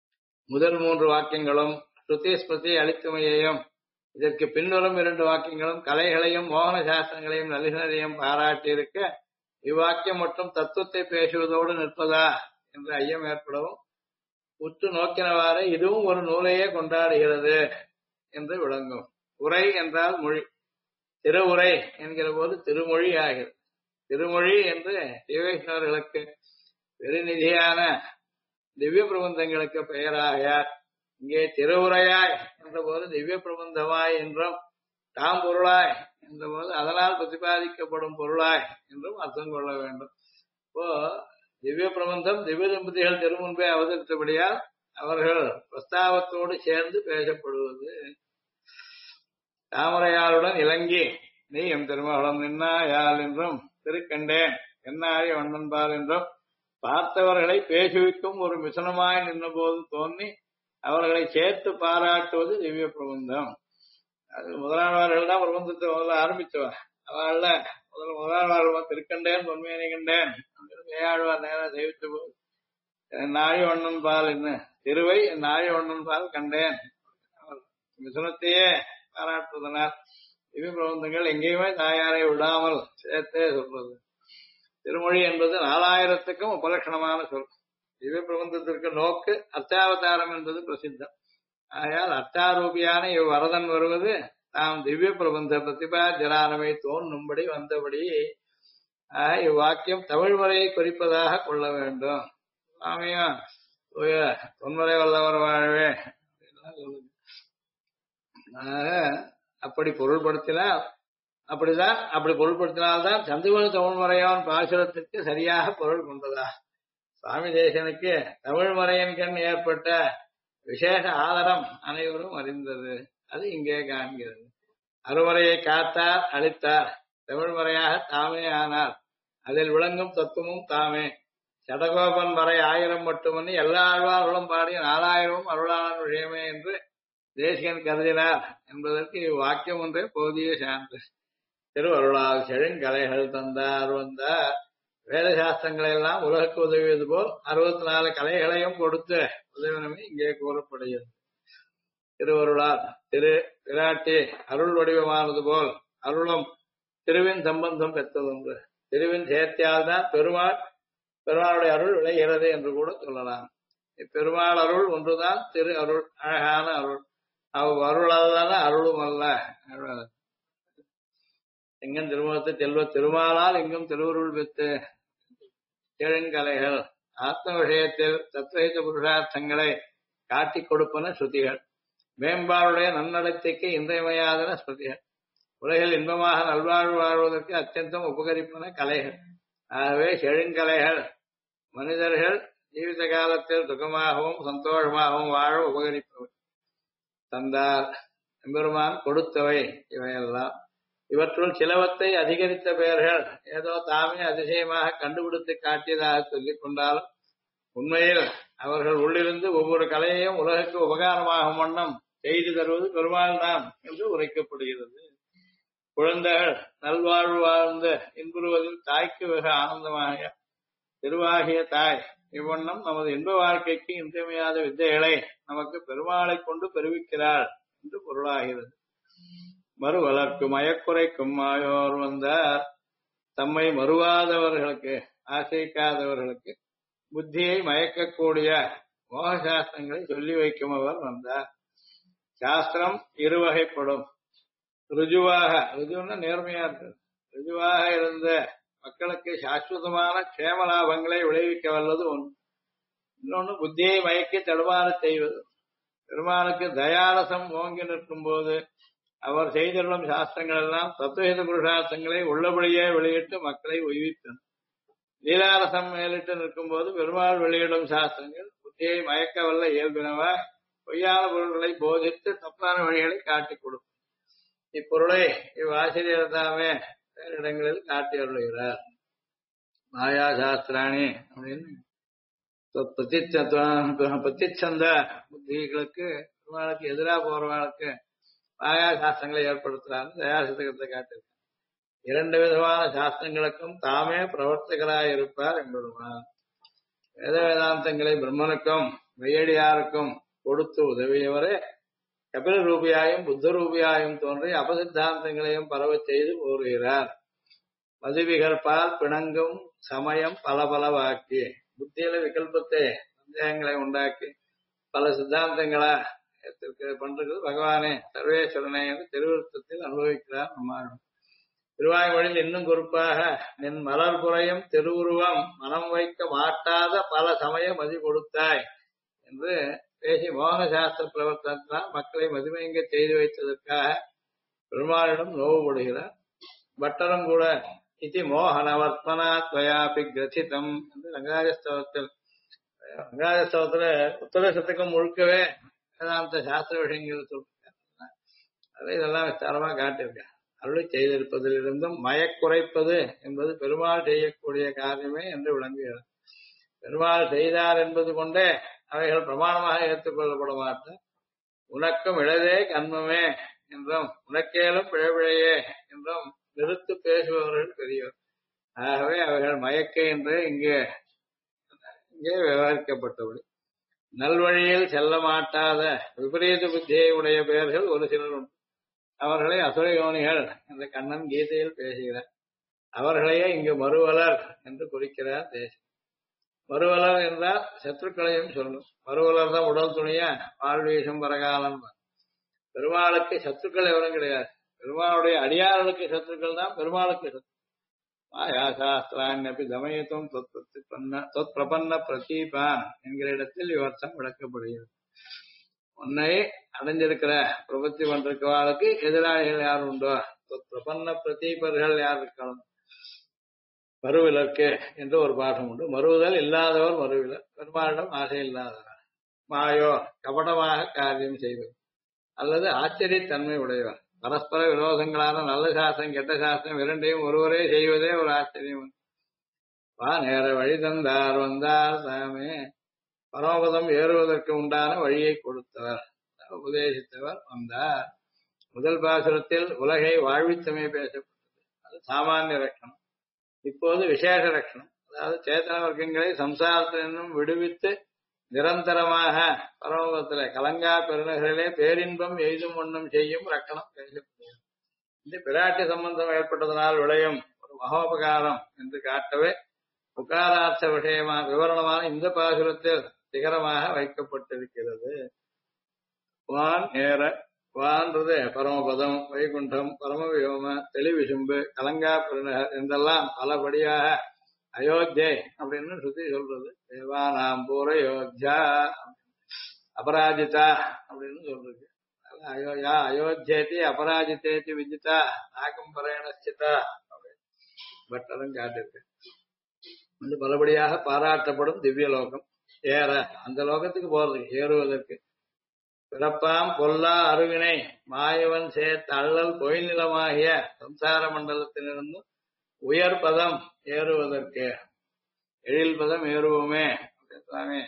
முதல் 3 வாக்கியங்களும் ஸ்ருதி ஸ்மிருதி அளித்துமையையும் இதற்கு பின்வரும் 2 வாக்கியங்களும் கலைகளையும் மோகன சாஸ்திரங்களையும் நல்கினரையும் பாராட்டியிருக்க இவ்வாக்கியம் மட்டும் தத்துவத்தை பேசுவதோடு நிற்பதா என்ற ஐயம் ஏற்படவும் உற்று நோக்கினவாறு இதுவும் ஒரு நூலையே கொண்டாடுகிறது என்று விளங்கும். உரை என்றால் மொழி, திருவுரை என்கிற போது திருமொழி ஆகிறது. திருமொழி என்று சிவவைஷ்ணவர்களுக்கு பெருநிதியான திவ்ய பிரபந்தங்களுக்கு பெயராக, இங்கே திருவுரையாய் என்ற போது திவ்ய பிரபந்தமாய் என்றும் தாம் பொருளாய் என்ற போது அதனால் பிரதிபாதிக்கப்படும் பொருளாய் என்றும் அர்த்தம் கொள்ள வேண்டும். இப்போ திவ்ய பிரபந்தம் திவ்ய தம்பதிகள் திருமுன்பே அவதரித்தபடியால் அவர்கள் பிரஸ்தாவத்தோடு சேர்ந்து பேசப்படுவது. தாமரையாளுடன் இலங்கி நீ எம் திருமகளம் நின்னாயால் என்றும் திருக்கண்டேன் என்னாழி வண்ணன்பால் என்றும் பார்த்தவர்களை பேசுவிக்கும் ஒரு மிசனமாய் நின்ற போது தோன்றி அவர்களை சேர்த்து பாராட்டுவது திவ்ய பிரபந்தம். அது முதலாளர்கள் தான் பிரபந்தத்தை முதல்ல ஆரம்பிச்சவா. அவள முதலாளர் திருக்கண்டேன் பொன்மையனை கண்டேன் ஏழாழ்வார் நேரம் தெய்வித்த போது நாழி வண்ணன் பால் என்ன திருவை நாழி வண்ணன் பால் கண்டேன் மிசனத்தையே பாராட்டுவதனால் திவ்ய பிரபந்தங்கள் எங்கேயுமே தாயாரை விடாமல் சேர்த்தே சொல்றது. திருமொழி என்பது 4000க்கும் உபலட்சணமான சொல். திவ்ய பிரபந்தத்திற்கு நோக்கு அர்த்தாவதாரம் என்பது பிரசித்தம். ஆகையால் அர்த்தாரூபியான இவ்வரதன் வருவது தாம் திவ்ய பிரபந்த பிரதிபாஜரானவை தோன்றும்படி வந்தபடி இவ்வாக்கியம் தமிழ் முறையை குறிப்பதாக கொள்ள வேண்டும். சுவாமியும் தொன்முறை வல்லவர் வாழவே அப்படி பொருள்படுத்தினால் அப்படி பொருள்படுத்தினால்தான் சந்துவல் தமிழ் முறையான் பாசுரத்திற்கு சரியாக பொருள் கொண்டதா. சுவாமி தேசனுக்கு தமிழ் முறையின் கண் ஏற்பட்ட விசேஷ ஆதரம் அனைவரும் அறிந்தது. அது இங்கே காண்கிறது. அருமுறையை காத்தார் அளித்தார், தமிழ் முறையாக தாமே ஆனார், அதில் விளங்கும் தத்துவமும் தாமே. சடகோபன் வரை 1000 மட்டுமன்னி எல்லா ஆழ்வார்களும் பாடிய 4000 அருளான விஷயமே என்று தேசிகன் கருதினார் என்பதற்கு இவ்வாக்கியம் ஒன்றே போதிய சான்று. திருவருளால் செழுங்கலைகள் தந்தார் வந்தார். வேத சாஸ்திரங்களை எல்லாம் உலகுக்கு உதவியது போல் 64 கலைகளையும் கொடுத்து உதவினமே இங்கே கூறப்படுகிறது. திருவருளால் பிராட்டி அருள் வடிவமானது போல் அருளும் திருவின் சம்பந்தம் பெற்றதொன்று. திருவின் சேர்த்தியால் தான் பெருமாளுடைய அருள் விளைகிறது என்று கூட சொல்லலாம். இப்பெருமாள் அருள் ஒன்றுதான் திரு அருள், அழகான அருள். அருளாதான அருளும் அல்ல. எங்கும் திருமுகத்து செல்வ திருமாலால் எங்கும் திருவருள் பெற்று செழுங்கலைகள் ஆத்ம விஷயத்தில் தத்வைத புருஷார்த்தங்களை காட்டிக் கொடுப்பன ஸ்ருதிகள். மேம்பாளுடைய நன்னடத்தைக்கு இன்றியமையாதன ஸ்ருதிகள். உலகில் இன்பமாக நல்வாழ்வு வாழ்வதற்கு அத்தியந்தம் உபகரிப்பன கலைகள். ஆகவே செழுங்கலைகள் மனிதர்கள் ஜீவித காலத்தில் சுகமாகவும் சந்தோஷமாகவும் வாழ உபகரிப்பவை. தந்தார் எம்பெருமான் கொடுத்தவை இவையெல்லாம். இவற்றுள் சிலவத்தை அதிகரித்த பெயர்கள் ஏதோ தாமே அதிசயமாக கண்டுபிடித்து காட்டியதாக சொல்லிக் கொண்டாலும் உண்மையில் அவர்கள் உள்ளிருந்து ஒவ்வொரு கலையையும் உலகுக்கு உபகாரமாகும் வண்ணம் செய்து தருவது பெருமாள் தான் என்று உரைக்கப்படுகிறது. குழந்தைகள் நல்வாழ்வு வாழ்ந்து இன்புறுவதில் தாய்க்கு வெகு ஆனந்தமாக திருவாகிய தாய் இவ்வண்ணம் நமது இன்ப வாழ்க்கைக்கு இன்றியமையாத வித்தைகளை நமக்கு பெருமாளை கொண்டு பெருவிக்கிறாள் என்று பொருளாகிறது. மறுவளர்க்கு மயக்குறைக்கும் மாயோர் வந்தார். தம்மை மறுவாதவர்களுக்கு ஆசைக்காதவர்களுக்கு புத்தியை மயக்கக்கூடிய மோக சாஸ்திரங்களை சொல்லி வைக்கும் அவர் வந்தார். சாஸ்திரம் இருவகைப்படும். ருஜுன்னா நேர்மையா இருக்கு. ருஜுவாக இருந்த மக்களுக்கு சாஸ்வதமான க்ஷேம லாபங்களை விளைவிக்க வல்லது ஒன்று. இன்னொன்னு புத்தியை மயக்கி தடுமாற செய்வது. பெருமானுக்கு தயாரசம் ஓங்கி நிற்கும் போது அவர் செய்திருளும் சாஸ்திரங்கள் எல்லாம் தத்துவஹித புருஷார்த்தங்களை உள்ளபடியே வெளியிட்டு மக்களை உய்வித்தன. லீலாரசம் மேலிட்டு நிற்கும் போது பெருமாள் வெளியிடும் சாஸ்திரங்கள் புத்தியை மயக்க வல்ல இயல்பினவா பொய்யான பொருள்களை போதித்து தப்பான வழிகளை காட்டிக் கொடுக்கும். இப்பொருளை இவ்வாசிரியர் தாமே வேறு இடங்களில் காட்டி அருளுகிறார். மாயா சாஸ்திராணி அப்படின்னு பிரதிச்சந்த புத்திகளுக்கு பெருமாளுக்கு எதிராக போறவர்களுக்கு மாயா சாஸ்திரங்களை ஏற்படுத்துறாரு. தயாசித்தகத்தை காட்டிருக்கார். 2 விதமான சாஸ்திரங்களுக்கும் தாமே பிரவர்த்தகராய் இருப்பார் என்பதுதான். வேத வேதாந்தங்களை பிரம்மனுக்கும் வெய்யடியாருக்கும் கொடுத்து உதவியவரே கபில ரூபியாயும் புத்த ரூபியாயும் தோன்றி அபசித்தாந்தங்களையும் பரவச் செய்து கூறுகிறார். மதுவிகற்பால் பிணங்கும் சமயம் பல பலவாக்கி புத்தியில விகல்பத்தை சந்தேகங்களை உண்டாக்கி பல சித்தாந்தங்களா பண்றது பகவானே சர்வேஸ்வரனை என்று திருவிருத்தத்தில் அனுபவிக்கிறார். நம்ம திருவாய்மொழியில் இன்னும் குறிப்பாக நின் மலர் புறையும் திருவுருவம் மனம் வைக்க மாட்டாத பல சமய மதி கொடுத்தாய் என்று பேசி மோகன சாஸ்திர பிரவர்த்தனத்தினால் மக்களை மதிமயங்க செய்து வைத்ததற்காக பெருமாளிடம் நோவுபடுகிறார். பட்டரும் கூட இது மோகனவர்த்தனா துவயாபி கிரதிதம் என்று ரங்கராஜஸ்தவத்தில் உத்தரசத்துக்கும் முழுக்கவே வேதாந்த சாஸ்திர விஷயங்கள் சொல்லிருக்காங்க. அதை இதெல்லாம் விஸ்தாரமா காட்டியிருக்காங்க. அருளை செய்திருப்பதிலிருந்தும் மயக்குறைப்பது என்பது பெருமாள் செய்யக்கூடிய காரியமே என்று விளங்குகிறது. பெருமாள் செய்தார் என்பது கொண்டே அவைகள் பிரமாணமாக ஏற்றுக்கொள்ளப்பட மாட்டேன். உனக்கும் இழதே கண்மமே என்றும் உனக்கேலும் பிழையே என்றும் நிறுத்து பேசுபவர்கள் பெரியவர். ஆகவே அவைகள் மயக்க என்று இங்கே விவரிக்கப்பட்டபடி நல்வழியில் செல்ல மாட்டாத விபரீத புத்தியை உடைய பெயர்கள் ஒரு சிலர் உண்டு. அவர்களை அசுரயோனிகள் என்று கண்ணன் கீதையில் பேசுகிறார். அவர்களையே இங்கு மறுவலர் என்று குறிக்கிறார் தேசம். மறுவலர் என்றால் சத்துருக்களையும் சொல்லும். மறுவலர் தான் உடல் துணிய வாழ்வீசும் பரகாலம். பெருமாளுக்கு சத்துருக்கள் எவரும் கிடையாது. பெருமாளுடைய அடியார்களுக்கு சத்துருக்கள் தான் பெருமாளுக்கு சத்துரு. மாயா சாஸ்திராண்யப்பி தமயத்துவம் தொத் பிரபன்ன பிரதீபான் என்கிற இடத்தில் இவர்த்தம் விளக்கப்படுகிறது. உன்னை அடைஞ்சிருக்கிற பிரபத்தி பண்றவாளுக்கு எதிராளிகள் யார் உண்டோ தொத் பிரபன்ன பிரதீபர்கள் யார் இருக்கணும். மறுவிலக்கு என்று ஒரு பாடம் உண்டு. மறுவுதல் இல்லாதவர் மறுவிலர். பெருமாளிடம் ஆசை இல்லாதவர். மாயோ கபடமாக காரியம் செய்வது அல்லது ஆச்சரியத்தன்மை உடையவர். பரஸ்பர விரோதங்களான நல்ல சாஸ்திரம் கெட்ட சாஸ்திரம் இரண்டையும் ஒருவரே செய்வதே ஒரு ஆச்சரியம். வா நேர வழி தந்தார் வந்தார் தாமே பரமபதம் ஏறுவதற்கு உண்டான வழியை கொடுத்தவர் உபதேசித்தவர் வந்தார். முதல் பாசுரத்தில் உலகை வாழ்வித்தமை பேசப்பட்டது. அது சாமானிய ரட்சணம். இப்போது விசேஷ ரட்சணம், அதாவது சேத்தன வர்க்கங்களை சம்சாரத்தினும் விடுவித்து நிரந்தரமாக பரமபதத்திலே கலங்கா பெருநகரிலே பேரின்பம் எய்தும் ஒன்றும் செய்யும் ரக்கணம் பேசப்படுகிறது. இந்த பிராட்டி சம்பந்தம் ஏற்பட்டதனால் விளையும் ஒரு மகோபகாரம் என்று காட்டவே உகாரார்த்த விஷயமான விவரணமான இந்த பாசுரத்தில் சிகரமாக வைக்கப்பட்டிருக்கிறது. வான் ஏற வான்றது பரமபதம், வைகுண்டம், பரமவியோம, தெளிவிசும்பு, கலங்கா பெருநகர் என்றெல்லாம் பலபடியாக அயோத்தியை அப்படின்னு சுத்தி சொல்றது. தேவானாம் பூர யோத்தியா அபராஜிதா அப்படின்னு சொல்றது. அயோயா அயோத்தியேதி அபராஜித்தேதி விஜிதா நாகம்பரேணஸ்திதா அப்படின்னு பட்டரும் காட்டிருக்கு. வந்து பலபடியாக பாராட்டப்படும் திவ்ய லோகம். ஏற அந்த லோகத்துக்கு போறதுக்கு ஏறுவதற்கு பிறப்பாம் பொல்லா அருவினை மாயவன் சேர்த்த அள்ளல் பொய்நிலமாகிய சம்சார மண்டலத்திலிருந்து உயர் பதம் ஏறுவதற்கு எழில் பதம் ஏறுவோமே சுவாமி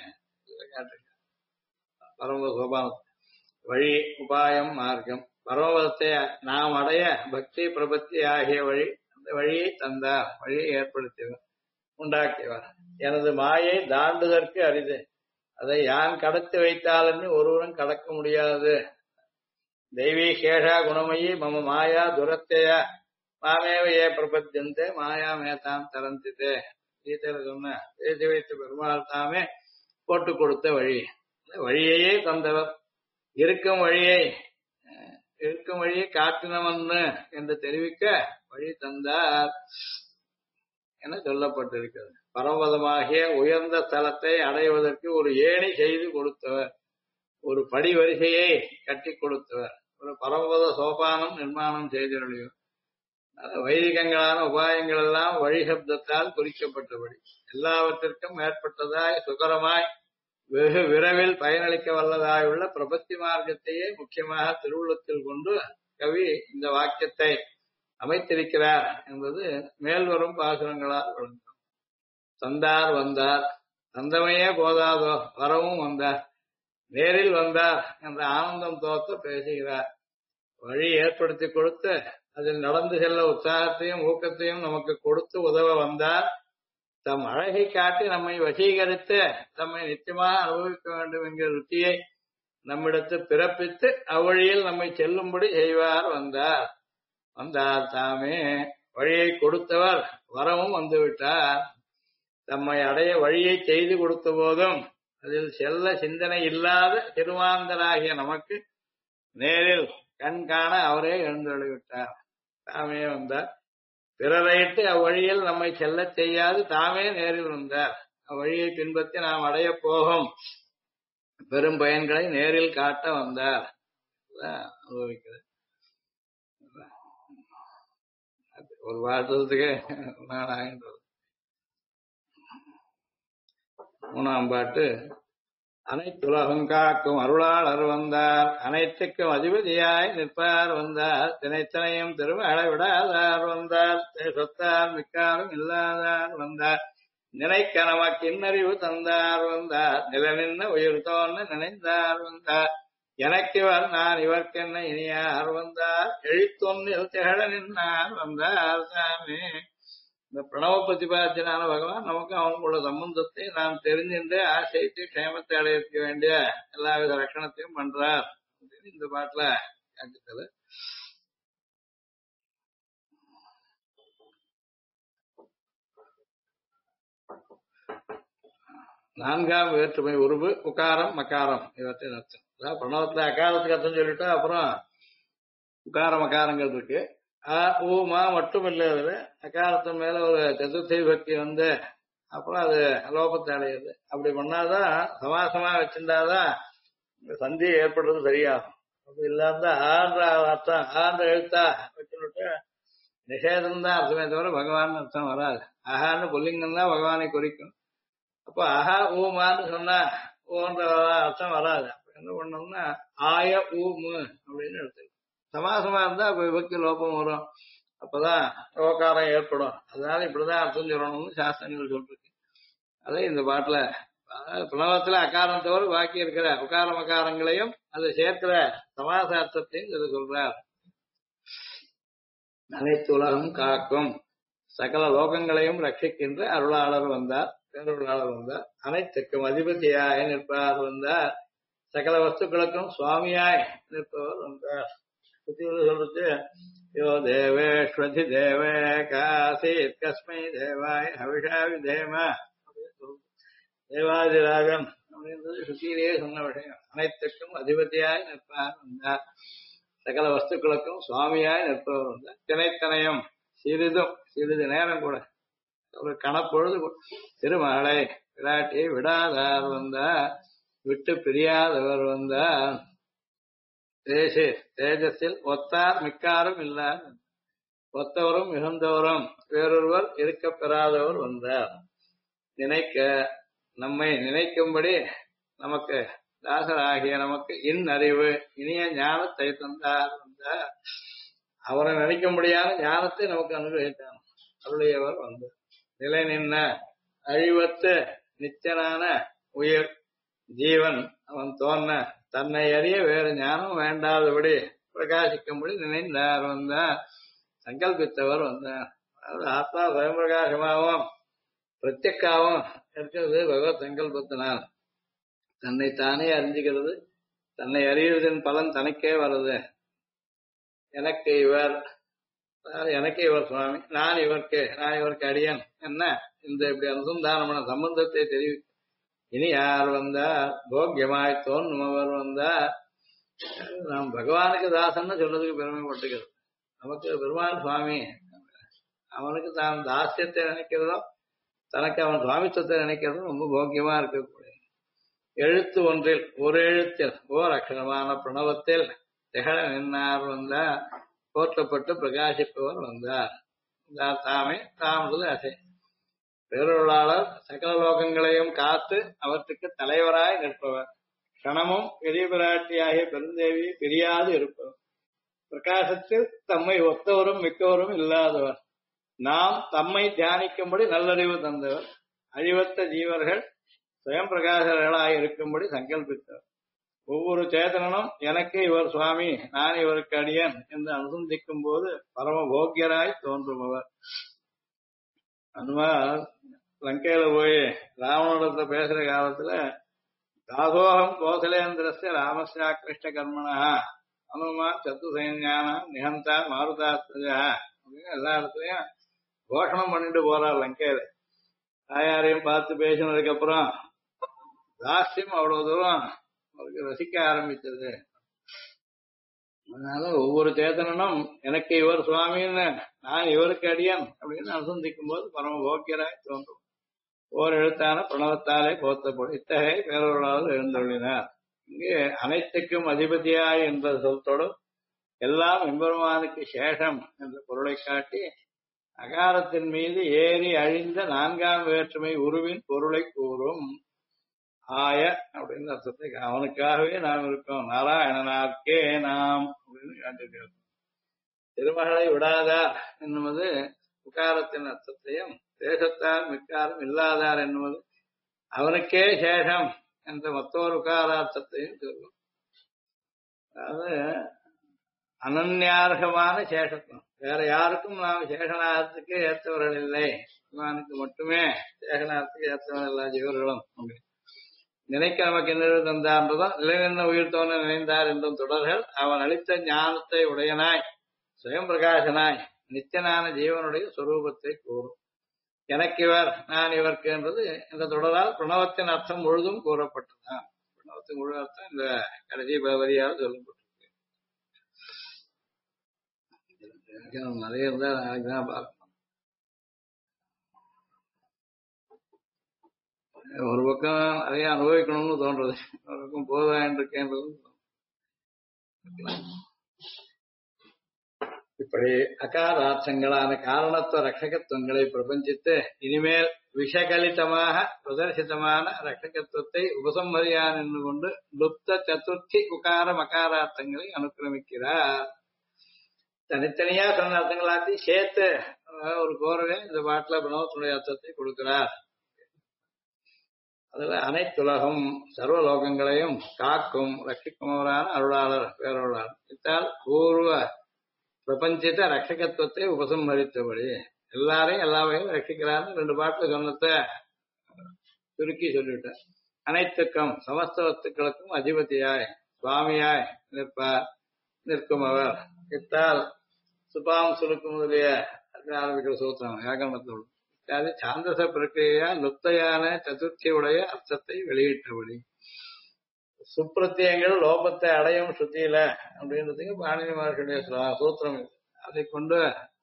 பரம சோபானம் வழி உபாயம் மார்க்கம் பரமபதத்தை நாம் அடைய பக்தி பிரபத்தி ஆகிய வழி. அந்த வழியை தந்தார், வழியை ஏற்படுத்தியவர், உண்டாக்கியவர். எனது மாயை தாண்டுதற்கு அரிது, அதை யான் கடத்தி வைத்தாலுமே ஒருவரும் கடக்க முடியாது. தெய்வீ கேஷா குணமயி மம மாயா துரத்தையா மாமேவ ஏ பிரபத்தியந்தே மாயா மேதாம் தரந்தித்தே. கீதையில சொன்ன பேசி வைத்த பெருமாள் தாமே போட்டு கொடுத்த வழி. வழியையே தந்தவர். இருக்கும் வழியை காட்டினவன் என்று தெரிவிக்க வழி தந்தார் என சொல்லப்பட்டிருக்கிறது. பரமபதமாகிய உயர்ந்த ஸ்தலத்தை அடைவதற்கு ஒரு ஏணி செய்து கொடுத்தவர், ஒரு படி வரிசையை கட்டி கொடுத்தவர், ஒரு பரமபத சோபானம் நிர்மாணம் செய்திருளியவர். வைதிகங்களான உபாயங்கள் எல்லாம் வழி சப்தத்தால் குறிக்கப்பட்டபடி எல்லாவற்றிற்கும் மேற்பட்டதாய் சுகரமாய் வெகு விரைவில் பயனளிக்க வல்லதாயுள்ள பிரபத்தி மார்க்கத்தையே முக்கியமாக திருவுள்ளத்தில் கொண்டு கவி இந்த வாக்கியத்தை அமைத்திருக்கிறார் என்பது மேல்வரும் பாசுரங்களால் விளங்கும். தந்தார் வந்தார், தந்தமையே போதாதோ வரவும் வந்தார், நேரில் வந்தார் என்ற ஆனந்தம் தோத்த பேசுகிறார். வழி ஏற்படுத்தி கொடுத்து அதில் நடந்து செல்ல உற்சாகத்தையும் ஊக்கத்தையும் நமக்கு கொடுத்து உதவ வந்தார். தம் அழகை காட்டி நம்மை வசீகரித்து தம்மை நிச்சயமாக அனுபவிக்க வேண்டும் என்கிற ருச்சியை நம்மிடத்து பிறப்பித்து அவ்வழியில் நம்மை செல்லும்படி செய்வார் வந்தார். வந்தார் தாமே வழியை கொடுத்தவர் வரவும் வந்துவிட்டார். தம்மை அடைய வழியை செய்து கொடுத்த போதும் அதில் செல்ல சிந்தனை இல்லாத திருமாந்தராகிய நமக்கு நேரில் கண் காண அவரே எழுந்தொழிவிட்டார். தாமே வந்தார். பிறரையிட்டு அவ்வழியில் நம்மை செல்லச் செய்யாது தாமே நேரில் வந்தார். அவ்வழியை பின்பற்றி நாம் அடைய போகும் பெரும் பயன்களை நேரில் காட்ட வந்தார். அனுபவிக்கிறது ஒரு வாரத்துக்கு நான் ஆகின்றது. 3ஆம் பாட்டு. அனைத்துலகம் காக்கும் அருளாளர் வந்தார். அனைத்துக்கும் அதிபதியாய் நிற்பார் வந்தார். தினைத்தனையும் திருமழ விடாதார் வந்தார். சொத்தார் மிக்காரும் இல்லாதார் வந்தார். நினைக்க நமக்கு இன்னறிவு தந்தார் வந்தார். நில நின்ன உயிர் தோன்ற நினைந்தார் வந்தார். எனக்கிவர் நான் இவர்க்கென்ன இனியார் வந்தார். எழுத்தொன்னில் திகழ நின்றார் வந்தார் தாமே. இந்த பிரணவ பிரதிபாத்தியனான பகவான் நமக்கு அவங்களோட சம்பந்தத்தை நாம் தெரிஞ்சுட்டு ஆசைத்து க்ஷேமத்தை அடையிக்க வேண்டிய எல்லா வித ரட்சணத்தையும் பண்றார் அப்படின்னு இந்த பாட்டுல காட்டுறது. நான்காம் வேற்றுமை உருவு உகாரம் மகாரம் இவற்றின் அர்த்தம். அதாவது பிரணவத்துல அகாரத்துக்கு அர்த்தம் சொல்லிட்டா அப்புறம் உகார மகாரங்கள் இருக்கு. ஆ ஊ மா மட்டும் இல்லை. அதுல அகாரத்தின் மேல ஒரு சதுர்த்தி பக்தி வந்து அப்புறம் அது லோபத்தை அடையுது. அப்படி பண்ணாதான் சமாசமா வச்சிருந்தாதான் சந்தி ஏற்படுறது சரியாகும். அப்படி இல்லாத ஆன்ற அர்த்தம் ஆன்ற எழுத்தா வச்சுட்டு நிஷேதம் தான் அர்த்தமே தவிர பகவான் அர்த்தம் வராது. ஆஹான்னு புல்லிங்கம் தான் பகவானை குறிக்கும். அப்போ ஆஹா ஊமான்னு சொன்னா ஊன்ற அர்த்தம் வராது. என்ன பண்ணோம்னா ஆய ஊமு அப்படின்னு எடுத்துக்கணும். சமாசமா இருந்தா அப்ப விபக்தி லோபம் வரும். அப்பதான் ஓகாரம் ஏற்படும். அதனால இப்படிதான் அர்த்தம் சொல்லணும்னு சாஸ்திரங்கள் சொல்லிருக்கு. அதே இந்த பாட்டுல பிரணவத்துல அகாரம் தவிர பாக்கி இருக்கிற உகார மகாரங்களையும் அதை சேர்க்கிற சமாச அர்த்தத்தையும் இது சொல்றார். அனைத்து உலகம் காக்கும் சகல லோகங்களையும் ரட்சிக்கின்ற அருளாளர் வந்தார். பேரருளாளர் வந்தார். அனைத்துக்கும் அதிபதியாய் நிற்பார் வந்தார். சகல வஸ்துக்களுக்கும் சுவாமியாய் நிற்பவர் வந்தார். சொல்றது யோ தேவேஸ்வதி தேவே காசீத் கஸ்மை தேவாய் ஹவிஷா விதேம தேவாதிராகம் அப்படின்றது சுத்தியிலேயே சொன்ன விஷயம். அனைத்துக்கும் அதிபதியாய் நிற்பார் வந்தார். சகல வஸ்துக்களுக்கும் சுவாமியாய் நிற்பவர் வந்தார். தினைத்தனையும் சிறிதும் சிறிது நேரம் கூட ஒரு கணப்பொழுது திருமகளை விராட்டியை விடாதார் வந்தார். விட்டு பிரியாதவர் வந்தார். தேஜஸில் ஒத்தார் மிக்காரும் இல்லார். ஒத்தவரும் மிகுந்தவரும் வேறொருவர் இருக்க பெறாதவர் வந்தார். நினைக்க நம்மை நினைக்கும்படி நமக்கு தாசராகிய நமக்கு அறிவு இனிய ஞானத்தை தந்தார் வந்தார். அவரை நினைக்கும்படியான ஞானத்தை நமக்கு அனுகிரகித்தார். அருளையவர் வந்தார். நிலை நின்ன அழிவத்து நிச்சயனான உயிர் ஜீவன் அவன் தோன்ன தன்னை அறிய வேறு ஞானம் வேண்டாதபடி பிரகாசிக்கும்படி நினைந்தார் வந்தார். சங்கல்பித்தவர் வந்தார். அதாவது ஆத்மா சுயம்பிரகாசமாகவும் பிரத்யக்காவும் இருக்கிறது பகவத் சங்கல்பத்தினால். தன்னை தானே அறிஞ்சுக்கிறது. தன்னை அறிவதன் பலன் தனக்கே வருது. எனக்கு இவர் சுவாமி, நான் இவருக்கு அடியன் என்ன இந்த இப்படி அனுசந்தானமான சம்பந்தத்தை தெரிவிக்க இனி யார் வந்தார். போக்கியமாய் தோன்றுமவர் வந்தார். நாம் பகவானுக்கு தாசன்னு சொல்றதுக்கு பெருமைப்பட்டுக்கிறது. நமக்கு பெருமாள் சுவாமி, அவனுக்கு தான் தாசியத்தை நினைக்கிறதோ தனக்கு அவன் சுவாமித்துவத்தை நினைக்கிறதும் ரொம்ப போக்கியமா இருக்கக்கூடிய எழுத்து ஒன்றில் ஒரு எழுத்தில் ஓர் அக்ஷரமான பிரணவத்தில் திகழ நின்னார் வந்தார். போற்றப்பட்டு பிரகாசிப்பவர் வந்தார். தாமே தாமது அசை. பேரொருளாளர் சகல லோகங்களையும் காத்து அவற்றுக்கு தலைவராய் நிற்பவர். கணமும் பெரிய பிராட்டியாகிய பெருந்தேவி பிரியாது இருப்பவர். பிரகாசத்தில் தம்மை ஒத்தவரும் மிக்கவரும் இல்லாதவர். நாம் தம்மை தியானிக்கும்படி நல்லறிவு தந்தவர். அழிவத்த ஜீவர்கள் சுயம் பிரகாசர்களாய் இருக்கும்படி சங்கல்பித்தவர். ஒவ்வொரு சேதனனும் எனக்கு இவர் சுவாமி, நான் இவருக்கு அடியன் என்று அனுசந்திக்கும் போது பரம போக்கியராய் தோன்றுபவர். அனுமார் லங்கையில போய் ராவணத்தை பேசுற காலத்துல தாசோகம் கோசலேந்திரஸ்ய ராமஸ்யாக்கிருஷ்ட கர்மணா அனுமான் சத்துசைன்யான நிகந்தா மாருதாத்மஜா அப்படின்னு எல்லா இடத்துலயும் கோஷணம் பண்ணிட்டு போறார் லங்கையில. தாயாரையும் பார்த்து பேசினதுக்கு அப்புறம் தாஸ்யம் அவ்வளவு தூரம் அவருக்கு ரசிக்க ஆரம்பிச்சது. அதனால ஒவ்வொரு சேதனனும் எனக்கு இவர் சுவாமின்னு நான் இவருக்கு அடியன் அப்படின்னு அனுசந்திக்கும் போது பரம போக்கியராய் தோன்றும். ஓர் எழுத்தான பிரணவத்தாலே போத்தப்படும் இத்தகைய பேரொருளால் எழுந்தொழினார். இங்கு அனைத்துக்கும் அதிபதியாய் என்ற சொத்தோடு எல்லாம் எம்பெருமானுக்கு சேஷம் என்ற பொருளை காட்டி அகாரத்தின் மீது ஏறி அழிந்த நான்காம் வேற்றுமை உருவின் பொருளை கூறும். ஆய அப்படின்னு அர்த்தத்தை அவனுக்காகவே நாம் இருக்கோம், நாராயணனாக்கே நாம் அப்படின்னு காட்டியிருக்கிறோம். திருமகளை விடாதார் என்னுவது உகாரத்தின் அர்த்தத்தையும், தேசத்தார் மிக்காரும் இல்லாதார் என்னுவது அவனுக்கே சேஷம் என்ற மற்றொரு உகாரார்த்தத்தையும் சொல்லும். அதாவது அனன்யார்கமான சேஷத்துவம், வேற யாருக்கும் நாம் சேஷனார்த்துக்கு ஏற்றவர்கள் இல்லை, பகவானுக்கு மட்டுமே சேஷனார்த்துக்கு ஏற்றவர்கள் எல்லா ஜீவர்களும் நினைக்க நமக்கு என்ன தந்தான்றதும் நிலைநின்ன உயிர் தோன்ற நினைந்தார் என்றும் தொடர்கள் அவன் அளித்த ஞானத்தை உடையனாய் சுயம் பிரகாசனாய் நித்தியனான ஜீவனுடைய சொரூபத்தை கூறும். எனக்கு இவர் நான் இவருக்கு என்றது இந்த தொடரால் பிரணவத்தின் அர்த்தம் முழுதும் கூறப்பட்டதுதான். பிரணவத்தின் முழு அர்த்தம் இந்த கடைசி வரியால் சொல்லப்பட்டிருக்கு. நிறைய இருந்தா நாளைக்கு தான் பார்க்கணும். ஒரு பக்கம் நிறைய அனுபவிக்கணும்னு தோன்றது, ஒரு பக்கம் போதான் இருக்கேன்றது. இப்படி அகாரார்த்தங்களான காரணத்துவ ரட்சகத்துவங்களை பிரபஞ்சித்து இனிமேல் விஷகலிதமாக பிரதர்சிதமான ரட்சகத்துவத்தை உபசம்ஹரியான் என்று கொண்டு லுப்த சதுர்த்தி உகார மகாரார்த்தங்களை அனுக்கிரமிக்கிறார். தனித்தனியா சொன்ன அர்த்தங்களாத்தி சேர்த்து ஒரு கோரவே இந்த பாட்டுல பிரணவத்தினுடைய அர்த்தத்தை கொடுக்கிறார். அதுல அனைத்துலகம் சர்வலோகங்களையும் காக்கும் ரட்சிக்குமவரான அருளாளர் பேரருளாளர் இத்தால் பூர்வ பிரபஞ்சித ரட்சகத்துவத்தை உபசம்ஹரித்தபடி எல்லாரையும் எல்லா வகையும் ரட்சிக்கிறார்னு ரெண்டு பாட்டுல சொன்னதை சுருக்கி சொல்லிவிட்டார். அனைத்துக்கும் சமஸ்த வஸ்துக்களுக்கும் அதிபதியாய் சுவாமியாய் நிற்கும் அவர் இத்தால் சுபாம் சுருக்கு முதலிய ஆரம்பிக்கிற சூத்திரம் வியாகரணத்தோடு அது சாந்தச பிரக்கிரியா லுப்தையான சதுர்த்தியுடைய அர்த்தத்தை வெளியிட்டபடி சுப்பிரத்தியங்கள் லோபத்தை அடையும் ஸ்ருதியில அப்படின்றதுக்கு பாணினி மகர்ஷியுடைய சூத்திரம் அதை கொண்டு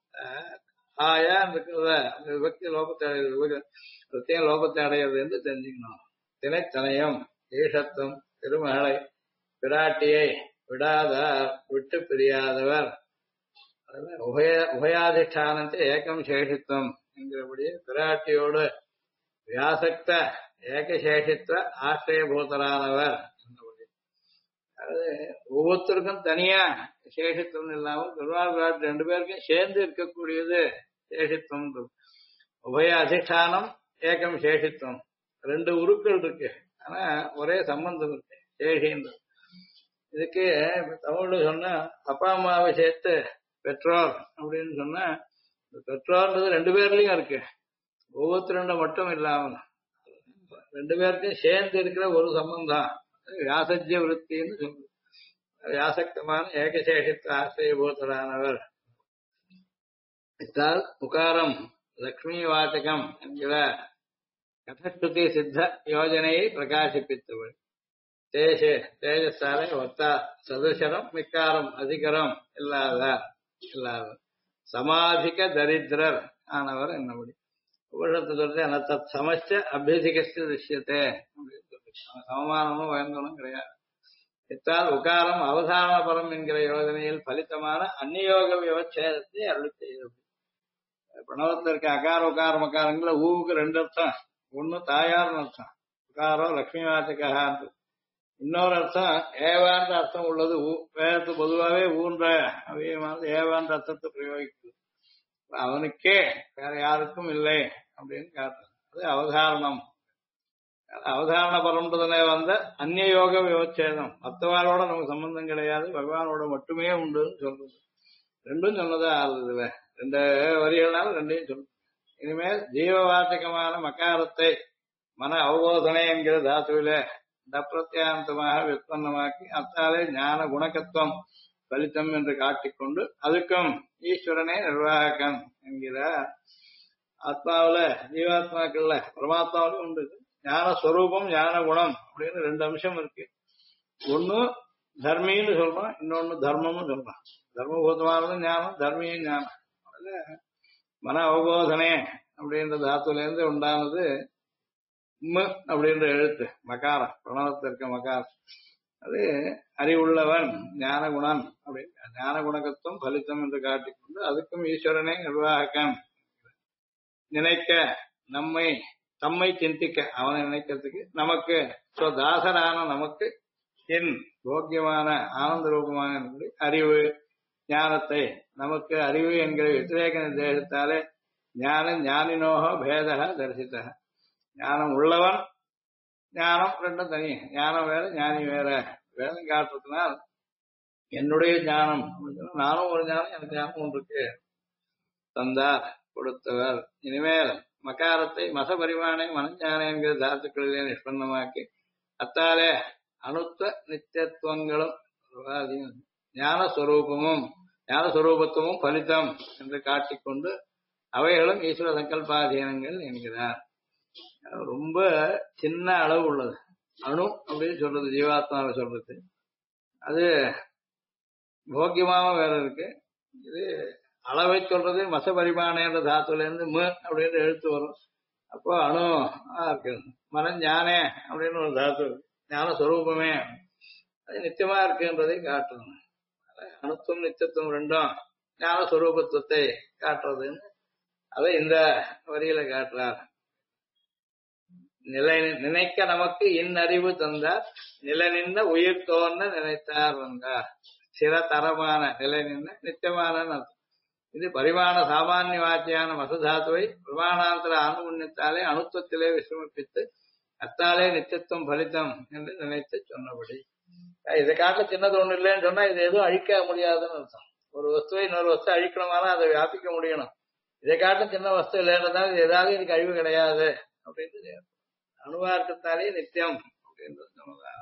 ஆயா இருக்கிறத விபக்தி லோபத்தை அடைகிறது பிரத்தியம் லோபத்தை அடைகிறது என்று தெரிஞ்சுக்கணும். தினைத்தனையும் ஈஷத்தும் திருமகளை பிராட்டியை விடாதார் விட்டு பிரியாதவர் உபயாதிஷ்டானத்தை ஏக்கம் சேஷித்துவம் என்கிறபடியே பிராட்டியோடு வியாசக்த ஏகசேஷித்துவ ஆசிரியபூதரானவர் என்றபடி. அது ஒவ்வொருத்தருக்கும் தனியா சேஷித்துவம் இல்லாமல் பெருமாள் பிராட்டி ரெண்டு பேருக்கும் சேர்ந்து இருக்கக்கூடியது சேஷித்துவம். உபய அதிஷ்டானம் ஏக்கம் சேஷித்துவம் ரெண்டு உருக்கள் இருக்கு, ஆனா ஒரே சம்பந்தம் இருக்கு சேஷின்றது. இதுக்கு தமிழ்ல சொன்னா அப்பா அம்மாவை சேர்த்து பெற்றோர் அப்படின்னு சொன்னா பெற்றோர்ன்றது ரெண்டு பேர்லயும் இருக்கு, ஒவ்வொருத்தருண்ட மட்டும் இல்லாமல் ரெண்டு பேருக்கும் சேர்ந்து இருக்கிற ஒரு சம்பந்தம் வியாசஜ்ய விருத்தின்னு சொல்றது. வியாசக்தமான ஏகசேஷித்த ஆசிரியபூதரானவர் இத்தால் உகாரம் லக்ஷ்மி வாச்சகம் என்கிற கதஸ்ருதி சித்த யோஜனையை பிரகாசிப்பித்தவள். தேசே தேஜஸாலே ஒத்தா சதுசரம் மிக்காரம் அதிகரம் இல்லாதார் சமாதிக தரித்திரர் ஆனவர் என்னபடி உபனிஷத்து சொல்றது அனத்த சமஸ்ட அபியதிகஸ்து திருஷ்யத்தே சமமானமும் உயர்ந்தனும் கிடையாது. இத்தால் உகாரம் அவதாரணபரம் என்கிற யோஜனையில் பலித்தமான அந்நியோக விவச்சேதத்தை அருளி செய்தது. பிரணவத்திற்கு அகார உகார மகாரங்கள ஊவுக்கு ரெண்டு அர்த்தம், ஒண்ணு தாயார்னு அர்த்தம் உகாரம் லட்சுமி வாச்சகா, இன்னொரு அர்த்தம் ஏவான்ற அர்த்தம் உள்ளது. வேதத்து பொதுவாகவே ஊன்ற அவையமானது ஏவான்ற அர்த்தத்தை பிரயோகிக்குது. அவனுக்கே வேற யாருக்கும் இல்லை அப்படின்னு காட்டுறது. அது அவதாரணம். அவதாரண பரம்பரத்திலே வந்த அந்நிய யோக விவச்சேதம், மற்றவாளோட நமக்கு சம்பந்தம் கிடையாது, பகவானோட மட்டுமே உண்டுன்னு சொல்றது. ரெண்டும் சொன்னதா ஆகுதுல, ரெண்டு வரிகள்னால ரெண்டையும் சொல்லு. இனிமேல் ஜீவவாச்சகமான மகாரத்தை மன அவபோதனை என்கிற தாத்துவில டப்பிரத்யாந்தமாக விற்பன்னமாக்கி அத்தாலே ஞான குணகத்துவம் பலித்தம் என்று காட்டிக்கொண்டு அதுக்கும் ஈஸ்வரனே நிர்வாகன் என்கிறார். ஆத்மாவில ஜீவாத்மாக்கள்ல பரமாத்மாவிலும் உண்டு ஞான ஸ்வரூபம் ஞான குணம் அப்படின்னு ரெண்டு அம்சம் இருக்கு. ஒண்ணு தர்மின்னு சொல்றோம், இன்னொன்னு தர்மம்னு சொல்றோம். தர்மபூதமானது ஞானம், தர்மியும் ஞானம். அதுல மன அவபோதனே அப்படின்ற தாத்துல இருந்து உண்டானது அப்படின்ற எழுத்து மகாரம், பிரணவத்தில் இருக்க மகாரம். அது அறிவுள்ளவன் ஞான குணன் அப்படின்னு ஞான குணகத்துவம் பலித்தம் என்று காட்டிக்கொண்டு அதுக்கும் ஈஸ்வரனே நிர்வாகன். நினைக்க நம்மை தம்மை சிந்திக்க அவனை நினைக்கிறதுக்கு நமக்கு தாசரான நமக்கு என் போக்கியமான ஆனந்த ரூபமான அறிவு ஞானத்தை நமக்கு அறிவு என்கிற வித்திரேக நிர்தேசத்தாலே ஞானம் ஞானினோக பேதக தரிசித்த. ஞானம் உள்ளவன் ஞானம் ரெண்டும் தனி, ஞானம் வேற ஞானி வேற. வேதம் காட்டுறதுனால் என்னுடைய ஞானம் நானும் ஒரு ஞானம், எனக்கு ஞானம் ஒன்று இருக்கு தந்தார் கொடுத்தவர். இனிமேல் மகாரத்தை மசபரிமாணை மனஞான என்கிற தாத்துக்களிலே நிஷ்பன்னமாக்கி அத்தாலே அணுத்த நித்தியத்துவங்களும் ஞானஸ்வரூபமும் ஞானஸ்வரூபத்துவமும் பலிதம் என்று காட்டிக்கொண்டு அவைகளும் ஈஸ்வர சங்கல்பாதீனங்கள் என்கிறார். ரொம்ப சின்ன அளவு உள்ளது அணு அப்படின்னு சொல்றது, ஜீவாத்மாவை சொல்றது. அது போக்கியமாவும் வேற இருக்கு. இது அளவை சொல்றது மசபரிமாண என்ற தாத்துல இருந்து அப்படின்னு எழுத்து வரும். அப்போ அணு இருக்கு. மனம் ஞானே அப்படின்னு ஒரு தாத்து, ஞான ஸ்வரூபமே அது நித்தியமா இருக்குன்றதை காட்டணும். அணுத்துவம் நித்தியத்துவம் ரெண்டும் ஞான ஸ்வரூபத்துவத்தை காட்டுறதுன்னு அதை இந்த வரியில காட்டுறார். நினைக்க நமக்கு இன்னறிவு தந்தார், நிலை நின்ற உயிர் தோன்ற நினைத்தார் வந்தார். சில தரமான நிலை நின்ற நித்தியமான அர்த்தம். இது பரிமாண சாமானிய வாச்சியான மசதாத்துவை பிரமாணாந்தர அணுகுண்யத்தாலே அணுத்துவத்திலே விஸ்ரமிப்பித்து அத்தாலே நித்தியத்துவம் பலித்தம் என்று நினைத்து சொன்னபடி. இதை காட்டுல சின்னது ஒண்ணு இல்லைன்னு சொன்னா இது எதுவும் அழிக்க முடியாதுன்னு அர்த்தம். ஒரு வஸ்துவை இன்னொரு வஸ்து அழிக்கணுமானா அதை வியாபிக்க முடியணும். இதை காட்டும் சின்ன வஸ்து இல்லைன்றதால இது ஏதாவது இதுக்கு அழிவு கிடையாது அப்படின்னு அணுவா இருக்கத்தாலே நித்தியம் அப்படின்றது சொன்னதான்.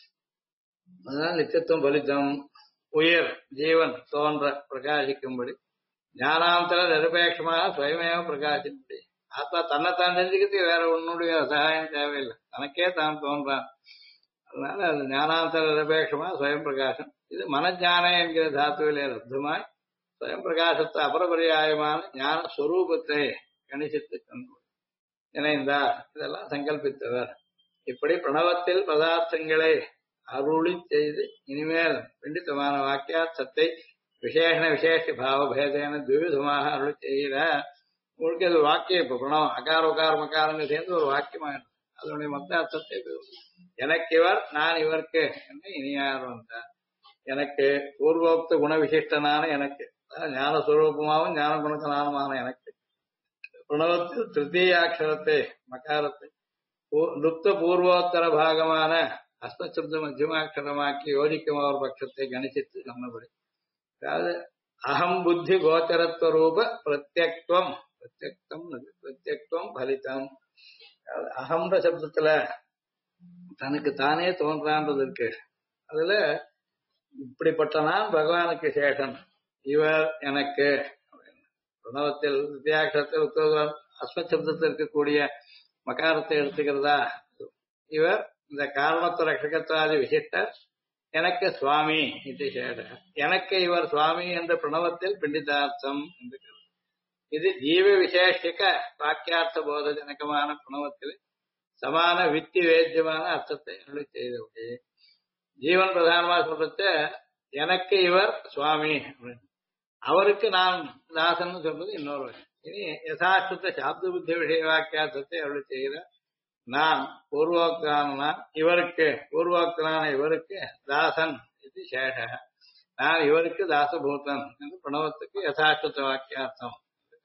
அதனால நித்தியத்துவம் பலித்தம் உயிர் ஜீவன் தோன்ற பிரகாசிக்கும்படி ஞானாந்தர நிரபேட்சமாக சுயமேவ பிரகாசிக்கும்படி. ஆத்மா தன்னைத்தான் தெரிஞ்சுக்கிறதுக்கு வேற உன்னுடைய சகாயம் தேவையில்லை, தனக்கே தான் தோன்றான். அதனால அது ஞானாந்தர நிரபேட்சமா சுயம் பிரகாசம். இது மனஞான என்கிற தாத்துவிலே ரத்தமாய் சுயம் பிரகாசத்தை அபரபரியாயமான ஞான ஸ்வரூபத்தை கணிசித்து கொண்டு இணைந்தார். இதெல்லாம் சங்கல்பித்தவர். இப்படி பிரணவத்தில் பதார்த்தங்களை அருளி செய்து இனிமேல் பிண்டித்தமான வாக்கியார்த்தத்தை விசேஷண விசேஷ பாவ பேதேன துவிதமாக அருளி செய்கிறார். உங்களுக்கு அது வாக்கியம். இப்ப பிரணவம் அகார உகார மகாரங்க சேர்ந்து ஒரு வாக்கியமாயிடும். அதனுடைய மொத்த அர்த்தத்தை எனக்கு இவர் நான் இவருக்கு என்று இனியார் வந்தார். எனக்கு பூர்வோக்த குண விசிஷ்டனான எனக்கு ஞானஸ்வரூபமாகவும் ஞான குணக்கனானுமான எனக்கு பிரணவத்தில் திருத்தீயாட்சரத்தை மகாரத்தை லுப்த பூர்வோத்தர பாகமான அஸ்மசப்த மத்தியமாட்சரமாக்கி யோசிக்கும் அவர் பட்சத்தை கணிசித்து சொன்னபடி. அதாவது அகம் புத்தி கோச்சரத்துவ ரூப பிரத்யக்துவம் பிரத்யக்துவம் பலிதம். அகம்ன்ற சப்தத்துல தனக்கு தானே தோன்றான்றது இருக்கு. அதுல இப்படிப்பட்ட நான் பகவானுக்கு சேஷன், இவர் எனக்கு. பிரணவத்தில் வித்தியாட்சரத்தில் உத்தரவான் அஸ்மசப்தத்தில் இருக்கக்கூடிய மகாரத்தை எடுத்துக்கிறதா, இவர் இந்த காரணத்துவ ரட்சகத்வாதி விசிஷ்டர் எனக்கு சுவாமி இது சேட. எனக்கு இவர் சுவாமி என்ற பிரணவத்தில் பிண்டிதார்த்தம் என்று. இது ஜீவ விசேஷிக வாக்கியார்த்த போத ஜனகமான பிரணவத்தில் சமான வித்தி வேத்தியமான அர்த்தத்தை அருளி செய்தபடி. ஜீவன் பிரதானமா சொல்றது எனக்கு இவர் சுவாமி, அவருக்கு நான் தாசன் சொல்றது இன்னொரு. இனி யதார்த்த சாப்த புத்தி விஷய வாக்கியார்த்தத்தை அருளி செய்கிற நான் பூர்வோக்தான இவருக்கு பூர்வோக்தனான இவருக்கு தாசன் இது சேஷ, நான் இவருக்கு தாசபூதன் என்று பிரணவத்துக்கு யதார்த்த வாக்கியார்த்தம்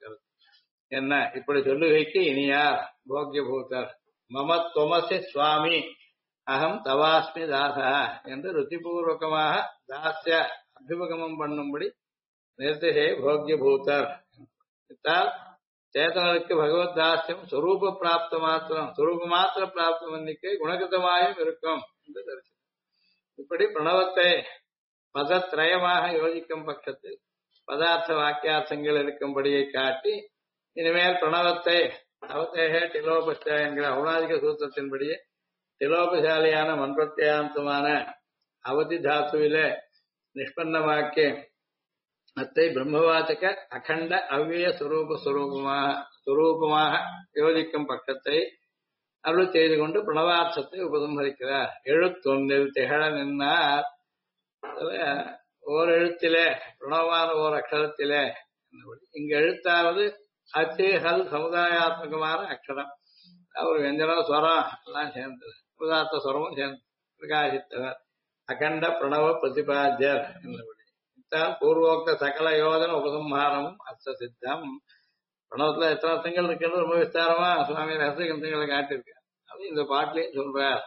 என்ன. இப்படி சொல்லுகைக்கு இனியார் போக்கியபூதர் மம தொமசி சுவாமி அகம் தவாஸ்மி தாசா என்று ருத்திபூர்வகமாக தாஸ்ய அபிமுகமம் பண்ணும்படி நிர்திசை போக்கியபூதர். சேதனருக்கு பகவத் தாஸ்யம் சொரூப பிராப்த மாத்திரம் சொரூப மாத்திர பிராப்தம் எண்ணிக்கை குணகிருத்தமாயும் இருக்கும் என்று தரிசனம். இப்படி பிரணவத்தை பதத்ரயமாக யோசிக்கும் பட்சத்தில் பதார்த்த வாக்கியார்த்தங்கள் இருக்கும்படியை காட்டி இனிமேல் பிரணவத்தை அவதேக டிலோபஸ்ட என்கிற ஔனாதிக சூத்திரத்தின்படியே டிலோபசாலியான மண்பிரத்யாந்தமான அவதி தாத்துவிலே நிஷ்பன்னமாக்கி அத்தை பிரம்மவாச்சக அகண்ட அவ்விய சுரூபமாக யோசிக்கும் பக்கத்தை அருள் செய்து கொண்டு பிரணவார்த்தத்தை உபசம்ஹரிக்கிறார். எழுத்தொன்னில் திகழ நின்னார். ஓர் எழுத்திலே பிரணவமான ஓர் அக்ஷரத்திலே இங்கு எழுத்தாவது அச்சு ஹல் சமுதாயாத்மகமான அக்ஷரம். ஒரு வெஞ்சனம் ஸ்வரம் எல்லாம் சேர்ந்தது, உதார்த்த ஸ்வரமும் சேர்ந்து பிரகாசித்தவர் அகண்ட பிரணவ பிரதிபாத்தியர் என்பது பூர்வோக்த சகல யோஜன உபசம்ஹாரமும் அர்த்த சித்தம். பிரணவத்துல எத்தனை அர்த்தங்கள் இருக்குன்னு ரொம்ப விஸ்தாரமா சுவாமி ரச கிரந்தங்களை காட்டியிருக்கார். அது இந்த பாட்டிலையும் சொல்றார்.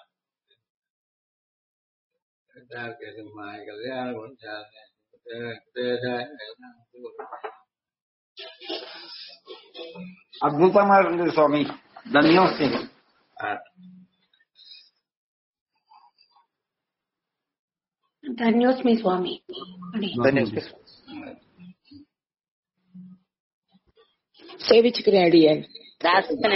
அற்புதமா இருந்தது சுவாமி. தன்யோஸ்மி. ధన్యోస్మి స్వామి. సేవించుకుని అడిగాను. ధన్యోస్మి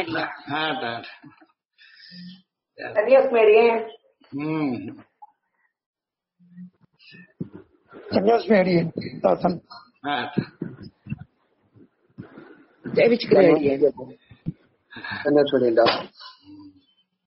అడిగాను. సేవించుకుని అడిగాను. ధన్యోస్మి